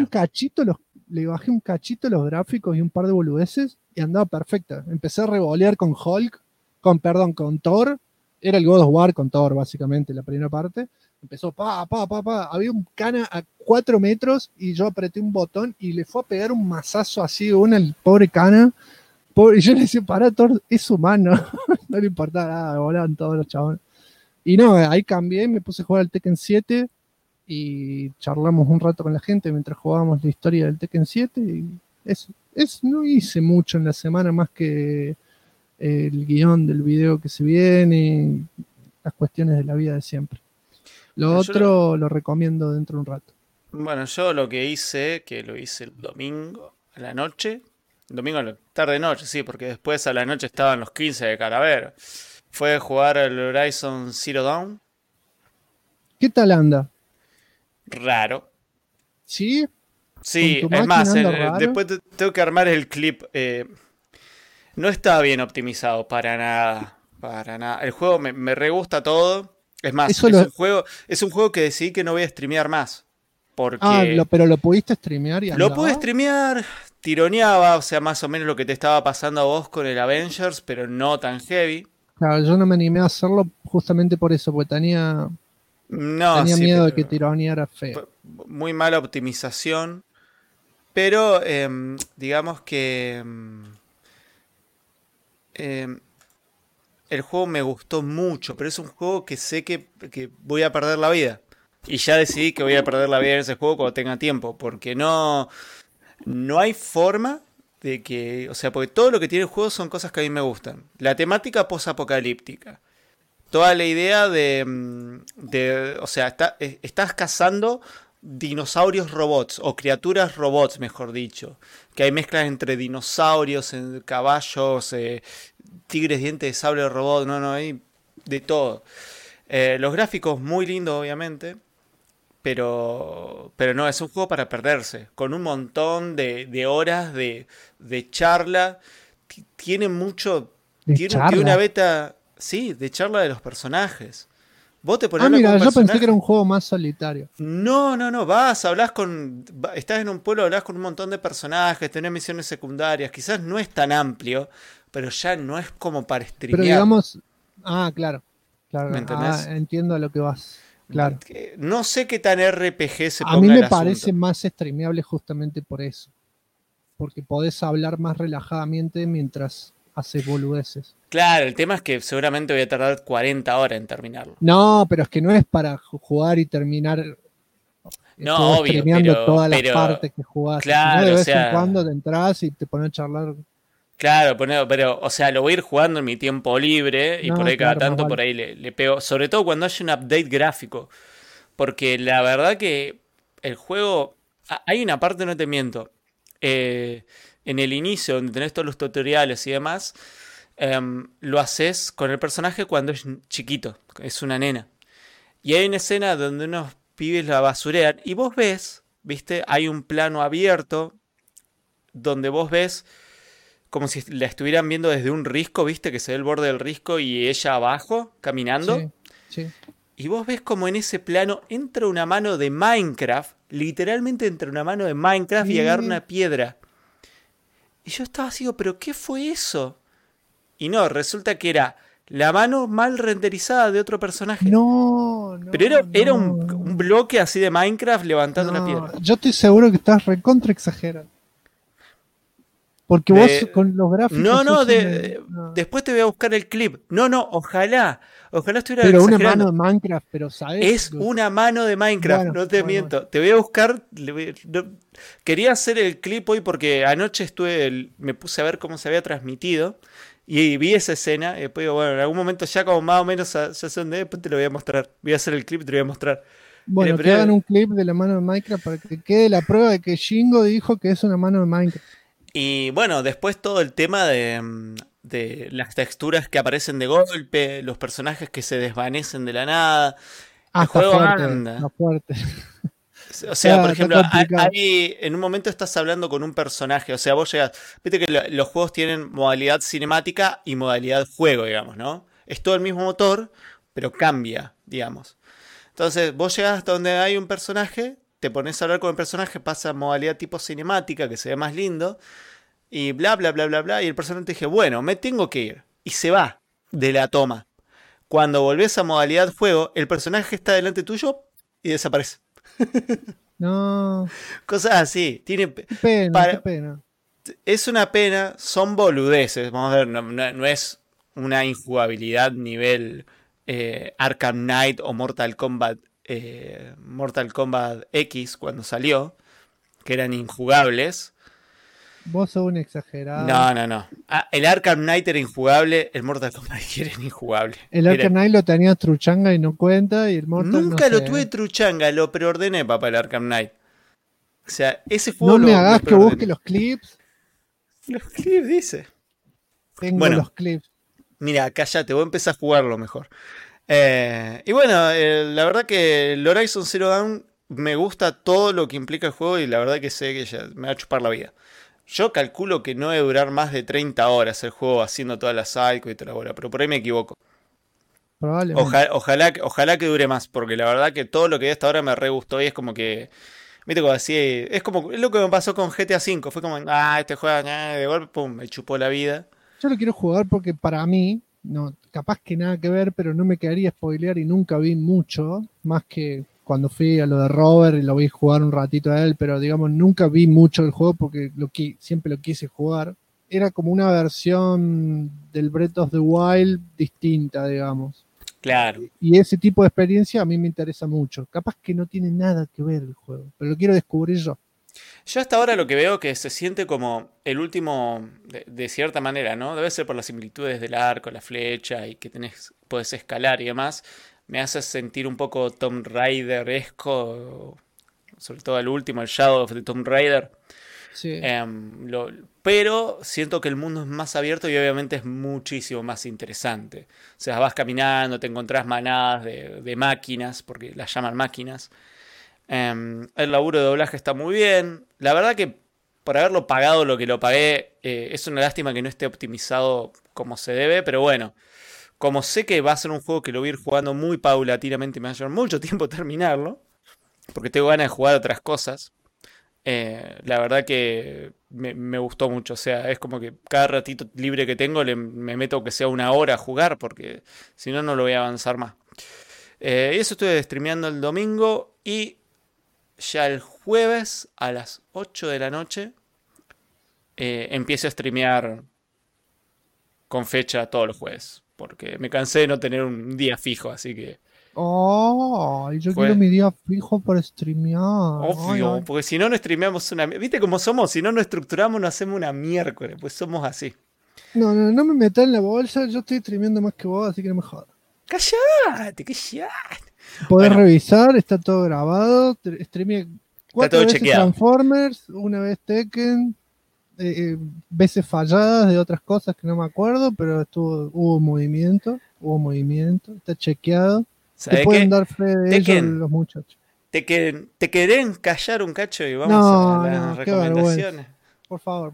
un cachito los gráficos y un par de boludeces y andaba perfecta. Empecé a revolear con Hulk, con Thor. Era el God of War con Thor, básicamente, la primera parte. Empezó pa. Había un cana a 4 metros y yo apreté un botón y le fue a pegar un mazazo así de una al pobre cana. Y yo le decía, pará, Thor, es humano. No le importaba nada, volaban todos los chabones. Y no, ahí cambié, me puse a jugar al Tekken 7 y charlamos un rato con la gente mientras jugábamos la historia del Tekken 7 y no hice mucho en la semana más que el guión del video que se viene y las cuestiones de la vida de siempre. Lo otro lo recomiendo dentro de un rato. Bueno, yo lo que hice, que lo hice el domingo a la noche, domingo a la tarde-noche, sí, porque después a la noche estaban los 15 de Calavera, fue jugar al Horizon Zero Dawn. ¿Qué tal anda? Raro. ¿Sí? Sí, es más, después tengo que armar el clip. No está bien optimizado para nada. Para nada. El juego me re gusta todo. Es más, es un juego que decidí que no voy a streamear más. Porque pero lo pudiste streamear y andaba. Lo pude streamear, tironeaba, o sea, más o menos lo que te estaba pasando a vos con el Avengers, pero no tan heavy. Claro, yo no me animé a hacerlo justamente por eso, porque tenía miedo de que tironeara feo. Muy mala optimización. Pero digamos que el juego me gustó mucho, pero es un juego que sé que voy a perder la vida. Y ya decidí que voy a perder la vida en ese juego cuando tenga tiempo, porque no hay forma de que... O sea, porque todo lo que tiene el juego son cosas que a mí me gustan. La temática post-apocalíptica. Toda la idea de o sea, estás cazando dinosaurios robots, o criaturas robots, mejor dicho. Que hay mezclas entre dinosaurios, caballos, tigres, dientes de sable robot, no, hay de todo. Los gráficos muy lindos, obviamente, pero no, es un juego para perderse, con un montón de horas de charla. Tiene mucho... Tiene una beta, sí, de charla de los personajes. Vos te ponés mira, yo pensé que era un juego más solitario. No, estás en un pueblo, hablás con un montón de personajes, tenés misiones secundarias, quizás no es tan amplio, pero ya no es como para streamear. Pero digamos, claro. ¿Me entendés? Entiendo a lo que vas. Claro. No sé qué tan RPG se ponga. A mí me parece más streameable justamente por eso. Porque podés hablar más relajadamente mientras haces boludeces. Claro, el tema es que seguramente voy a tardar 40 horas en terminarlo. No, pero es que no es para jugar y terminar streameando todas las partes que jugás. Claro, de vez en cuando te entras y te pones a charlar. Claro, pero, o sea, lo voy a ir jugando en mi tiempo libre y por ahí cada tanto por ahí le pego. Sobre todo cuando haya un update gráfico. Porque la verdad que el juego... Hay una parte, no te miento. En el inicio, donde tenés todos los tutoriales y demás, lo haces con el personaje cuando es chiquito. Es una nena. Y hay una escena donde unos pibes la basurean y vos ves, ¿viste? Hay un plano abierto donde vos ves... como si la estuvieran viendo desde un risco, ¿viste? Que se ve el borde del risco y ella abajo, caminando. Sí. Y vos ves como en ese plano entra una mano de Minecraft, literalmente entra una mano de Minecraft y agarra una piedra. Y yo estaba así, ¿pero qué fue eso? Y no, resulta que era la mano mal renderizada de otro personaje. No. Pero era un bloque así de Minecraft levantando una piedra. Yo estoy seguro que estás recontra exagerando. Porque vos con los gráficos... Después te voy a buscar el clip. Ojalá estuviera pero exagerando. Una mano de Minecraft, pero ¿sabes? Es una mano de Minecraft, no te miento. Bueno. Te voy a buscar... Quería hacer el clip hoy porque anoche me puse a ver cómo se había transmitido y vi esa escena y después digo, bueno, en algún momento ya como más o menos ya sé dónde es, después te lo voy a mostrar. Voy a hacer el clip y te lo voy a mostrar. Bueno, que hagan un clip de la mano de Minecraft para que quede la prueba de que Shingo dijo que es una mano de Minecraft. Y bueno, después todo el tema de las texturas que aparecen de golpe, los personajes que se desvanecen de la nada. El juego anda. Fuerte. O sea, por ejemplo, en un momento estás hablando con un personaje, o sea, vos llegas, viste que los juegos tienen modalidad cinemática y modalidad juego, digamos, ¿no? Es todo el mismo motor, pero cambia, digamos. Entonces, vos llegás hasta donde hay un personaje, te pones a hablar con el personaje, pasa a modalidad tipo cinemática, que se ve más lindo, y bla, bla, bla, bla, bla, y el personaje te dice, bueno, me tengo que ir, y se va de la toma. Cuando volvés a modalidad juego, el personaje está delante tuyo y desaparece. No. Cosas así. Tiene Qué pena, qué pena. Es una pena, son boludeces. Vamos a ver, no es una injugabilidad nivel Arkham Knight o Mortal Kombat X cuando salió, que eran injugables. Vos sos un exagerado. No. El Arkham Knight era injugable, el Mortal Kombat era injugable. El Arkham Knight lo tenía truchanga y no cuenta, y el Mortal Nunca no lo sé. tuve truchanga, lo preordené, papá, el Arkham Knight. O sea, ese juego No me hagas lo que busque preordené. los clips. Los clips, dice. Tengo los clips. Mira, cállate, voy a empezar a jugarlo mejor. Y bueno, la verdad que el Horizon Zero Dawn me gusta todo lo que implica el juego y la verdad que sé que ya me va a chupar la vida. Yo calculo que no debe durar más de 30 horas el juego haciendo todas las sidequests y toda la bola, pero por ahí me equivoco. Probablemente. Ojalá que dure más, porque la verdad que todo lo que vi hasta ahora me re gustó y es como que... Viste como así, es lo que me pasó con GTA V, fue como, este juego, de golpe, pum, me chupó la vida. Yo lo quiero jugar porque para mí, no, capaz que nada que ver, pero no me quedaría spoilear y nunca vi mucho, más que cuando fui a lo de Robert y lo vi jugar un ratito a él, pero digamos, nunca vi mucho del juego porque siempre lo quise jugar. Era como una versión del Breath of the Wild distinta, digamos. Claro. Y ese tipo de experiencia a mí me interesa mucho. Capaz que no tiene nada que ver el juego, pero lo quiero descubrir yo. Yo hasta ahora lo que veo que se siente como el último, de cierta manera, ¿no? Debe ser por las similitudes del arco, la flecha y que podés escalar y demás. Me hace sentir un poco Tomb Raider-esco, sobre todo el último, el Shadow of the Tomb Raider. Sí. Pero siento que el mundo es más abierto y obviamente es muchísimo más interesante. O sea, vas caminando, te encontrás manadas de máquinas, porque las llaman máquinas. El laburo de doblaje está muy bien. La verdad que por haberlo pagado lo que lo pagué, es una lástima que no esté optimizado como se debe, pero bueno, como sé que va a ser un juego que lo voy a ir jugando muy paulatinamente y me va a llevar mucho tiempo terminarlo, porque tengo ganas de jugar otras cosas, la verdad que me gustó mucho. O sea, es como que cada ratito libre que tengo me meto aunque sea una hora a jugar, porque si no, no lo voy a avanzar más. Y eso estuve streameando el domingo y ya el jueves a las 8 de la noche empiezo a streamear con fecha todos los jueves, porque me cansé de no tener un día fijo, así que... Oh, yo quiero mi día fijo para streamear. Obvio, ay. porque si no, no streameamos una... ¿Viste cómo somos? Si no estructuramos, no hacemos una miércoles, pues somos así. No me metas en la bolsa, yo estoy streameando más que vos, así que no me jodas. ¡Cállate! Podés revisar, está todo grabado. Streameé 4 todo veces chequeado. Transformers, una vez Tekken, veces falladas de otras cosas que no me acuerdo, pero hubo movimiento, está chequeado. Te pueden dar fe de ello los muchachos. ¿Te querés callar un cacho y vamos a las recomendaciones? Por favor.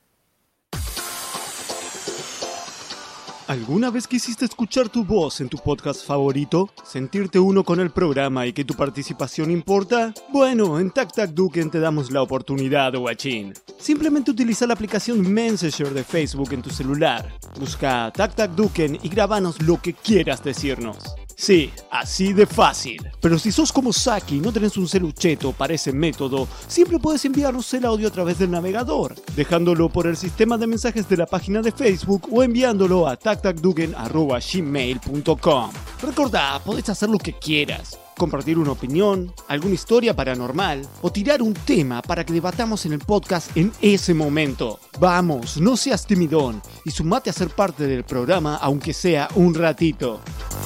¿Alguna vez quisiste escuchar tu voz en tu podcast favorito? ¿Sentirte uno con el programa y que tu participación importa? Bueno, en Tac Tac Duken te damos la oportunidad, guachín. Simplemente utiliza la aplicación Messenger de Facebook en tu celular. Busca Tac Tac Duken y grabanos lo que quieras decirnos. Sí, así de fácil. Pero si sos como Saki y no tenés un celucheto para ese método, siempre puedes enviarnos el audio a través del navegador, dejándolo por el sistema de mensajes de la página de Facebook o enviándolo a tactacduken@gmail.com. Recordá, podés hacer lo que quieras. Compartir una opinión, alguna historia paranormal o tirar un tema para que debatamos en el podcast en ese momento. Vamos, no seas timidón y sumate a ser parte del programa aunque sea un ratito.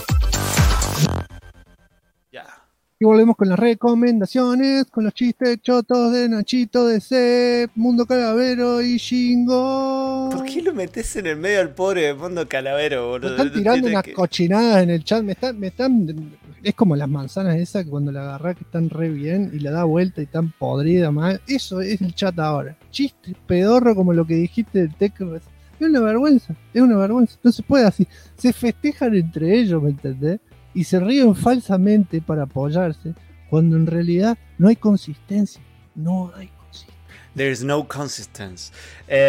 Y volvemos con las recomendaciones, con los chistes chotos de Nachito, de Sep, Mundo Calavero y Shingo. ¿Por qué lo metés en el medio del pobre Mundo Calavero, boludo? Me están tirando unas cochinadas en el chat, me están... Es como las manzanas esas que cuando la agarrás que están re bien y la da vuelta y están podrida mal. Eso es el chat ahora. Chiste pedorro como lo que dijiste del Tekken. Es una vergüenza. No se puede así. Se festejan entre ellos, ¿me entendés? Y se ríen falsamente para apoyarse, cuando en realidad no hay consistencia. There's no consistency.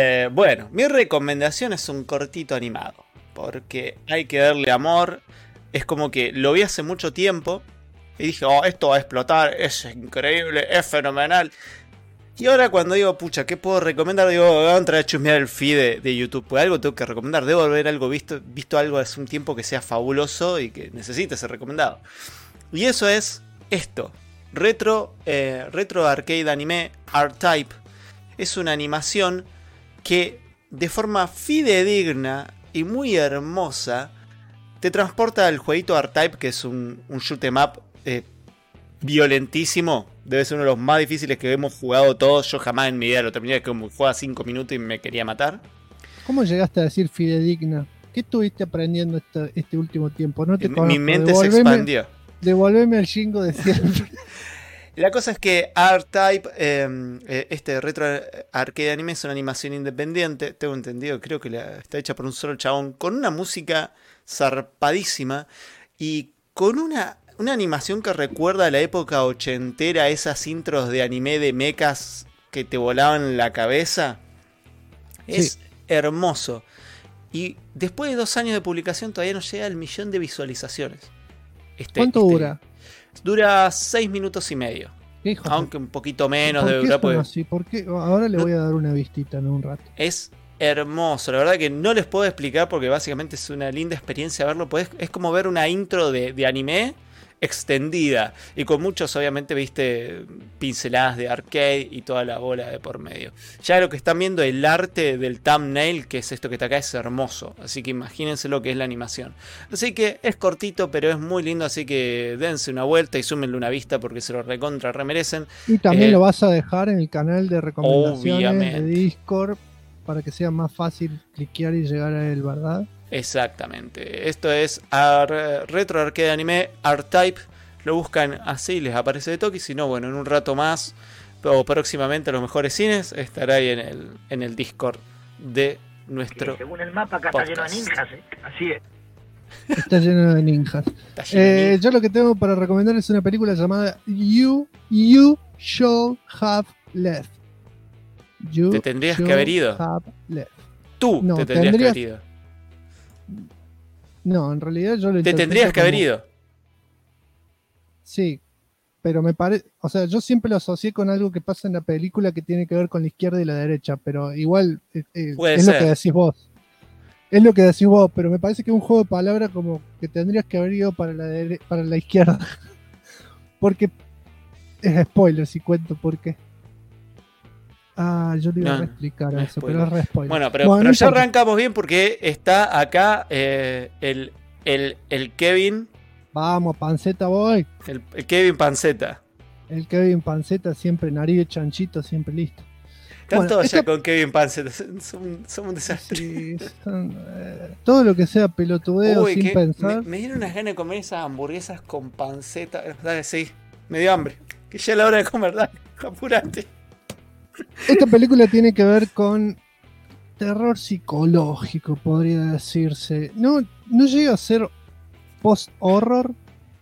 Bueno, mi recomendación es un cortito animado, porque hay que darle amor. es como que lo vi hace mucho tiempo y dije, oh, esto va a explotar, es increíble, es fenomenal. Y ahora cuando digo, pucha, ¿qué puedo recomendar? Digo, voy a entrar a chusmear el feed de YouTube. Pues algo tengo que recomendar. Debo haber algo visto algo hace un tiempo que sea fabuloso y que necesite ser recomendado. Y eso es esto. Retro Arcade Anime R-Type. Es una animación que de forma fidedigna y muy hermosa te transporta al jueguito R-Type, que es un shoot 'em up violentísimo. Debe ser uno de los más difíciles que hemos jugado todos. Yo jamás en mi vida lo terminé, que jugaba 5 minutos y me quería matar. ¿Cómo llegaste a decir fidedigna? ¿Qué estuviste aprendiendo este último tiempo? No te conozco. Mi mente se expandió. Devolveme al jingo de siempre. La cosa es que R-Type, este Retro Arcade Anime, es una animación independiente. Tengo entendido, creo que está hecha por un solo chabón, con una música zarpadísima y con una animación que recuerda a la época ochentera, esas intros de anime de mechas que te volaban la cabeza. Es hermoso. Y después de 2 años de publicación todavía no llega al 1.000.000 de visualizaciones. ¿Cuánto dura? Dura 6 minutos y medio. Aunque un poquito menos de durar. ¿Por qué? Ahora le voy a dar una vistita en un rato. Es hermoso, la verdad que no les puedo explicar porque básicamente es una linda experiencia verlo. Es como ver una intro de anime extendida y con muchos, obviamente, viste, pinceladas de arcade y toda la bola de por medio. Ya lo que están viendo, el arte del thumbnail, que es esto que está acá, es hermoso, así que imagínense lo que es la animación. Así que es cortito, pero es muy lindo, así que dense una vuelta y súmenle una vista porque se lo recontra remerecen. Y también lo vas a dejar en el canal de recomendaciones obviamente. De Discord para que sea más fácil cliquear y llegar a él, ¿verdad? Exactamente, esto es Retro Arcade Anime R-Type. Lo buscan así, les aparece de toque. Y si no, bueno, en un rato más o próximamente a los mejores cines estará ahí en el Discord de nuestro según el mapa acá podcast. Está lleno de ninjas, así es. Está lleno de ninjas. Yo lo que tengo para recomendar es una película llamada You Should Have Left. Te tendrías que haber ido. Tú no, te tendrías que haber ido. No, en realidad yo lo te tendrías que haber ido. Sí, pero me parece, o sea, yo siempre lo asocié con algo que pasa en la película que tiene que ver con la izquierda y la derecha, pero igual es lo que decís vos. Es lo que decís vos, pero me parece que es un juego de palabras como que tendrías que haber ido para la izquierda. Porque es spoiler si cuento por qué. Yo le iba a explicar eso, pero es re spoiler. Bueno, pero ya arrancamos bien porque está acá el Kevin. Vamos, Panceta boy. El Kevin Panceta. El Kevin Panceta, siempre nariz de chanchito, siempre listo. Están todos ya con Kevin Panceta. Son un desastre. Sí, todo lo que sea pelotudeo sin pensar. Me dieron unas ganas de comer esas hamburguesas con panceta. Dale, sí, me dio hambre. Que ya es la hora de comer, dale, apurate. Esta película tiene que ver con terror psicológico, podría decirse. No llega a ser post-horror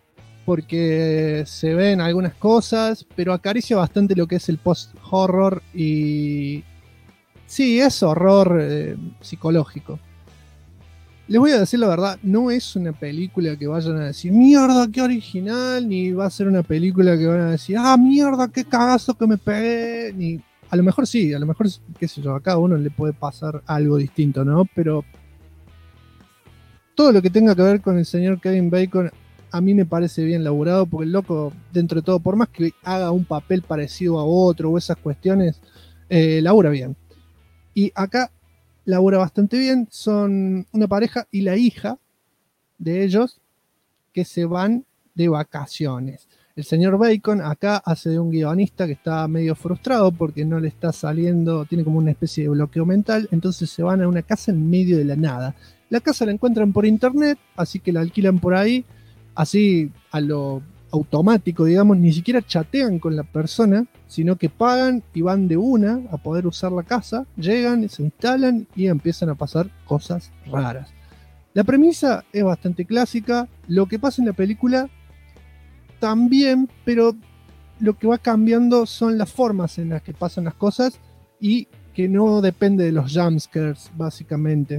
porque se ven algunas cosas, pero acaricia bastante lo que es el post-horror y sí, es horror psicológico. Les voy a decir la verdad, no es una película que vayan a decir mierda, qué original, ni va a ser una película que van a decir mierda, qué cagazo que me pegué, ni... A lo mejor sí, a lo mejor, qué sé yo, a cada uno le puede pasar algo distinto, ¿no? Pero todo lo que tenga que ver con el señor Kevin Bacon a mí me parece bien laburado, porque el loco, dentro de todo, por más que haga un papel parecido a otro o esas cuestiones, labura bien. Y acá labura bastante bien, son una pareja y la hija de ellos que se van de vacaciones. El señor Bacon acá hace de un guionista que está medio frustrado porque no le está saliendo, tiene como una especie de bloqueo mental, entonces se van a una casa en medio de la nada. La casa la encuentran por internet, así que la alquilan por ahí, así a lo automático, digamos, ni siquiera chatean con la persona, sino que pagan y van de una a poder usar la casa, llegan, se instalan y empiezan a pasar cosas raras. La premisa es bastante clásica, lo que pasa en la película también, pero lo que va cambiando son las formas en las que pasan las cosas y que no depende de los jumpscares, básicamente,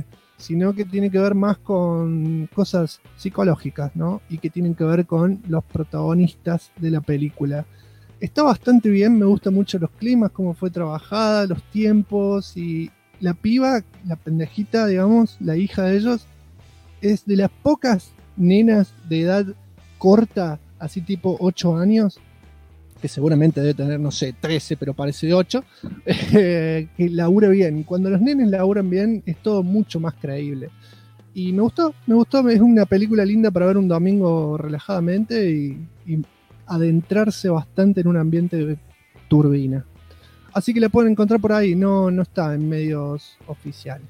sino que tiene que ver más con cosas psicológicas, ¿no? Y que tienen que ver con los protagonistas de la película. Está bastante bien, me gustan mucho los climas, cómo fue trabajada, los tiempos, y la piba, la pendejita, digamos, la hija de ellos, es de las pocas nenas de edad corta, así tipo 8 años, que seguramente debe tener, no sé, 13, pero parece de 8, que labura bien. Y cuando los nenes laburan bien, es todo mucho más creíble. Y me gustó, es una película linda para ver un domingo relajadamente y adentrarse bastante en un ambiente de turbina. Así que la pueden encontrar por ahí, no está en medios oficiales.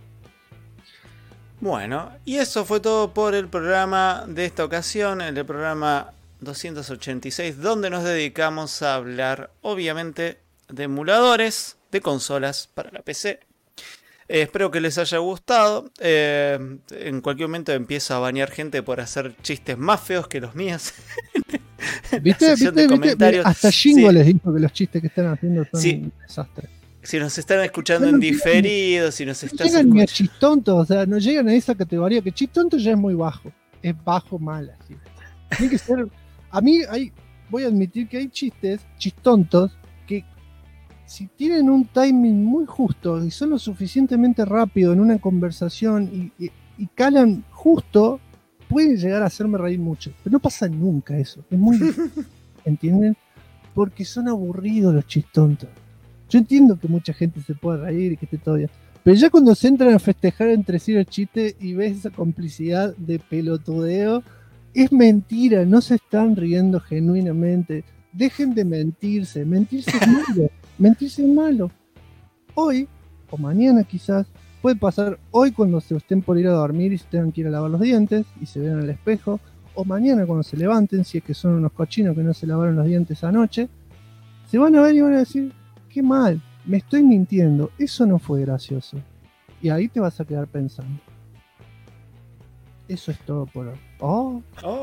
Bueno, y eso fue todo por el programa de esta ocasión, el programa 286, donde nos dedicamos a hablar, obviamente, de emuladores de consolas para la PC. Espero que les haya gustado. En cualquier momento empiezo a banear gente por hacer chistes más feos que los míos. ¿Viste? Hasta Jingo les dijo que los chistes que están haciendo son un desastre. Si nos están escuchando en diferido, si nos están... No llegan ni a chistonto, o sea, no llegan a esa categoría, que chistonto ya es muy bajo. Es bajo mal, así. Tiene que ser... A mí voy a admitir que hay chistontos, que si tienen un timing muy justo y son lo suficientemente rápido en una conversación y calan justo, pueden llegar a hacerme reír mucho. Pero no pasa nunca eso. Es muy... ¿Entienden? Porque son aburridos los chistontos. Yo entiendo que mucha gente se puede reír y que esté todo bien. Pero ya cuando se entran a festejar entre sí los chistes y ves esa complicidad de pelotudeo, es mentira, no se están riendo genuinamente. Dejen de mentirse es malo. Mentirse es malo. Hoy, o mañana quizás, puede pasar hoy cuando se estén por ir a dormir y se tengan que ir a lavar los dientes y se vean al espejo, o mañana cuando se levanten, si es que son unos cochinos que no se lavaron los dientes anoche, se van a ver y van a decir, qué mal, me estoy mintiendo, eso no fue gracioso. Y ahí te vas a quedar pensando. Eso es todo por hoy.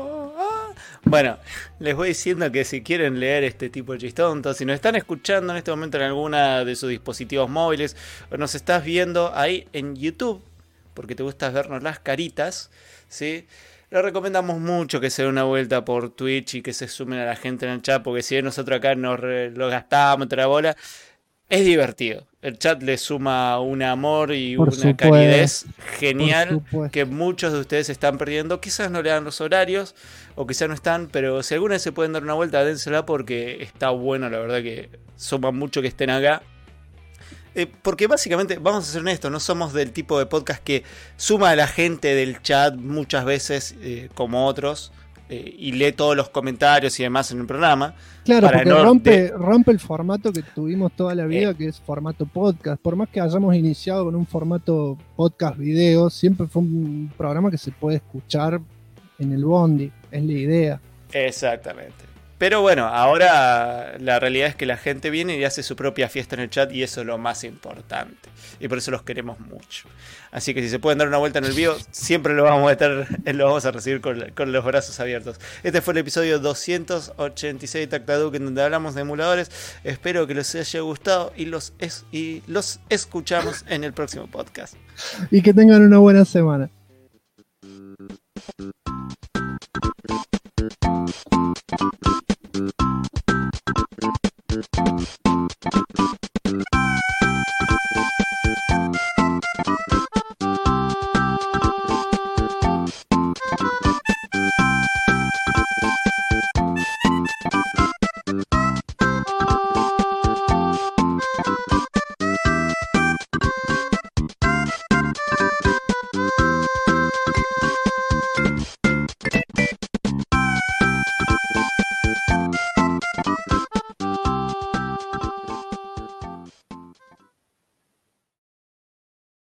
Bueno, les voy diciendo que si quieren leer este tipo de chistontos, si nos están escuchando en este momento en alguna de sus dispositivos móviles o nos estás viendo ahí en YouTube, porque te gusta vernos las caritas, ¿sí? Les recomendamos mucho que se den una vuelta por Twitch y que se sumen a la gente en el chat, porque si bien nosotros acá nos lo gastamos entre la bola, es divertido. El chat le suma un amor y una calidez genial que muchos de ustedes están perdiendo. Quizás no le dan los horarios o quizás no están, pero si alguna vez se pueden dar una vuelta, dénsela porque está bueno, la verdad que suma mucho que estén acá. Porque básicamente, vamos a ser honestos, no somos del tipo de podcast que suma a la gente del chat muchas veces como otros y lee todos los comentarios y demás en el programa. Claro, porque rompe el formato que tuvimos toda la vida, que es formato podcast. Por más que hayamos iniciado con un formato podcast video, siempre fue un programa que se puede escuchar en el bondi, es la idea. Exactamente. Pero bueno, ahora la realidad es que la gente viene y hace su propia fiesta en el chat y eso es lo más importante. Y por eso los queremos mucho. Así que si se pueden dar una vuelta en el vivo, siempre lo vamos a recibir con los brazos abiertos. Este fue el episodio 286 de Tactaduque, en donde hablamos de emuladores. Espero que les haya gustado y los escuchamos en el próximo podcast. Y que tengan una buena semana.